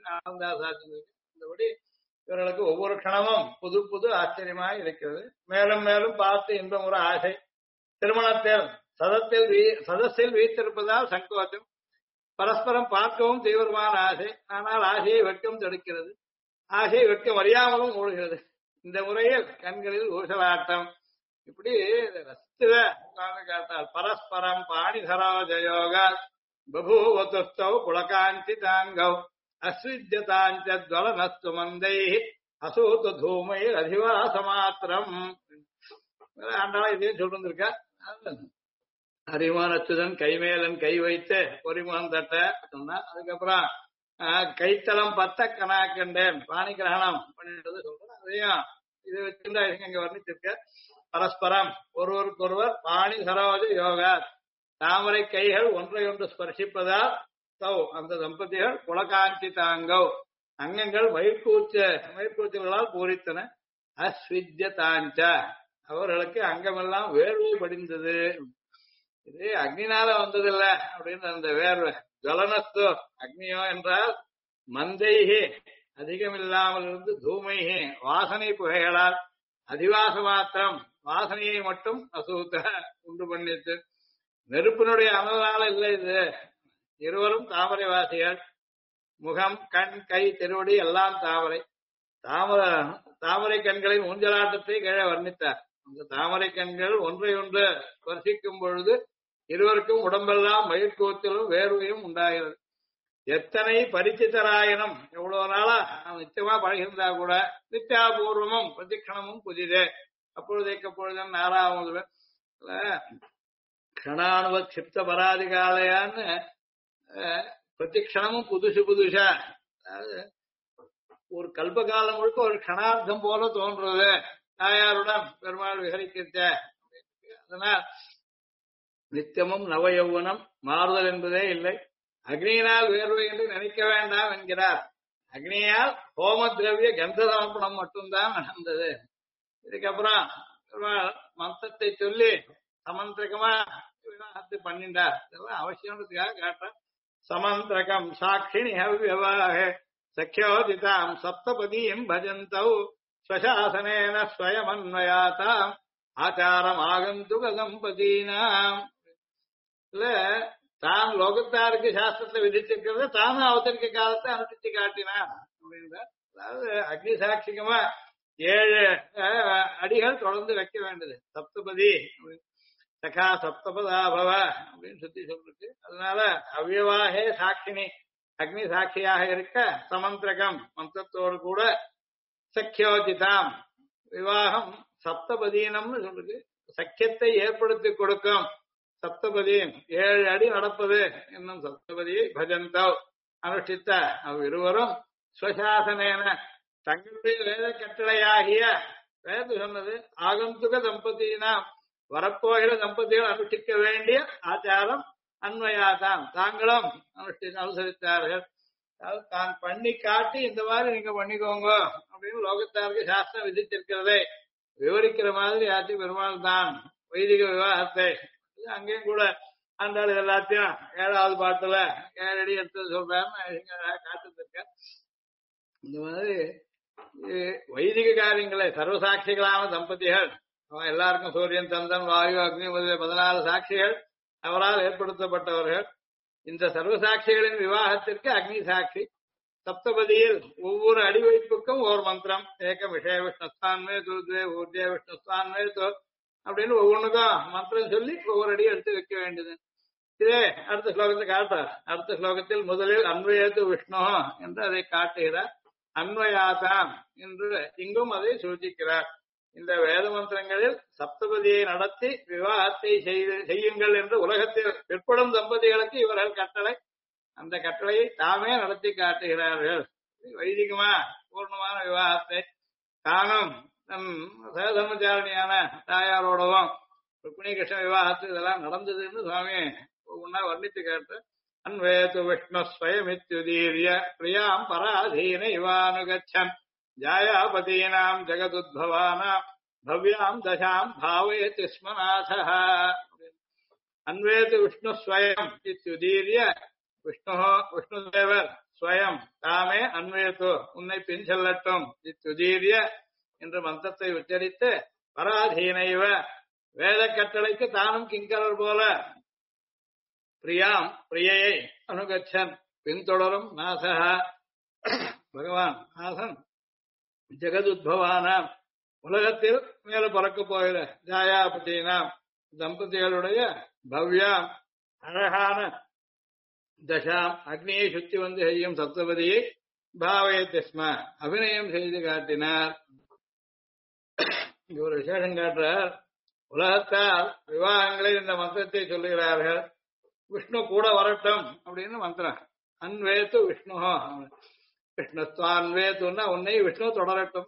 இந்தபடி இவர்களுக்கு ஒவ்வொரு க்ஷணமும் புது புது ஆச்சரியமாய் இருக்கிறது. மேலும் மேலும் பார்த்து இன்பமுற ஆசை. திருமணத்தில் சதஸில் வீத்திருப்பதால் சங்கோச்சம். பரஸ்பரம் பார்க்கவும் தீவிரமான ஆசை. ஆனால் ஆசையை வெட்கம் தடுக்கிறது. ஆசை வெட்கம் அறியாமலும் ஓடுகிறது. இந்த முறையில் கண்களில் ஊசலாட்டம். இப்படி ரசித்துவ காட்டால் பரஸ்பரம் பாணிசரோஜயோக பபூவத்துஸ்தௌ புலகாந்தி தாங்கௌ அஸ்வித்யதாஞ்ச ஜ்வலனஸ்து மந்தை அசூத்த தூமையில் அதிவாசமாத்திரம். ஆண்டாலும் இதையும் சொல்லிருந்திருக்கா. அறிவானத்துடன் கைமேலன் கை வைத்து பொறிமுகம் தட்ட சொன்னா. அதுக்கப்புறம் கைத்தளம் பத்த கனா கண்டேன் பாணி கிரகணம் பண்ணிட்டது சொல்றேன். அதையும் இது வச்சிருந்தா இங்க வர்ணிச்சிருக்க. பரஸ்பரம் ஒருவருக்கொருவர் பாணி சரோஜ யோகா தாமரை கைகள் ஒன்றை ஒன்று ஸ்பர்சிப்பதால் தௌ அந்த தம்பதிகள் புலகாந்தி தாங்கோ அங்கங்கள் மயிர்கூச்சல்களால் பூரித்தன. அஸ்வித்ய தாஞ்ச அவர்களுக்கு அங்கமெல்லாம் வேர்வை படிந்தது. இது அக்னினால வந்ததில்ல அப்படின்னு அந்த வேர்வை. ஜலனஸ்து அக்னியோ என்றால் மந்தைகி அதிகமில்லாமல் இருந்து தூமைகி வாசனை புகைகளால் அதிவாச மாத்திரம் வாசனையை மட்டும் அசூத்த உண்டு பண்ணிட்டு. நெருப்பினுடைய அனலால இல்லை இது. இருவரும் தாமரை வாசிகள். முகம் கண் கை திருவடி எல்லாம் தாமரை. தாமரை கண்களின் ஊஞ்சலாட்டத்தை கீழே வர்ணித்தார். அந்த தாமரை கண்கள் ஒன்றை ஒன்று ஸ்பர்சிக்கும் பொழுது இருவருக்கும் உடம்பெல்லாம் மயிர்கூச்சலும் வேர்வையும் உண்டாகிறது. எத்தனை பரிச்சித்தராயணம் எவ்வளவு நாளா நிச்சயமா பழகிருந்தா கூட நித்தியாபூர்வமும் பிரதிக்ஷணமும் புதிதே அப்பொழுதைக்கப்பொழுதும் நாராவது கணானுவ சிப்த பராதிகாலையான்னு பிரதிக்ஷணமும் புதுசு புதுசா. அதாவது ஒரு கல்பகாலம் முழுக்க ஒரு கணார்த்தம் போல தோன்றது தாயாருடன் பெருமாள் விஹரிக்கிட்ட. அதனால் நித்தியமும் நவ யௌவனம் மாறுதல் என்பதே இல்லை. அக்னியினால் வேர்வை என்று நினைக்க வேண்டாம் என்கிறார். அக்னியால் ஹோம திரவிய கந்த சமர்ப்பணம் மட்டும்தான் நடந்தது. இதுக்கப்புறம் மந்திரத்தை சொல்லி சமந்திரகமா விவாகத்தை பண்ணிட்டார். இதெல்லாம் அவசியம்ன்றதுக்காக காட்டுற. சமந்திரகம் சாட்சிணி ஹவ்யவாக சக்கியோதிதாம் சப்தபதியும் பஜந்தௌ ஸ்வசாசனேன ஸ்வயமன்வயாதாம் ஆச்சாரம் ஆகந்துக தம்பதீனாம். இல்ல தான் லோகத்தாருக்கு சாஸ்திரத்தை விதிச்சிருக்கிறத தானும் அவதரிக்க காலத்தை அனுஷ்டிச்சு காட்டினான் அப்படின்ற. அதாவது அக்னி சாட்சிகமா 7 அடிகள் தொடர்ந்து வைக்க வேண்டியது. சப்தபதி சகா சப்தபதாபவ அப்படின்னு சுத்தி சொல்லிருக்கு. அதனால அவ்யவாகே சாட்சினி அக்னி சாட்சியாக இருக்க சமந்திரகம் மந்திரத்தோடு கூட சக்கியோஜிதாம் விவாகம் சப்தபதீனம்னு சொல்லுது. சக்கியத்தை ஏற்படுத்தி கொடுக்கும் சப்தபதியும் 7 அடி நடப்பது என்னும் சப்தபதியை பஜந்தவ் அனுஷ்டித்த அவ்விருவரும் ஸ்வசாசனேன தங்களுடைய வேத கட்டளையாகிய வேத சொன்னது ஆகந்துக தம்பதியினாம் வரப்போகிற தம்பதிகள் அனுஷ்டிக்க வேண்டிய ஆச்சாரம் அன்வயாதான் தாங்களும் அனுசரித்தார்கள். அதாவது தான் பண்ணி காட்டி இந்த மாதிரி நீங்க பண்ணிக்கோங்க அப்படின்னு லோகத்தாருக்கு சாஸ்திரம் விதித்திருக்கிறதை விவரிக்கிற மாதிரி ஆட்சி பெருமாள் தான் வைதிக விவாகத்தை அங்கேயும் கூட ஆண்டாள் எல்லாத்தையும் 7வது பாட்டுல 7 அடி எடுத்து சொல்றாருன்னு காத்துருக்க. இந்த மாதிரி வைதிக காரியங்களை சர்வசாட்சிகளான தம்பதிகள் அவன் எல்லாருக்கும் சூரியன் சந்திரன் வாயு அக்னி 14 சாட்சிகள் அவரால் ஏற்படுத்தப்பட்டவர்கள். இந்த சர்வசாட்சிகளின் விவாகத்திற்கு அக்னி சாட்சி. சப்தபதியில் ஒவ்வொரு அடி வைப்புக்கும் ஒரு மந்திரம். ஏக விஷய விஷ்ணுஸ்தான்மே துருத்வே ஊர்ஜே விஷ்ணுஸ்தான்மே அப்படின்னு ஒவ்வொன்றுக்கும் மந்திரம் சொல்லி ஒவ்வொரு அடியும் எடுத்து வைக்க வேண்டியது. இதே அடுத்த ஸ்லோகத்தை காட்டுறார். அடுத்த ஸ்லோகத்தில் முதலில் அன்வயத்து விஷ்ணு என்று அதை காட்டுகிறார். அன்வயாதாம் என்று இங்கும் அதை சூಚಿக்கிறார். இந்த வேத மந்திரங்களில் சப்தபதியை நடத்தி விவாகத்தை செய்யுங்கள் என்று உலகத்தில் பிற்படும் தம்பதிகளுக்கு இவர்கள் கட்டளை. அந்த கட்டளையை தாமே நடத்தி காட்டுகிறார்கள். வைதிகமா பூர்ணமான விவாகத்தை தானும் தன் சகதர்மச்சாரணியான தாயாரோடவும் ருக்மிணி கிருஷ்ண விவாகத்து இதெல்லாம் நடந்ததுன்னு சுவாமி ஒன்னா வர்ணித்து காட்டு. அன்வேது விஷ்ணு ஸ்வயமித்யுதீர்ய பிரியாம் பராதீன இவானுகச்சன் ஜாயாபதீனாம் ஜெகதுத்பவானாம் பவ்யாம் தசாம் பாவயதி ஸ்மநாதः. அன்வேது விஷ்ணு ஸ்வயம் இத்யுதீர்ய விஷ்ணுதேவர் ஸ்வயம் தாமே அன்வேது உன்னை பின் செல்லட்டும் இத்யுதீர்ய என்ற மந்திரத்தை உச்சரித்து பராதீனைவ வேத கட்டளைக்கு தானும் கிங்கரர் போல பிரியாம் பிரியையை அனுகச்சன் பின்தொடரும் நாசக பகவான் நாசன் ஜெகதுத்பவானாம் உலகத்தில் மேல பறக்க போகிற ஜாயாபதினாம் தம்பதிகளுடைய பவ்யாம் அழகான தசாம் அக்னியை சுத்தி வந்து செய்யும் சப்தபதியை பாவயத்தி ஸ்ம அபிநயம் செய்து காட்டினார். இங்க ஒரு விசேஷம் காட்டுறார். உலகத்தால் விவாகங்களில் இந்த மந்திரத்தை சொல்லுகிறார்கள். விஷ்ணு கூட வரட்டும் அப்படின்னு மந்திரம். அன்வேத்து விஷ்ணு விஷ்ணுஸ்துவான்வேத்துன்னா உன்னை விஷ்ணு தொடரட்டும்.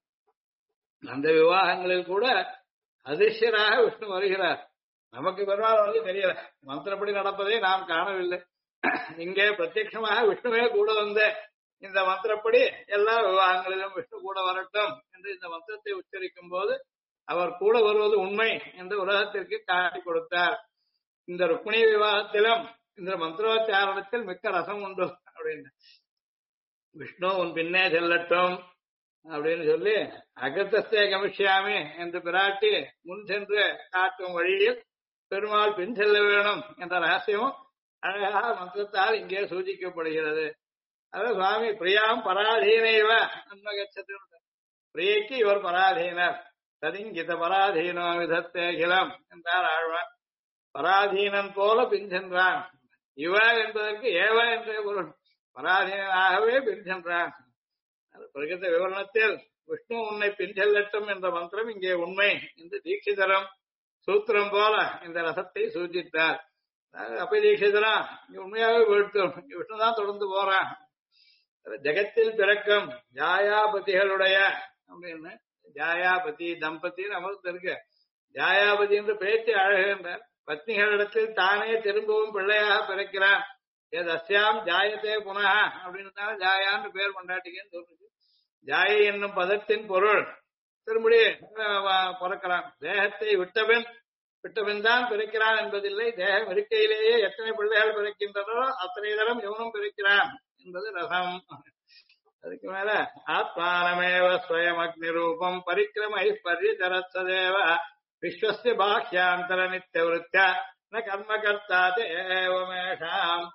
அந்த விவாகங்களில் கூட அதிர்ஷ்யராக விஷ்ணு வருகிறார். நமக்கு பெருமாள் வந்து தெரியல, மந்திரப்படி நடப்பதை நாம் காணவில்லை. இங்கே பிரத்யட்சமாக விஷ்ணுவே கூட வந்த இந்த மந்திரப்படி எல்லா விவாகங்களிலும் விஷ்ணு கூட வரட்டும் என்று இந்த மந்திரத்தை உச்சரிக்கும் போது அவர் கூட வருவது உண்மை என்று உலகத்திற்கு காட்டி கொடுத்தார். இந்த ருக்மிணி விவாகத்திலும் இந்த மந்திரோச்சாரணத்தில் மிக்க ரசம் உண்டு அப்படின்னு. விஷ்ணு உன் பின்னே செல்லட்டும் அப்படின்னு சொல்லி அகத்தஸ்தே கமிஷ்யாமி என்று பிராட்டி முன் சென்று காட்டும் வழியில் பெருமாள் பின் செல்ல வேணும் என்ற ரகசியமும் அழகாக மந்திரத்தால் இங்கே சூಚಿக்கப்படுகிறது. அதாவது சுவாமி பிரியாம் பராதீனைவ அன்மகச்சது, பிரியைக்கு இவர் பராதீனர், ததிங்கித பராதீனோ விதத்தே அகிலம் என்றார் ஆழ்வார். பராதீனன் போல பின் சென்றான். இவ என்பதற்கு ஏவ என்ற பொருள், பராதீனாகவே பின் சென்றான். பிரகத விவரணத்தில் விஷ்ணு உன்னை பின் செல்லட்டும் என்ற மந்திரம் இங்கே உண்மை என்று தீட்சிதரம் சூத்திரம் போல இந்த ரசத்தை சூச்சித்தார். அப்ப தீட்சிதரா இங்க உண்மையாகவே வீழ்த்தும், விஷ்ணுதான் தொடர்ந்து போறான். ஜெகத்தில் பிறக்கும் ஜாயாபதிகளுடைய அப்படின்னு ஜாயாபதி தம்பதின்னு அமர்ந்து இருக்கு. ஜாயாபதி என்று பேச்சு அழகுன்றார். பத்னிகளிடத்தில் தானே திரும்பவும் பிள்ளையாக பிறக்கிறான். ஏது அஸ்யாம் ஜாயத்தே புனக அப்படின்னு தானே ஜாயான்னு பேர் கொண்டாட்டிக்கன்னு சொல்றது. ஜாயை என்னும் பதத்தின் பொருள் திரும்படி பிறக்கிறான். தேகத்தை விட்டபின் தான் பிறக்கிறான் என்பதில்லை. தேகம் இருக்கையிலேயே எத்தனை பிள்ளைகள் பிறக்கின்றனோ அத்தனை தரம் இவனும் பிறக்கிறான் என்பது ரசம். அதுக்கு மேல ஆத்மானமேவ ஸ்வயம் அக்னி ரூபம் பரிக்கிரமை பரிதரத்சதேவ விஸ்வஸ்ய பாஹ்யாந்தர நித்திய விருத்திய ந கர்மகர்த்தா ஏவமேஷாம்.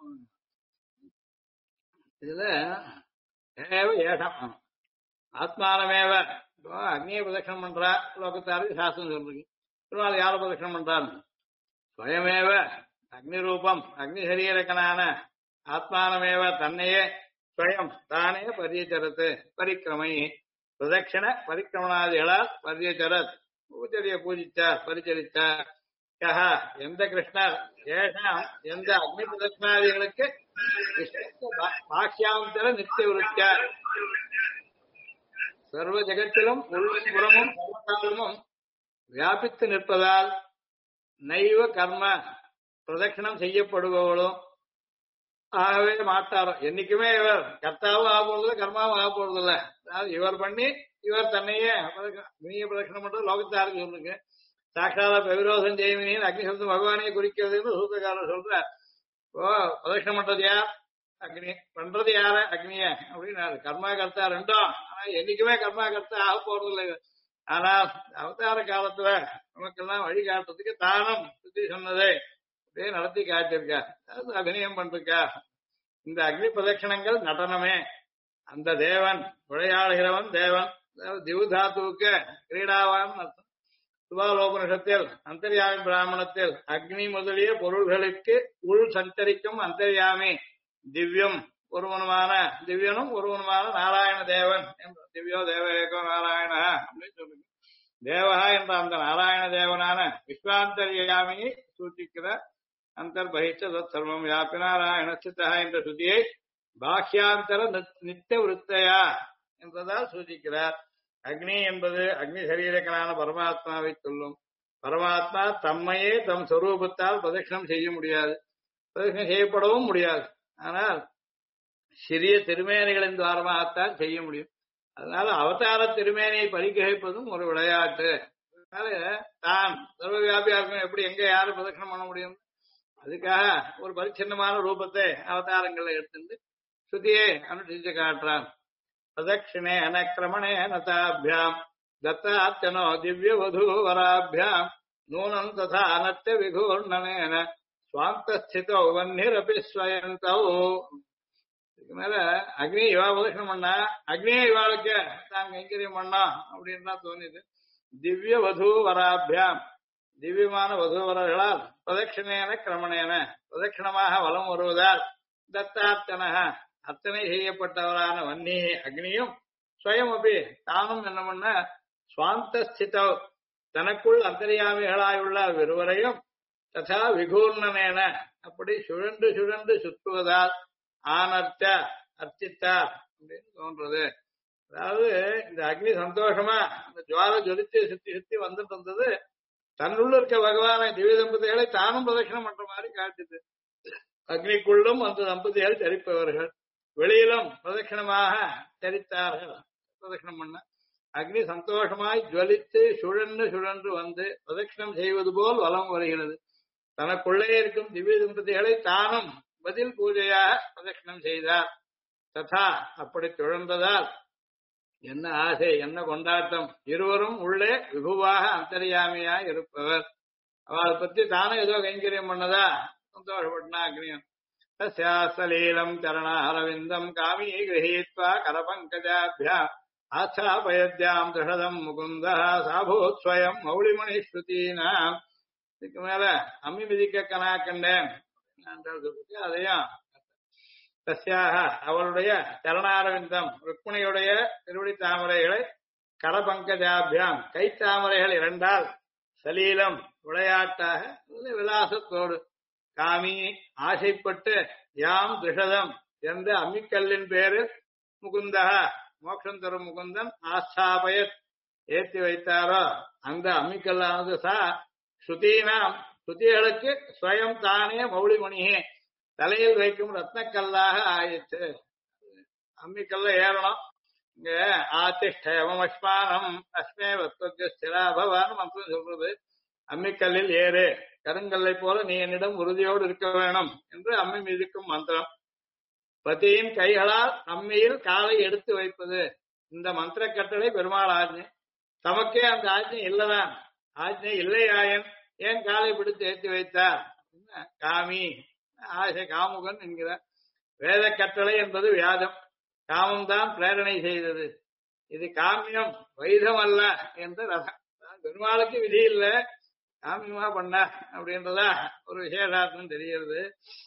இதுல ஏவ ஏஷம் ஆத்மானமேவ அக்னியை பிரதட்சணம் பண்றா லோகத்தாருக்கு சாஸ்திரம் சொல்றீங்க. திருநாள் யார பிரதட்சணம் பண்றான்? ஸ்வயமேவ அக்னி ரூபம் அக்னி சரீரக்கனான ஆத்மானமேவ தன்னையே ஸ்வயம் தானே பரியச்சரத்து பரிக்கிரமை பிரதட்சண பரிக்கிரமணாதிகளால் பரியச்சரத் பூஜரிய பூஜிச்சார் பரிச்சரித்தார். எந்த கிருஷ்ணர் ஏஷாம் எந்த அக்னி பிரதட்சணாதிகளுக்கு பாஷ்யாந்தர நித்திய விருத்தியார் சர்வ ஜெகத்திலும் உள்ளும் புறமும் சர்வகாலமும் வியாபித்து நிற்பதால் நைவ கர்ம பிரதட்சணம் செய்யப்படுபவளும் ஆகவே மாட்டாரோ. என்னைக்குமே இவர் கர்த்தாவும் ஆக போறதில்ல கர்மாவும் ஆக போறதில்ல. அதாவது இவர் பண்ணி இவர் தன்னையே வினிய பிரதட்சணம் பண்றது லோகத்தாருக்கு சொல்லுங்க. சாட்சாத பிரவிரோதம் செய்வீங்க அக்னி சப்தம் பகவானையே குறிக்கிறதுன்னு சூத்திரக்காரர் சொல்றார். ஓ பிரதட்சணம் பண்றது யார்? அக்னி. பண்றது யார? அக்னிய அப்படின்னு. கர்மா கர்த்தா ரெண்டும். ஆனா என்னைக்குமே கர்மா கர்த்தா ஆக போறதில்லை. ஆனால் அவதார காலத்துல நமக்கெல்லாம் வழிகாட்டுறதுக்கு தானும் சுத்தி சொன்னதை அப்படியே நடத்தி காட்டியிருக்கார். அது அபிநயம் பண்றா. இந்த அக்னி பிரதட்சணங்கள் நடனமே. அந்த தேவன் விளையாடுகிறவன் தேவன். திவுதாத்துவுக்கு கிரீடாவான் அர்த்தம். சுபாலோபனிஷத்தில் அந்தர்யாமி பிராமணத்தில் அக்னி முதலிய பொருள்களுக்கு உள் சஞ்சரிக்கும் அந்தர்யாமி திவ்யம் ஒருவனுமான திவ்யனும் ஒருவனுமான நாராயண தேவன் என்று திவ்யோ தேவேகோ நாராயண அப்படின்னு சொல்லுங்க. தேவகா என்ற அந்த நாராயண தேவனான விஸ்வாந்தர்யாமியை சூச்சிக்கிற அந்தர்பகிச்ச சர்வம் வியாபி நாராயண சித்தா என்ற சுதியை பாஹ்யாந்தர நித்திய விருத்தையா என்பதால் சூச்சிக்கிறார். அக்னி என்பது அக்னி சரீரக்கனான பரமாத்மாவை சொல்லும். பரமாத்மா தம்மையே தம் சொரூபத்தால் பிரதட்சணம் செய்ய முடியாது, பிரதட்சணம் செய்யப்படவும் முடியாது. ஆனால் சிறிய திருமேனிகளின் துவாரமாகத்தான் செய்ய முடியும். அதனால அவதார திருமேனியை பரிகிரகிப்பதும் ஒரு விளையாட்டு. அதனால தான் சர்வ வியாபியா இருக்கும். எப்படி எங்க யாரும் பிரதட்சணம் பண்ண முடியும்? அதுக்காக ஒரு பரிச்சின்னமான ரூபத்தை அவதாரங்களை எடுத்து ஸ்ருதியை அனுஷ்டிச்சு காட்டுறான். பிரதட்சிணே அனக்கிரமணே நதாபியாம் தத்தாத்யனோ திவ்ய வதூ வராபியாம் நூனம் ததா அனத்திய விகூர்ணனேன சுவாந்தஸ்திதோ வன்னிரபி ஸ்வயந்தோ. இதுக்கு மேல அக்னி இவா பிரதட்சணம் பண்ணா அக்னியே இவாளுக்கு தான் கைங்கரியம் பண்ணா அப்படின்னு தான் தோணிது. திவ்ய வதூ வராபியாம் திவ்யமான வதூவரர்களால் பிரதட்சிணேன கிரமணேன பிரதட்சிணமாக வலம் வருவதால் தத்தார்த்தன அத்தனை செய்யப்பட்டவரான வன்னி அக்னியும் ஸ்வயம் அப்படி தானும் என்ன பண்ண சுவாந்த ஸ்திதோ தனக்குள் அந்தரியாமிகளாயுள்ள இருவரையும் ததா விகூர்ணனேன அப்படி சுழன்று சுழன்று சுற்றுவதால் ஆனர்த்த அர்ச்சித்தார் அப்படின்னு தோன்றது. அதாவது இந்த அக்னி சந்தோஷமா அந்த ஜுவாலை ஜொலிச்சு சுத்தி சுத்தி வந்துட்டு இருந்தது, தன்னுள்ள இருக்க பகவானை திவ்ய தம்பதிகளை தானும் பிரதட்சணம் பண்ற மாதிரி காட்டுது. அக்னிக்குள்ளும் அந்த தம்பதிகள் தரிப்பவர்கள், வெளியிலும் பிரதட்சணமாக தரித்தார்கள். பிரதட்சணம் பண்ண அக்னி சந்தோஷமாய் ஜுவலித்து சுழன்று சுழன்று வந்து பிரதட்சணம் செய்வது போல் வலம் வருகிறது. தனக்குள்ளே இருக்கும் திவ்ய தம்பதிகளை தானும் பதில் பூஜையாக பிரதட்சணம் செய்தார். ததா அப்படி சுழன்றதால் என்ன ஆசை, என்ன கொண்டாட்டம், இருவரும் உள்ளே விபுவாக அந்தரியாமியாய் இருப்பவர். அவளை பத்தி தானும் ஏதோ கைங்கரியம் பண்ணதா சந்தோஷப்பட்டனா அக்னியம். தஸ்யாசலீலம் சரணாரவிந்தம் காமீ கிரஹீத்வா கரபங்கஜாபியா ஆச்சாபயத்யாம் திருஷதம் முகுந்தா சாபூத் ஸ்வயம் மௌளிமணி ஸ்ருதீனாம். இதுக்கு மேல அம்மி மிதிக்க கனா கண்டேன் அதையும் தஸ்யாக அவளுடைய சரணாரவிந்தம் ருக்மிணியுடைய திருவடி தாமரைகளை கரபங்கஜாபியாம் கை தாமரைகள் இரண்டால் சலீலம் விளையாட்டாக விலாசத்தோடு காமி ஆசைப்பட்டு யாம் திருஷதம் என்ற அம்மிக்கல்லின் பேரில் முகுந்தா மோட்சம் தரும் முகுந்தன் ஆஸ்தாபயத் ஏற்றி வைத்தாரோ அந்த அம்மிக்கல்லானது சா ஸ்ருதீனாம் ஸ்ருதிகளுக்கு ஸ்வயம் தானே மௌளிமணியே தலையில் வைக்கும் ரத்னக்கல்லாக ஆயிற்று. அம்மிக்கல்ல ஏறணும். இங்க ஆதிஷ்டயம் அஸ்மானம் அஸ்மே வத்வஜஸ்திராபவான் மந்திரம் சொல்றது. அம்மிக்கல்லில் ஏறு, கருங்கல்லை போல நீ என்னிடம் உறுதியோடு இருக்க வேணும் என்று அம்மி மிதிக்கும் மந்திரம். பதியின் கைகளால் அம்மியில் காலை எடுத்து வைப்பது இந்த மந்திர கட்டளை பெருமாள் ஆஜ்ஞை. தமக்கே அந்த ஆஜ்ஞை இல்லதான். ஆஜ்ஞை இல்லையாயன் ஏன் காலை பிடித்து ஏற்றி வைத்தார்? காமி ஆசை காமுகன் என்கிறார். வேத கட்டளை என்பது வியாதம், காமம்தான் பிரேரணை செய்தது. இது காமியம் வைதம் அல்ல என்று ரசம். பெருமாளுக்கு விதி இல்ல, காமியமா பண்ண அப்படின்றதா ஒரு விசேஷார்த்தம் தெரிகிறது.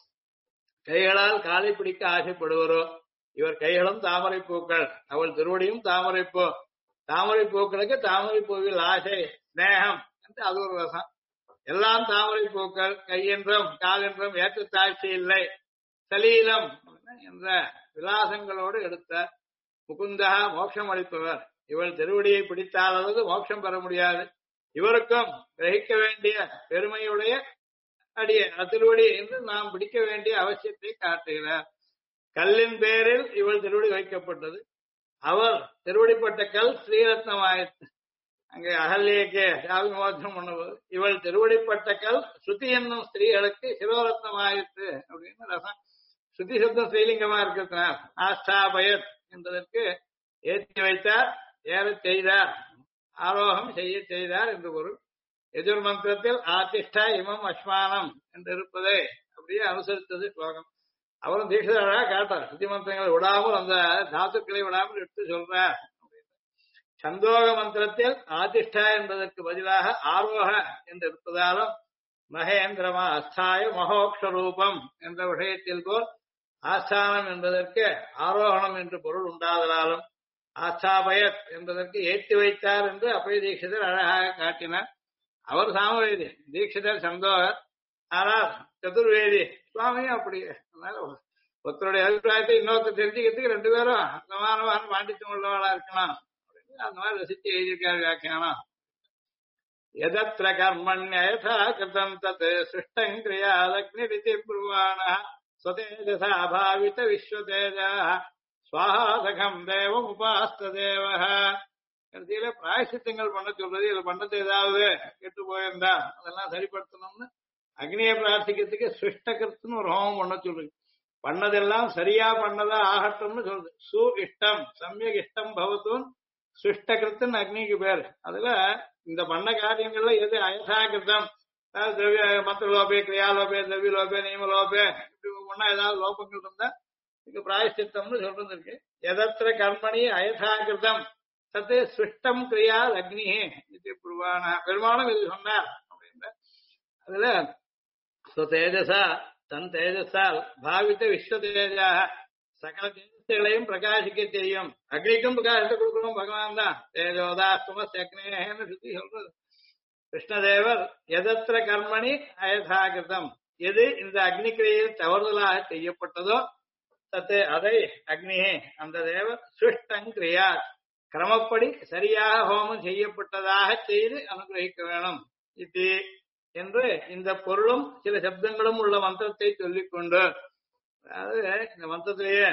கைகளால் காலை பிடிக்க ஆசைப்படுவரோ இவர் கைகளும் தாமரை பூக்கள், அவள் திருவடியும் தாமரை பூ. தாமரை பூக்களுக்கு தாமரை பூவில் ஆசை ஸ்நேகம் என்று அது ஒரு ரசம். எல்லாம் தாமரை பூக்கள், கையென்றும் காலென்றும் ஏற்ற தாழ்ச்சி இல்லை. சலீலம் என்ற விலாசங்களோடு எடுத்த முகுந்தா மோட்சம் அளிப்பவர். இவள் திருவடியை பிடித்தாலது மோட்சம் பெற முடியாது. இவருக்கும் கிரகிக்க வேண்டிய பெருமையுடைய அடிய திருவடி என்று நாம் பிடிக்க வேண்டிய அவசியத்தை காட்டுகிறார். கல்லின் பேரில் இவள் திருவடி வைக்கப்பட்டது. அவர் திருவடிப்பட்ட கல் ஸ்ரீரத்னமாயிற்று. அங்கே அகல்யக்கு சாவிமோதனம் பண்ணுவது இவள் திருவடிப்பட்ட கல் ஸ்ருதி என்னும் ஸ்திரீகளுக்கு சிரோரத்னமாயிற்று அப்படின்னு ரசம். ஸ்ருதி சப்தம் ஸ்ரீலிங்கமா இருக்கிறதுனார் ஆஸ்தாபயத் என்பதற்கு ஏற்றி வைத்தார், ஏறச் செய்தார், ஆரோகம் செய்ய செய்தார் என்று பொருள். எதிர் மந்திரத்தில் ஆதிஷ்டா இமம் அஸ்மானம் என்று இருப்பதை அப்படியே அனுசரித்தது ஸ்லோகம். அவரும் தீட்சிதரா காட்டார். ஸ்ருதி மந்திரங்களை விடாமல் அந்த தாத்துக்களை விடாமல் எடுத்து சொல்றார். சந்தோக மந்திரத்தில் ஆதிஷ்டா என்பதற்கு பதிலாக ஆரோக என்று இருப்பதாலும் மகேந்திரமா அஸ்தாய மகோக்ஷரூபம் என்ற விஷயத்தில் போல் ஆஸ்தானம் என்பதற்கு ஆரோகணம் என்று பொருள் உண்டாதலாலும் ஆஸ்தாபயத் என்பதற்கு ஏற்றி வைத்தார் என்று அப்பய தீட்சிதர் அழகாக காட்டினார். அவர் சாமவேதி, தீட்சிதர் சந்தோகர். ஆனால் சதுர்வேதி சுவாமியும் அப்படி. அதனால ஒருத்தருடைய அபிப்பிராயத்தை இன்னொருத்தர் தெரிஞ்சுக்கிறதுக்கு ரெண்டு பேரும் சமானமான பாண்டித்யம் உள்ளவளா இருக்கலாம். அந்த மாதிரி ரசித்து எழுதியிருக்காரு வியாக்கியானம். எதத்ர கர்மண்யதா கிருதம் தத் சிருஷ்டம் கிரியாதக்னிரிதி ப்ருவாண ஸ்வதேஜசா அபாவித விஸ்வதேஜா ஸ்வாஹாதகம் தேவம் உபாஸ்த தேவஹ. கடைசியில பிராயசித்தங்கள் பண்ண சொல்றது. இது பண்ணது ஏதாவது கெட்டு போயிருந்தா அதெல்லாம் சரிப்படுத்தணும்னு அக்னியை பிரார்த்திக்கிறதுக்கு சிருஷ்டகிருத்துன்னு ஒரு ஹோமம் பண்ண சொல்றது. பண்ணதெல்லாம் சரியா பண்ணதா ஆகட்டும்னு சொல்றது. சு இஷ்டம் சமயக் இஷ்டம் பவத்தும் சிருஷ்டகிருத்துன்னு அக்னிக்கு பேரு. அதுல இந்த பண்ண காரியங்கள்ல எது அயசாகிருத்தம், அதாவது திரவிய மந்திரலோபே கிரியாலோபே திரவியலோபே நியமலோபே இப்படி ஒன்னா ஏதாவது லோபங்கள் இருந்தா இது பிராயசித்தம்னு சொல்றது இருக்கு. எதத்திர கர்மணி அயசாகிருதம் தத்து சிருஷ்டம் கிரியா அக்னி இது புருவான பெருமானும் இது சொன்னார் அப்படின்ற. அதுல தேஜசா தன் தேஜஸால் பாவித்த விஸ்வ தேஜாக சகல தேஜஸ்களையும் பிரகாசிக்க செய்யும். அக்னிக்கும் பிரகாசத்தை கொடுக்கணும் பகவான் தான். தேஜோதாஸ்துமஸ்ய அக்னேன்னு சுத்தி சொல்றது. கிருஷ்ணதேவர் எதத்திர கர்மணி அயதாகிருதம், எது இந்த அக்னிக்கிரையில் தவறுதலாக செய்யப்பட்டதோ தத்து அதை அக்னியே அந்த தேவர் சுஷ்டங்கிரியா கிரமப்படி சரியாக ஹோமம் செய்யப்பட்டதாக செய்து அனுகிரகிக்க வேணும். இது என்று இந்த பொருளும் சில சப்தங்களும் உள்ள மந்திரத்தை சொல்லிக்கொண்டு, அதாவது இந்த மந்திரத்திலேயே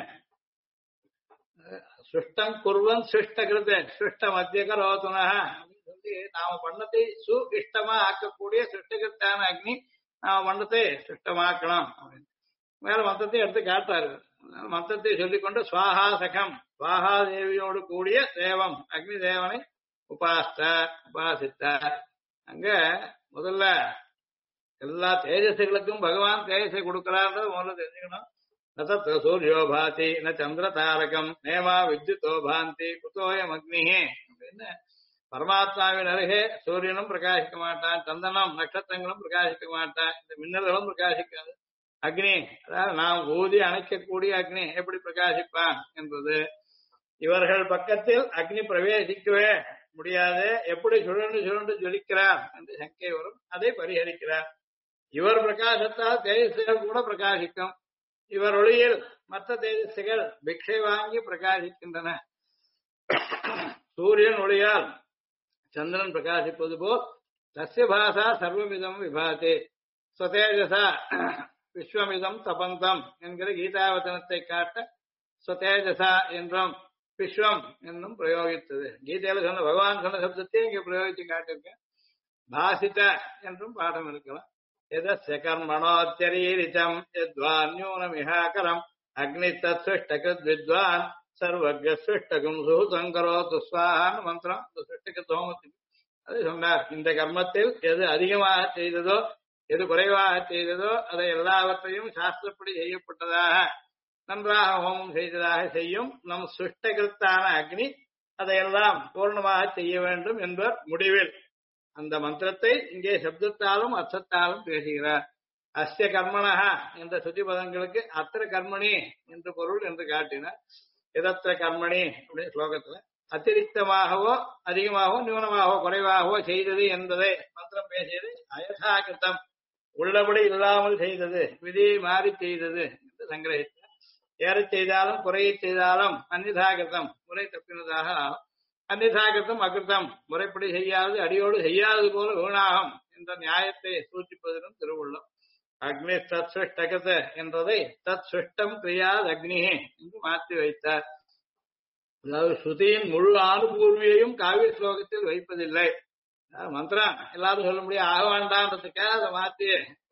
சுஷ்டம் குர்வன் சிருஷ்டகிருத சிருஷ்ட மத்தியகரோதுனா அப்படின்னு சொல்லி நாம பண்ணத்தை சுஇஷ்டமா ஆக்கக்கூடிய சிருஷ்டகிருத்தான அக்னி நாம பண்ணத்தை சிருஷ்டமாக்கணும் அப்படின்னு மேல மந்திரத்தை எடுத்து காட்டாரு. மந்திரத்தை சொல்லிக்கொண்டு சுவாஹா சகம் சுவாஹா தேவியோடு கூடிய தேவம் அக்னி தேவனை உபாசித்தார். அங்க முதல்ல எல்லா தேஜஸுகளுக்கும் பகவான் தேஜஸை கொடுக்கிறார்ன்றது முதல்ல தெரிஞ்சுக்கணும். ந சூரியோ பாதி ந சந்திர தாரகம் நேமா வித்யுதோ பாந்தி குதோயம் அக்னி அப்படின்னு பரமாத்மாவின் அருகே சூரியனும் பிரகாசிக்க மாட்டான், சந்தனம் நட்சத்திரங்களும் பிரகாசிக்க மாட்டான், இந்த மின்னல்களும் பிரகாசிக்காது. அக்னி அதாவது நாம் ஊதி அணைக்கக்கூடிய அக்னி எப்படி பிரகாசிப்பான் என்பது. இவர்கள் பக்கத்தில் அக்னி பிரவேசிக்கவே முடியாது, எப்படி சுழன்று சுழன்று ஜொலிக்கிறார் என்று சங்கை வரும். அதை பரிஹரிக்கிறார். இவர் பிரகாசத்தால் தேஜஸ்கள் கூட பிரகாசிக்கும். இவர் ஒளியில் மற்ற தேஜஸ்கள் பிக்ஷை வாங்கி பிரகாசிக்கின்றன. சூரியன் ஒளியால் சந்திரன் பிரகாசிப்பது போல் தஸ்ய பாசா சர்வமிதம் விபாதி ஸ்வதேஜசா விஸ்வமிதம் தபந்தம் என்கிற கீதாவதனத்தை காட்ட ஸ்வதேஜசா என்றும் விஸ்வம் என்னும் பிரயோகித்தது. கீதையில சொன்ன பகவான் சொன்ன சப்தத்தை இங்க பிரயோகித்து காட்டிருக்கேன். பாசித என்றும் பாடம் இருக்கலாம். எதஸ்ய கர்மணோத்யரீரிச்சம் யத்வான்யூனமிஹாகரம் அக்னி தத்ஸ்ருஷ்டகிருத் வித்வான் சர்வஜ்ஞ ஸ்ருஷ்டகும் சுஹுதங்கரோது ஸ்வாஹான்னு மந்திரம் இந்த ஸ்ருஷ்டகிருத் ஹோமத்துக்கு அது சொன்னார். இந்த கர்மத்தில் எது அதிகமாக செய்ததோ எது குறைவாக செய்ததோ அதை எல்லாவற்றையும் சாஸ்திரப்படி செய்யப்பட்டதாக நன்றாக ஹோமம் செய்ததாக செய்யும் நம் சுஷ்டகிருத்தான அக்னி அதையெல்லாம் பூர்ணமாக செய்ய வேண்டும் என்பர் முடிவில் அந்த மந்திரத்தை இங்கே சப்தத்தாலும் அர்த்தத்தாலும் பேசுகிறார். அஸ்ய கர்மணஹ என்ற சுத்தி பதங்களுக்கு அத்திர கர்மணி என்று பொருள் என்று காட்டினார். எதத்திர கர்மணி அப்படின்னு ஸ்லோகத்துல அத்திரிக்தமாகவோ அதிகமாகவோ நியூனமாகவோ குறைவாகவோ செய்தது என்பதை மந்திரம் பேசியது. அயதாகிருத்தம் உள்ளபடி இல்லாமல் செய்தது, விதி மாறி செய்தது என்று சங்கிரகித்தார். ஏறச் செய்தாலும் குறையை செய்தாலும் அந்நிதாகிருத்தம் முறை தப்பினதாக ஆகும். அந்நிதாகிருத்தம் அகிருத்தம் முறைப்படி செய்யாது அடியோடு செய்யாது போல வீணாகும் என்ற நியாயத்தை சூச்சிப்பதிலும் திருவுள்ளம். அக்னி தத் சுஷ்டகத என்றதை தத் சுஷ்டம் கிரியாது அக்னியே என்று மாற்றி வைத்தார். அதாவது ஸ்ருதியின் முழு ஆணுபூர்வியையும் காவிய ஸ்லோகத்தில் வைப்பதில்லை. மந்திரம் எல்லாரும் சொல்ல முடியாது ஆக வேண்டான்றதுக்காக அதை மாற்றி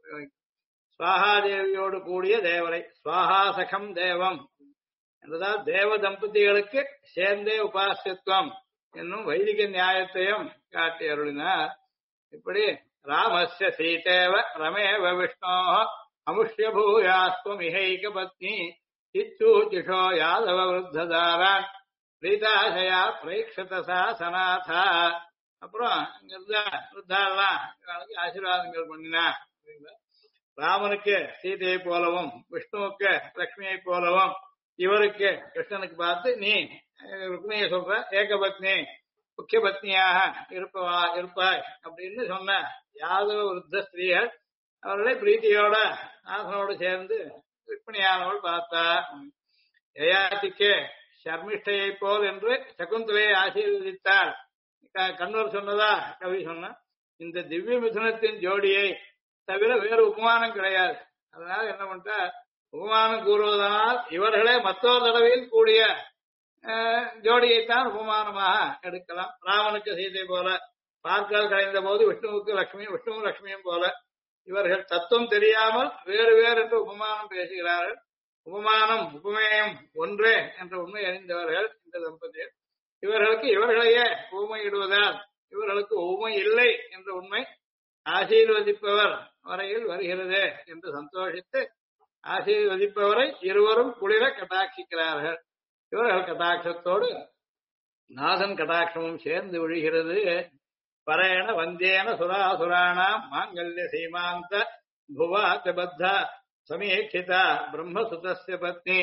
சுவாஹா தேவியோடு கூடிய தேவரை சுவாஹா சகம் தேவம் என்றதால் தேவ தம்பதிகளுக்கு சேர்ந்தே உபாசியத்துவம் என்னும் வைதிக நியாயத்தையும் காட்டி அருளினார். இப்படி ராமஸ்ய சீதேவ ரமேவ விஷ்ணோ அமுஷ்ய பூயாஸ்வமிஹைக பத்னி இச்சூச்சிஷோ யாதவ விருத்ததாரான் பிரீதாசயா பிரேக்ஷதசா சனாதா. அப்புறம் இங்க இருந்தா விருத்தாலாம் ஆசீர்வாதங்கள் பண்ணினா. ராமனுக்கு சீதையை போலவும் விஷ்ணுவுக்கு லட்சுமியை போலவும் இவருக்கு கிருஷ்ணனுக்கு பார்த்து நீ ருக்மிணியை சொல்ற ஏகபத்னி முக்கிய பத்னியாக இருப்பாய் அப்படின்னு சொன்ன யாதவ விருத்த ஸ்திரீகள் அவர்களை பிரீத்தியோட நாசனோடு சேர்ந்து ருக்மிணியானவள் பார்த்தா. யயாதிக்கு சர்மிஷ்டையை போல் என்று சகுந்தலையை ஆசீர்வதித்தார். கண்ணூர் சொன்னதா கவி சொன்ன இந்த திவ்ய மிதுனத்தின் ஜோடியை தவிர வேறு உபமானம் கிடையாது. அதனால என்ன பண்ணிட்டா உபமானம் கூறுவதனால் இவர்களே மற்றொரு தடவையில் கூடிய ஜோடியைத்தான் உபமானமாக எடுக்கலாம். ராமனுக்கு சீதை போல பார்க்கால் கலைந்த போது விஷ்ணுவுக்கு லட்சுமி விஷ்ணுவும் லட்சுமியும் போல இவர்கள் தத்துவம் தெரியாமல் வேறு வேறு என்று உபமானம் பேசுகிறார்கள். உபமானம் உபமேயம் ஒன்றே என்ற உண்மை அறிந்தவர்கள் இந்த தம்பதியர். இவர்களுக்கு இவர்களையே ஊமையிடுவதால் இவர்களுக்கு ஊமை இல்லை என்ற உண்மை ஆசீர்வதிப்பவர் வரையில் வருகிறது என்று சந்தோஷித்து ஆசீர்வதிப்பவரை இருவரும் குளிர கட்டாட்சிக்கிறார்கள். இவர்கள் கட்டாட்சத்தோடு நாதன் கட்டாட்சமும் சேர்ந்து விழுகிறது. பரேண வந்தேன சுராசுராணாம் மாங்கல்ய சீமாந்த புவாத்த பத்தா சமீட்சிதா பிரம்மசுதஸ்ய பத்னி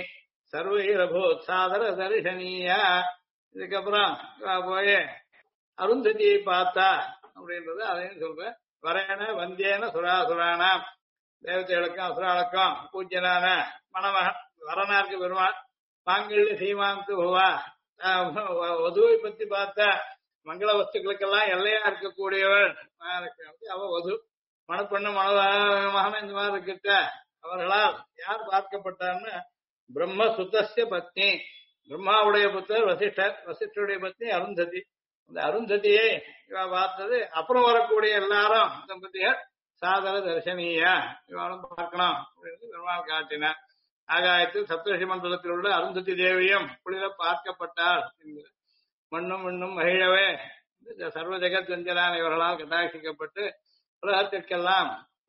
சர்வைரபோத்சாதர தரிசனியா. இதுக்கப்புறம் போய் அருந்ததியை பார்த்தா அப்படின்றது அதையும் சொல்றேன். வரேன வந்தியேன சுராசுரானாம், தேவதைகளுக்கும் அசுராளுக்கும் பூஜ்யனான மணமகன் வரனாருக்கு பெருமாள். மாங்கல்ய சீமாந்து புவா, வதுவை பத்தி பார்த்தா மங்கள வஸ்துக்களுக்கெல்லாம் எல்லையா இருக்கக்கூடியவள் அவ வது. மணப்பெண்ணு மகன் இந்த மாதிரி இருக்கிட்ட அவர்களால் யார் பார்க்கப்பட்டார்னு பிரம்ம சுத்தஸ்ய பத்னி, பிரம்மாவுடைய புத்தர் வசிஷ்டர், வசிஷ்டருடைய பத்னி அருந்ததி. அந்த அருந்ததியை இவ பார்த்தது. அப்புறம் வரக்கூடிய எல்லாரும் தம்பதியர் சாதர தரிசனியா, இவாளும் பார்க்கணும் அப்படின்னு பெருமாள் காட்டினார். ஆகாயத்தில் சப்தரிஷி மண்டலத்தில் உள்ள அருந்ததி தேவியும் குளிர பார்க்கப்பட்டார். மண்ணும் விண்ணும் மகிழவே சர்வ ஜெகத் வெஞ்சலான இவர்களால் கட்டாட்சிக்கப்பட்டு உலகத்திற்கெல்லாம்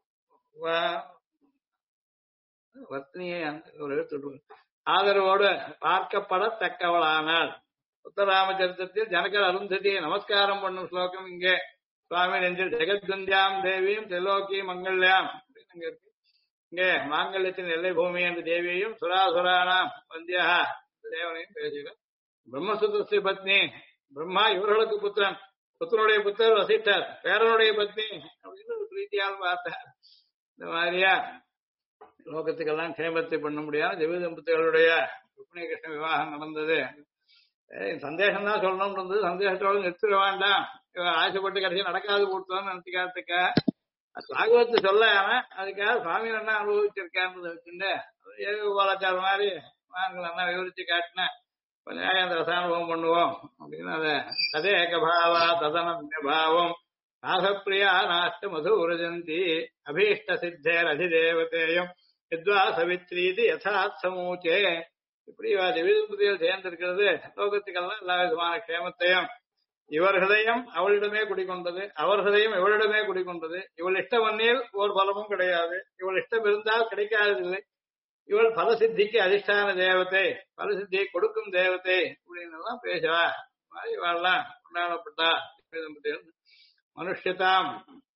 வர்த்தனியை ஒரு ஆதரவோடு பார்க்கப்படத்தக்கவளானாள். உத்தராமச்சரித்தத்தில் ஜனகர் அருந்ததியை நமஸ்காரம் பண்ணும் ஸ்லோகம் இங்கே சுவாமி நெஞ்சில் ஜெகத்வந்தியாம் தேவியும் திலோகி மங்கள்யாம் அப்படின்னு அங்க இருக்கு. இங்கே மாங்கல்யத்தின் எல்லை பூமி என்ற தேவியையும் சுராசுரானாம் வந்தியா தேவனையும் பேசுகிறார். பிரம்மசுத்திய பத்னி, பிரம்மா இவர்களுக்கு புத்திரன், புத்தனுடைய புத்தர் வசிஷ்டர், பேரனுடைய பத்னி அப்படின்னு ஒரு பிரீத்தியால் பார்த்தார். இந்த மாதிரியா லோகத்துக்கெல்லாம் க்ஷேமத்தை பண்ண முடியாது திவ்ய தம்பதிகளுடைய ருக்மிணி கிருஷ்ண விவாகம் நடந்தது. சந்தேகம் தான் சொல்லணும்னு இருந்தது, சந்தேகத்தோடு நிறுத்திட வேண்டாம், ஆசைப்பட்டு கடைசி நடக்காது கொடுத்தோம்னு நினைச்சுக்காத்துக்க பாகவத்து சொல்ல. அதுக்காக சுவாமி என்ன அனுபவிச்சிருக்கான்னு வச்சுட்டு ஏக கோபாலாச்சார மாதிரி மான்கள் என்ன விவரிச்சு காட்டினேன். கொஞ்சம் அந்த ரசானுபவம் பண்ணுவோம் அப்படின்னு அதை அதே ஏகபாவா ததனபாவம் நாகப்பிரியா நாஷ்ட மது உரஜந்தி அபீஷ்ட சித்தேர் அதிதேவதேயம் வித்வா சவித்ரீதி யதாத் சமூச்சே. இப்படி திவ்யதம்பதிகள் சேர்ந்திருக்கிறது லோகத்துக்கெல்லாம் எல்லா விதமான க்ஷேமத்தையும். இவர் ஹிருதயம் அவளிடமே குடிக்கொண்டது, அவர் ஹிருதயம் இவளிடமே குடிக்கொண்டது. இவள் இஷ்டமண்ணில் ஒரு பலமும் கிடையாது, இவள் இஷ்டம் இருந்தால் கிடைக்காததில்லை. இவள் பலசித்திக்கு அதிஷ்டான தேவத்தை, பலசித்தியை கொடுக்கும் தேவத்தை அப்படின்னு எல்லாம் பேசுவா. இவெல்லாம் கொண்டாடப்பட்டா மனுஷ்யதாம்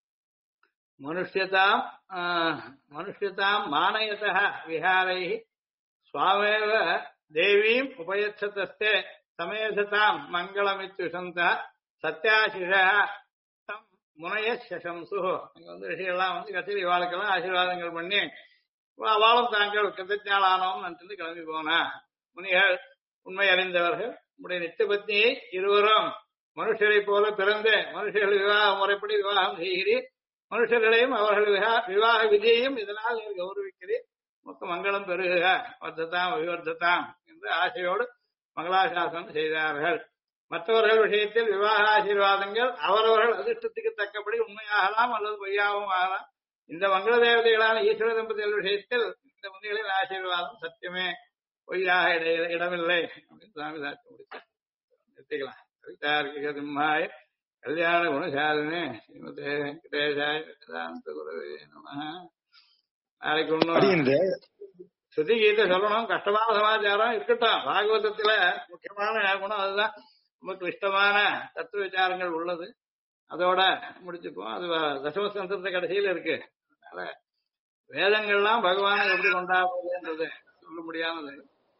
மனுஷ்யதாம் மனுஷ்யதாம் மானயதः விஹாரை சுவாமேவ தேவீம் உபயச்சதஸ்தே சமேததாம் மங்களமித்யுஷந்த சத்யாசிஷா தம் முனைய சசம்சு. அங்க ரிஷிகள்லாம் கடைசியில் இவாளுக்கெல்லாம் ஆசீர்வாதங்கள் பண்ணி அவளும் தாங்கள் கிருத்தஞாளானோம் என்று கிளம்பி போனா. முனிகள் உண்மை அறிந்தவர்கள் உடைய நித்திய பத்னியை இருவரும் மனுஷரை போல பிறந்து மனுஷர்கள் விவாக முறைப்படி விவாகம் செய்கிறீர், மனுஷர்களையும் அவர்கள் விவாக விதியையும் இதனால் நீர் கௌரவிக்கிறீர், மொத்த மங்களம் பெருகுக வர்த்ததாம் விவர்த்ததாம் என்று ஆசையோடு மங்களாசாசனம் செய்தார்கள். மற்றவர்கள் விஷயத்தில் விவாக ஆசீர்வாதங்கள் அவரவர்கள் அதிர்ஷ்டத்துக்கு தக்கபடி உண்மையாகலாம் அல்லது பொய்யாகவும் ஆகலாம். இந்த மங்கள தேவதைகளான ஈஸ்வர தம்பதிகள் விஷயத்தில் இந்த முனிகளின் ஆசீர்வாதம் சத்தியமே, பொய்யாக இடமில்லை அப்படின்னு சுவாமி சாட்சி முடித்தார். நிறுத்திக்கலாம். கவிதார்க்கிக சிம்மாய கல்யாண குணசாலினே ஸ்ரீமதே வெங்கடேசாய வேதாந்த குரவே நமஹ. நாளைக்கு ஒன்னும் ஸ்ருதி கீதை சொல்லணும், கஷ்டமான சமாச்சாரம் இருக்கட்டும். பாகவதத்துல முக்கியமான குணம் அதுதான், நமக்கு இஷ்டமான தத்துவ விசாரங்கள் உள்ளது. அதோட முடிச்சுப்போம். அது தசமஸ்கந்தத்தை கடைசியில இருக்கு. அதனால வேதங்கள்லாம் பகவானை எப்படி கொண்டாடுறதுன்றது சொல்ல முடியாதது.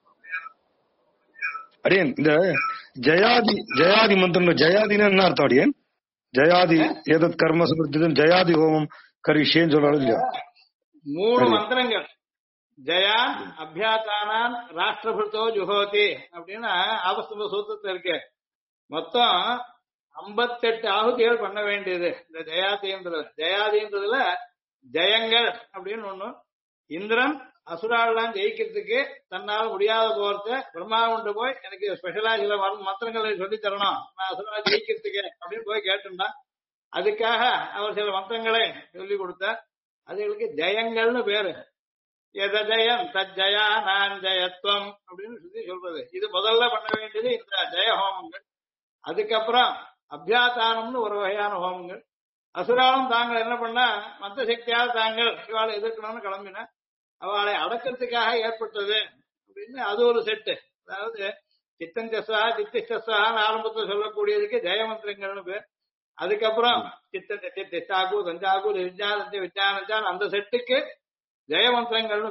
அடியன் இந்த ஜயாதி மந்திரம், ஜயாதின்னு என்ன அர்த்தம் அடியன்? ஜயாதி ஏதத் கர்ம சமர்த்திதம் ஜயாதி ஹோமம் கரிஷேன்னு சொல்றாரு இல்லையா?
3 மந்திரங்கள் ஜயான் அபியாத்தானான் ராஷ்டிரபிருத்தோ ஜுஹோதி அப்படின்னு ஆபஸ்தம்ப சூத்திரத்துல இருக்கு. மொத்தம் 58 ஆகுதிகள் பண்ண வேண்டியது இந்த ஜயாதின்றதுல ஜெயங்கள் அப்படின்னு ஒண்ணு. இந்திரன் அசுராலாம் ஜெயிக்கிறதுக்கு தன்னால முடியாத போறத பிரம்மா கொண்டு போய் எனக்கு ஸ்பெஷலா சில மந்திரங்களை சொல்லி தரணும், நான் அசுரா ஜெயிக்கிறதுக்கு அப்படின்னு போய் கேட்டுட்டான். அதுக்காக அவர் சில மந்திரங்களை சொல்லி கொடுத்தார். அதுகளுக்கு ஜெயங்கள்னு பேரு. எதஜயம் தஜயா நான் ஜெயத்துவம் அப்படின்னு சொல்லி சொல்றது. இது முதல்ல பண்ண வேண்டியது இந்த ஜெய ஹோமங்கள். அதுக்கப்புறம் அபியாத்தானம்னு ஒரு வகையான ஹோமங்கள். அசுராலும் தாங்கள் என்ன பண்ணா மத்த சக்தியால் தாங்கள் இவாளை எதிர்க்கணும்னு கிளம்பின, அவளை அடக்கிறதுக்காக ஏற்பட்டது அப்படின்னு அது ஒரு செட்டு. அதாவது சித்தஞ்சஸ்வா சித்திஷ்டஸ்வான்னு ஆரம்பத்தில் சொல்லக்கூடியதுக்கு ஜெயமந்திரங்கள்னு பேர். அதுக்கப்புறம் சித்தாகு தஞ்சாகு விஜயானந்தான் அந்த செட்டுக்கு ஜெயமந்திரங்கள்னு பேர்.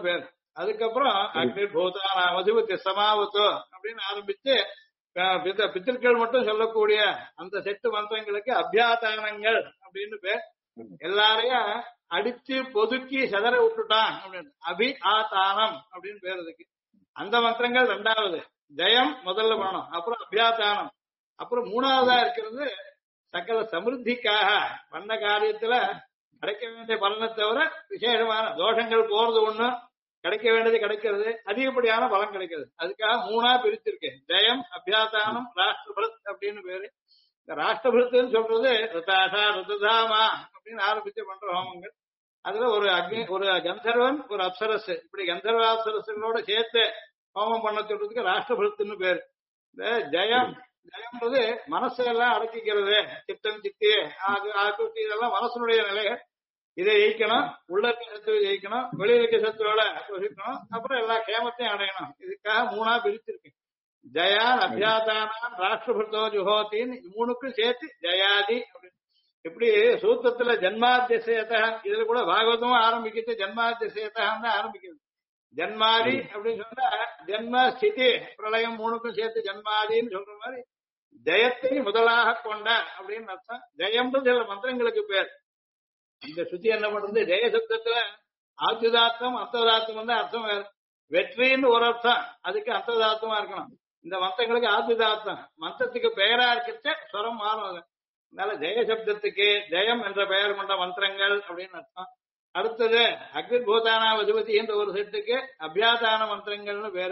அதுக்கப்புறம் அக்னி பூதானா மதுபத்தி சமாவத்து அப்படின்னு ஆரம்பிச்சு பித்திருக்கள் மட்டும் சொல்லக்கூடிய அந்த செட்டு மந்திரங்களுக்கு அபியாதானங்கள் அப்படின்னு பேர். எல்லாரையும் அடிச்சு பொதுக்கி செதற விட்டுட்டான் அப்படின்னு அபி ஆதானம் அப்படின்னு பேர் அதுக்கு. அந்த மந்திரங்கள் ரெண்டாவது, ஜெயம் முதல்ல பண்ணணும், அப்புறம் அபியாதானம், அப்புறம் மூணாவதா இருக்கிறது சகல சமிருத்திக்காக பண்ண காரியத்துல கிடைக்க வேண்டிய பலனை தவிர விசேஷமான தோஷங்கள் போறது ஒண்ணு, கிடைக்க வேண்டியது கிடைக்கிறது, அதிகப்படியான பலன் கிடைக்கிறது. அதுக்காக மூணா பிரிச்சிருக்கு, ஜெயம் அபியாதானம் ராஷ்டிரபிரத் அப்படின்னு பேரு. இந்த ராஷ்டிரபிரத்துன்னு சொல்றது ரிதாஷா ரிதுதாமா அப்படின்னு ஆரம்பிச்சு பண்ற ஹோமங்கள். அதுல ஒரு கந்தர்வன் ஒரு அப்சரஸ், இப்படி கந்தர்வ அப்சரசுகளோட சேர்த்து ஹோமம் பண்ண சொல்றதுக்கு ராஷ்டிரபிரத்துன்னு பேரு. இந்த ஜெயம்ன்றது மனசெல்லாம் அடக்கிக்கிறது, சித்தம் சித்தி ஆக்குத்தி இதெல்லாம் மனசனுடைய நிலைகள். இதை ஜெயிக்கணும், உள்ள இருக்க சத்துவை ஜெயிக்கணும், வெளியில இருக்க சத்துவோட வசிக்கணும், அப்புறம் எல்லா கேமத்தையும் அடையணும். இதுக்காக மூணா பிரிச்சிருக்கு, ஜயான் அபியாதானான் ராஷ்டிரபிரதோ ஜுஹோத்தின்னு மூணுக்கும் சேர்த்து ஜயாதி அப்படின்னு. இப்படி சூத்திரத்துல ஜன்மாத்தியசேத, இதுல கூட பாகவதமும் ஆரம்பிக்கிறது ஜன்மாத்தியசேதான் தான் ஆரம்பிக்கிறது. ஜன்மாதி அப்படின்னு சொன்னா ஜென்ம ஸ்திதி பிரளயம் மூணுக்கும் சேர்த்து ஜன்மாதின்னு சொல்ற மாதிரி ஜெயத்தை முதலாக கொண்ட அப்படின்னு அர்த்தம். ஜெயம்னு சில மந்திரங்களுக்கு பேர். இந்த சுத்தி என்ன பண்றது, ஜெய சப்தத்துல ஆத்யுதார்த்தம் அர்த்ததார்த்தம் வந்து அர்த்தம் வேறு. வெற்றின்னு ஒரு அர்த்தம், அதுக்கு அர்த்ததார்த்தமா இருக்கணும். இந்த மந்திரங்களுக்கு ஆத்யுதார்த்தம், மந்திரத்துக்கு பெயரா இருக்கிற ஸ்வரம் மாறும். அதனால ஜெய சப்தத்துக்கு ஜெயம் என்ற பெயர் கொண்ட மந்திரங்கள் அப்படின்னு அர்த்தம். அடுத்தது அக்னிபூதானா வதிபதி என்ற ஒரு செட்டுக்கு அபியாதான மந்திரங்கள்னு பேரு.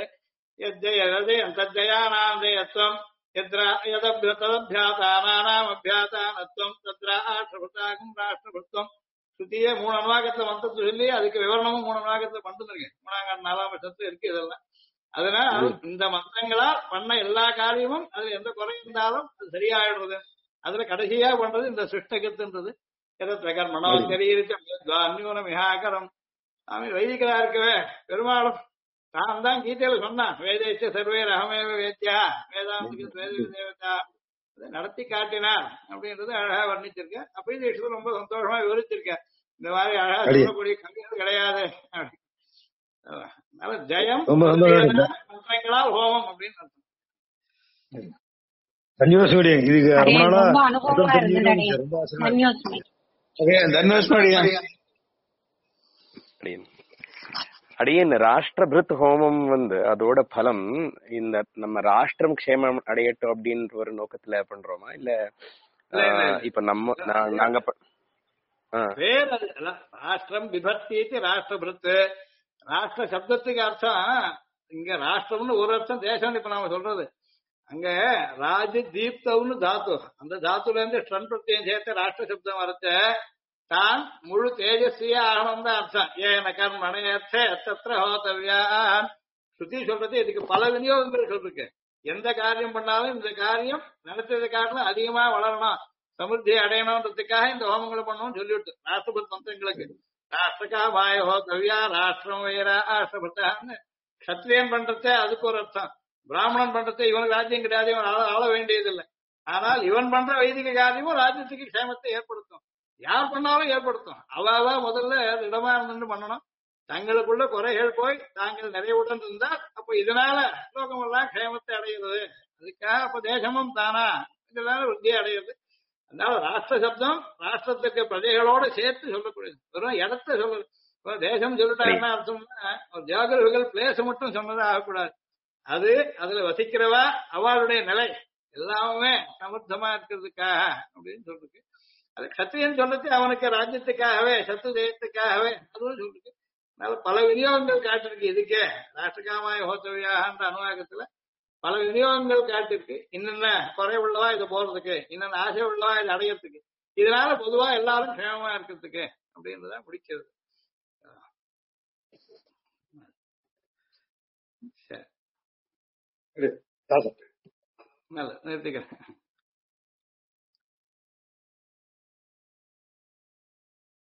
தஜயானாம் ஜெயத்வம் ததபியாதானாம் அபியாதானத்வம் தத்ரா ஆஷ்டிரபுத்தாகும் ராஷ்டிரபுத்தம். சுத்தியே 3 அனுவாகத்துல மந்திரத்தை சொல்லி அதுக்கு விவரணமும் 3 அனுவாகத்துல பண்ணிருக்கு. 3ஆம் 4ஆம் வருஷத்துல இருக்கு இதெல்லாம். அதனால இந்த மந்திரங்களால் பண்ண எல்லா காரியமும் அதுல எந்த குறை இருந்தாலும் அது சரியாயிடுறது. அதுல கடைசியா பண்றது இந்த சிருஷ்டகத்துன்றது. கர்மணோ தெரியும் மிகாகரம். சாமி வைதிகரா இருக்கவே பெருமாளும் தான் தான் கீதையில சொன்னான், வேதேச்ச சர்வே ரகமேவ வேத்யா வேதாந்திக்கு தேவதா நடத்தி காட்டினார் அப்படின்றது அழகா வர்ணிச்சிருக்க. அப்ப இந்த விஷயத்துல ரொம்ப சந்தோஷமா விவரிச்சிருக்க. இந்த மாதிரி அழகா சொல்லக்கூடிய கவிகள் கிடையாது. அதனால ஜெயம் மந்திரங்களா ஹோமம் அப்படின்னு அர்த்தம்.
இதுக்கு
அடியேன் ராஷ்டிரபிருத் ஹோமம் வந்து அதோட பலம் இந்த நம்ம ராஷ்டிரம் க்ஷேமம் அடையட்டும் அப்படின்ற ஒரு நோக்கத்துல பண்றோமா, இல்ல இப்ப நம்ம நாங்க
ராஷ்டிரம் விபக்தி ராஷ்டிரபிருத். ராஷ்டிர சப்தத்துக்கு அர்த்தம் இங்க ராஷ்டிரம்னு ஒரு அர்த்தம், தேசம் இப்ப நாம சொல்றது. அங்க ராஜ தீப்தவ்னு தாத்து, அந்த தாத்துல இருந்து ஸ்டன் பிரத்யம் சேர்த்து ராஷ்டிர சப்தம் வரத்த தான் முழு தேஜஸ்வியா ஆகணும் தான் அர்த்தம். ஏன கர்மணையர்த்தே தத்ர ஹோதவ்யான். சுத்தி சொல்றது இதுக்கு பல விநியோகங்கள் சொல்லிருக்கு. எந்த காரியம் பண்ணாலும் இந்த காரியம் நடத்தது காரணம் அதிகமா வளரணும், சமிருத்தியை அடையணும்ன்றதுக்காக இந்த ஹோமங்களை பண்ணணும்னு சொல்லிவிட்டு ராஷ்டிரபுத் மந்திரங்களுக்கு ராஷ்டிரகா மாய ஹோதவ்யா ராஷ்டிரம் வைரா ராஷ்டிரபுத்தான்னு. கத்திரியன் பண்றதே அதுக்கு ஒரு அர்த்தம். பிராமணன் பண்றதை இவனுக்கு ராஜ்யம் கிடையாது, இவன் ஆள வேண்டியதில்லை. ஆனால் இவன் பண்ற வைதிக காரியமும் ராஜ்யத்துக்கு க்ஷேமத்தை ஏற்படுத்தும். யார் பண்ணாலும் ஏற்படுத்தும். அவ முதல்ல இடமா இருந்து பண்ணணும். தங்களுக்குள்ள குறைகள் போய் தாங்கள் நிறைவுடன் இருந்தால் அப்ப இதனால லோகம் எல்லாம் க்ஷேமத்தை அடைகிறது. அதுக்காக அப்ப தேசமும் தானா இதனால விருத்தியை அடைகிறது. அதனால ராஷ்டிர சப்தம் ராஷ்டிரத்துக்கு பிரஜைகளோட சேர்த்து சொல்லக்கூடியது. வெறும் இடத்த சொல்லுது. தேசம் சொல்லிட்டா என்ன அர்த்தம்னா ஜியோகிரபிக்கல் பிளேஸ் மட்டும் சொன்னதா ஆகக்கூடாது. அது அதுல வசிக்கிறவா அவளுடைய நிலை எல்லாமே சமர்த்தமா இருக்கிறதுக்காக அப்படின்னு சொல்லிருக்கு. அது கத்திரியன் சொல்றது அவனுக்கு ராஜ்யத்துக்காகவே சத்து ஜெயத்துக்காகவே அதுவும் சொல்லிருக்கு. அதனால பல விநியோகங்கள் காட்டிருக்கு. இதுக்கே ராஷ்டிரகாமாய ஹோத்தவியாகன்ற அனுவாகத்துல பல விநியோகங்கள் காட்டிருக்கு. இன்னென்ன குறை உள்ளவா இதை போறதுக்கு, இன்னென்ன ஆசை உள்ளவா இதை அடையறதுக்கு, இதனால பொதுவா எல்லாரும் க்ஷேமமா இருக்கிறதுக்கு அப்படின்றத முடிக்கிறது. சரி, நல்ல நிறுத்திக்கிறேன்.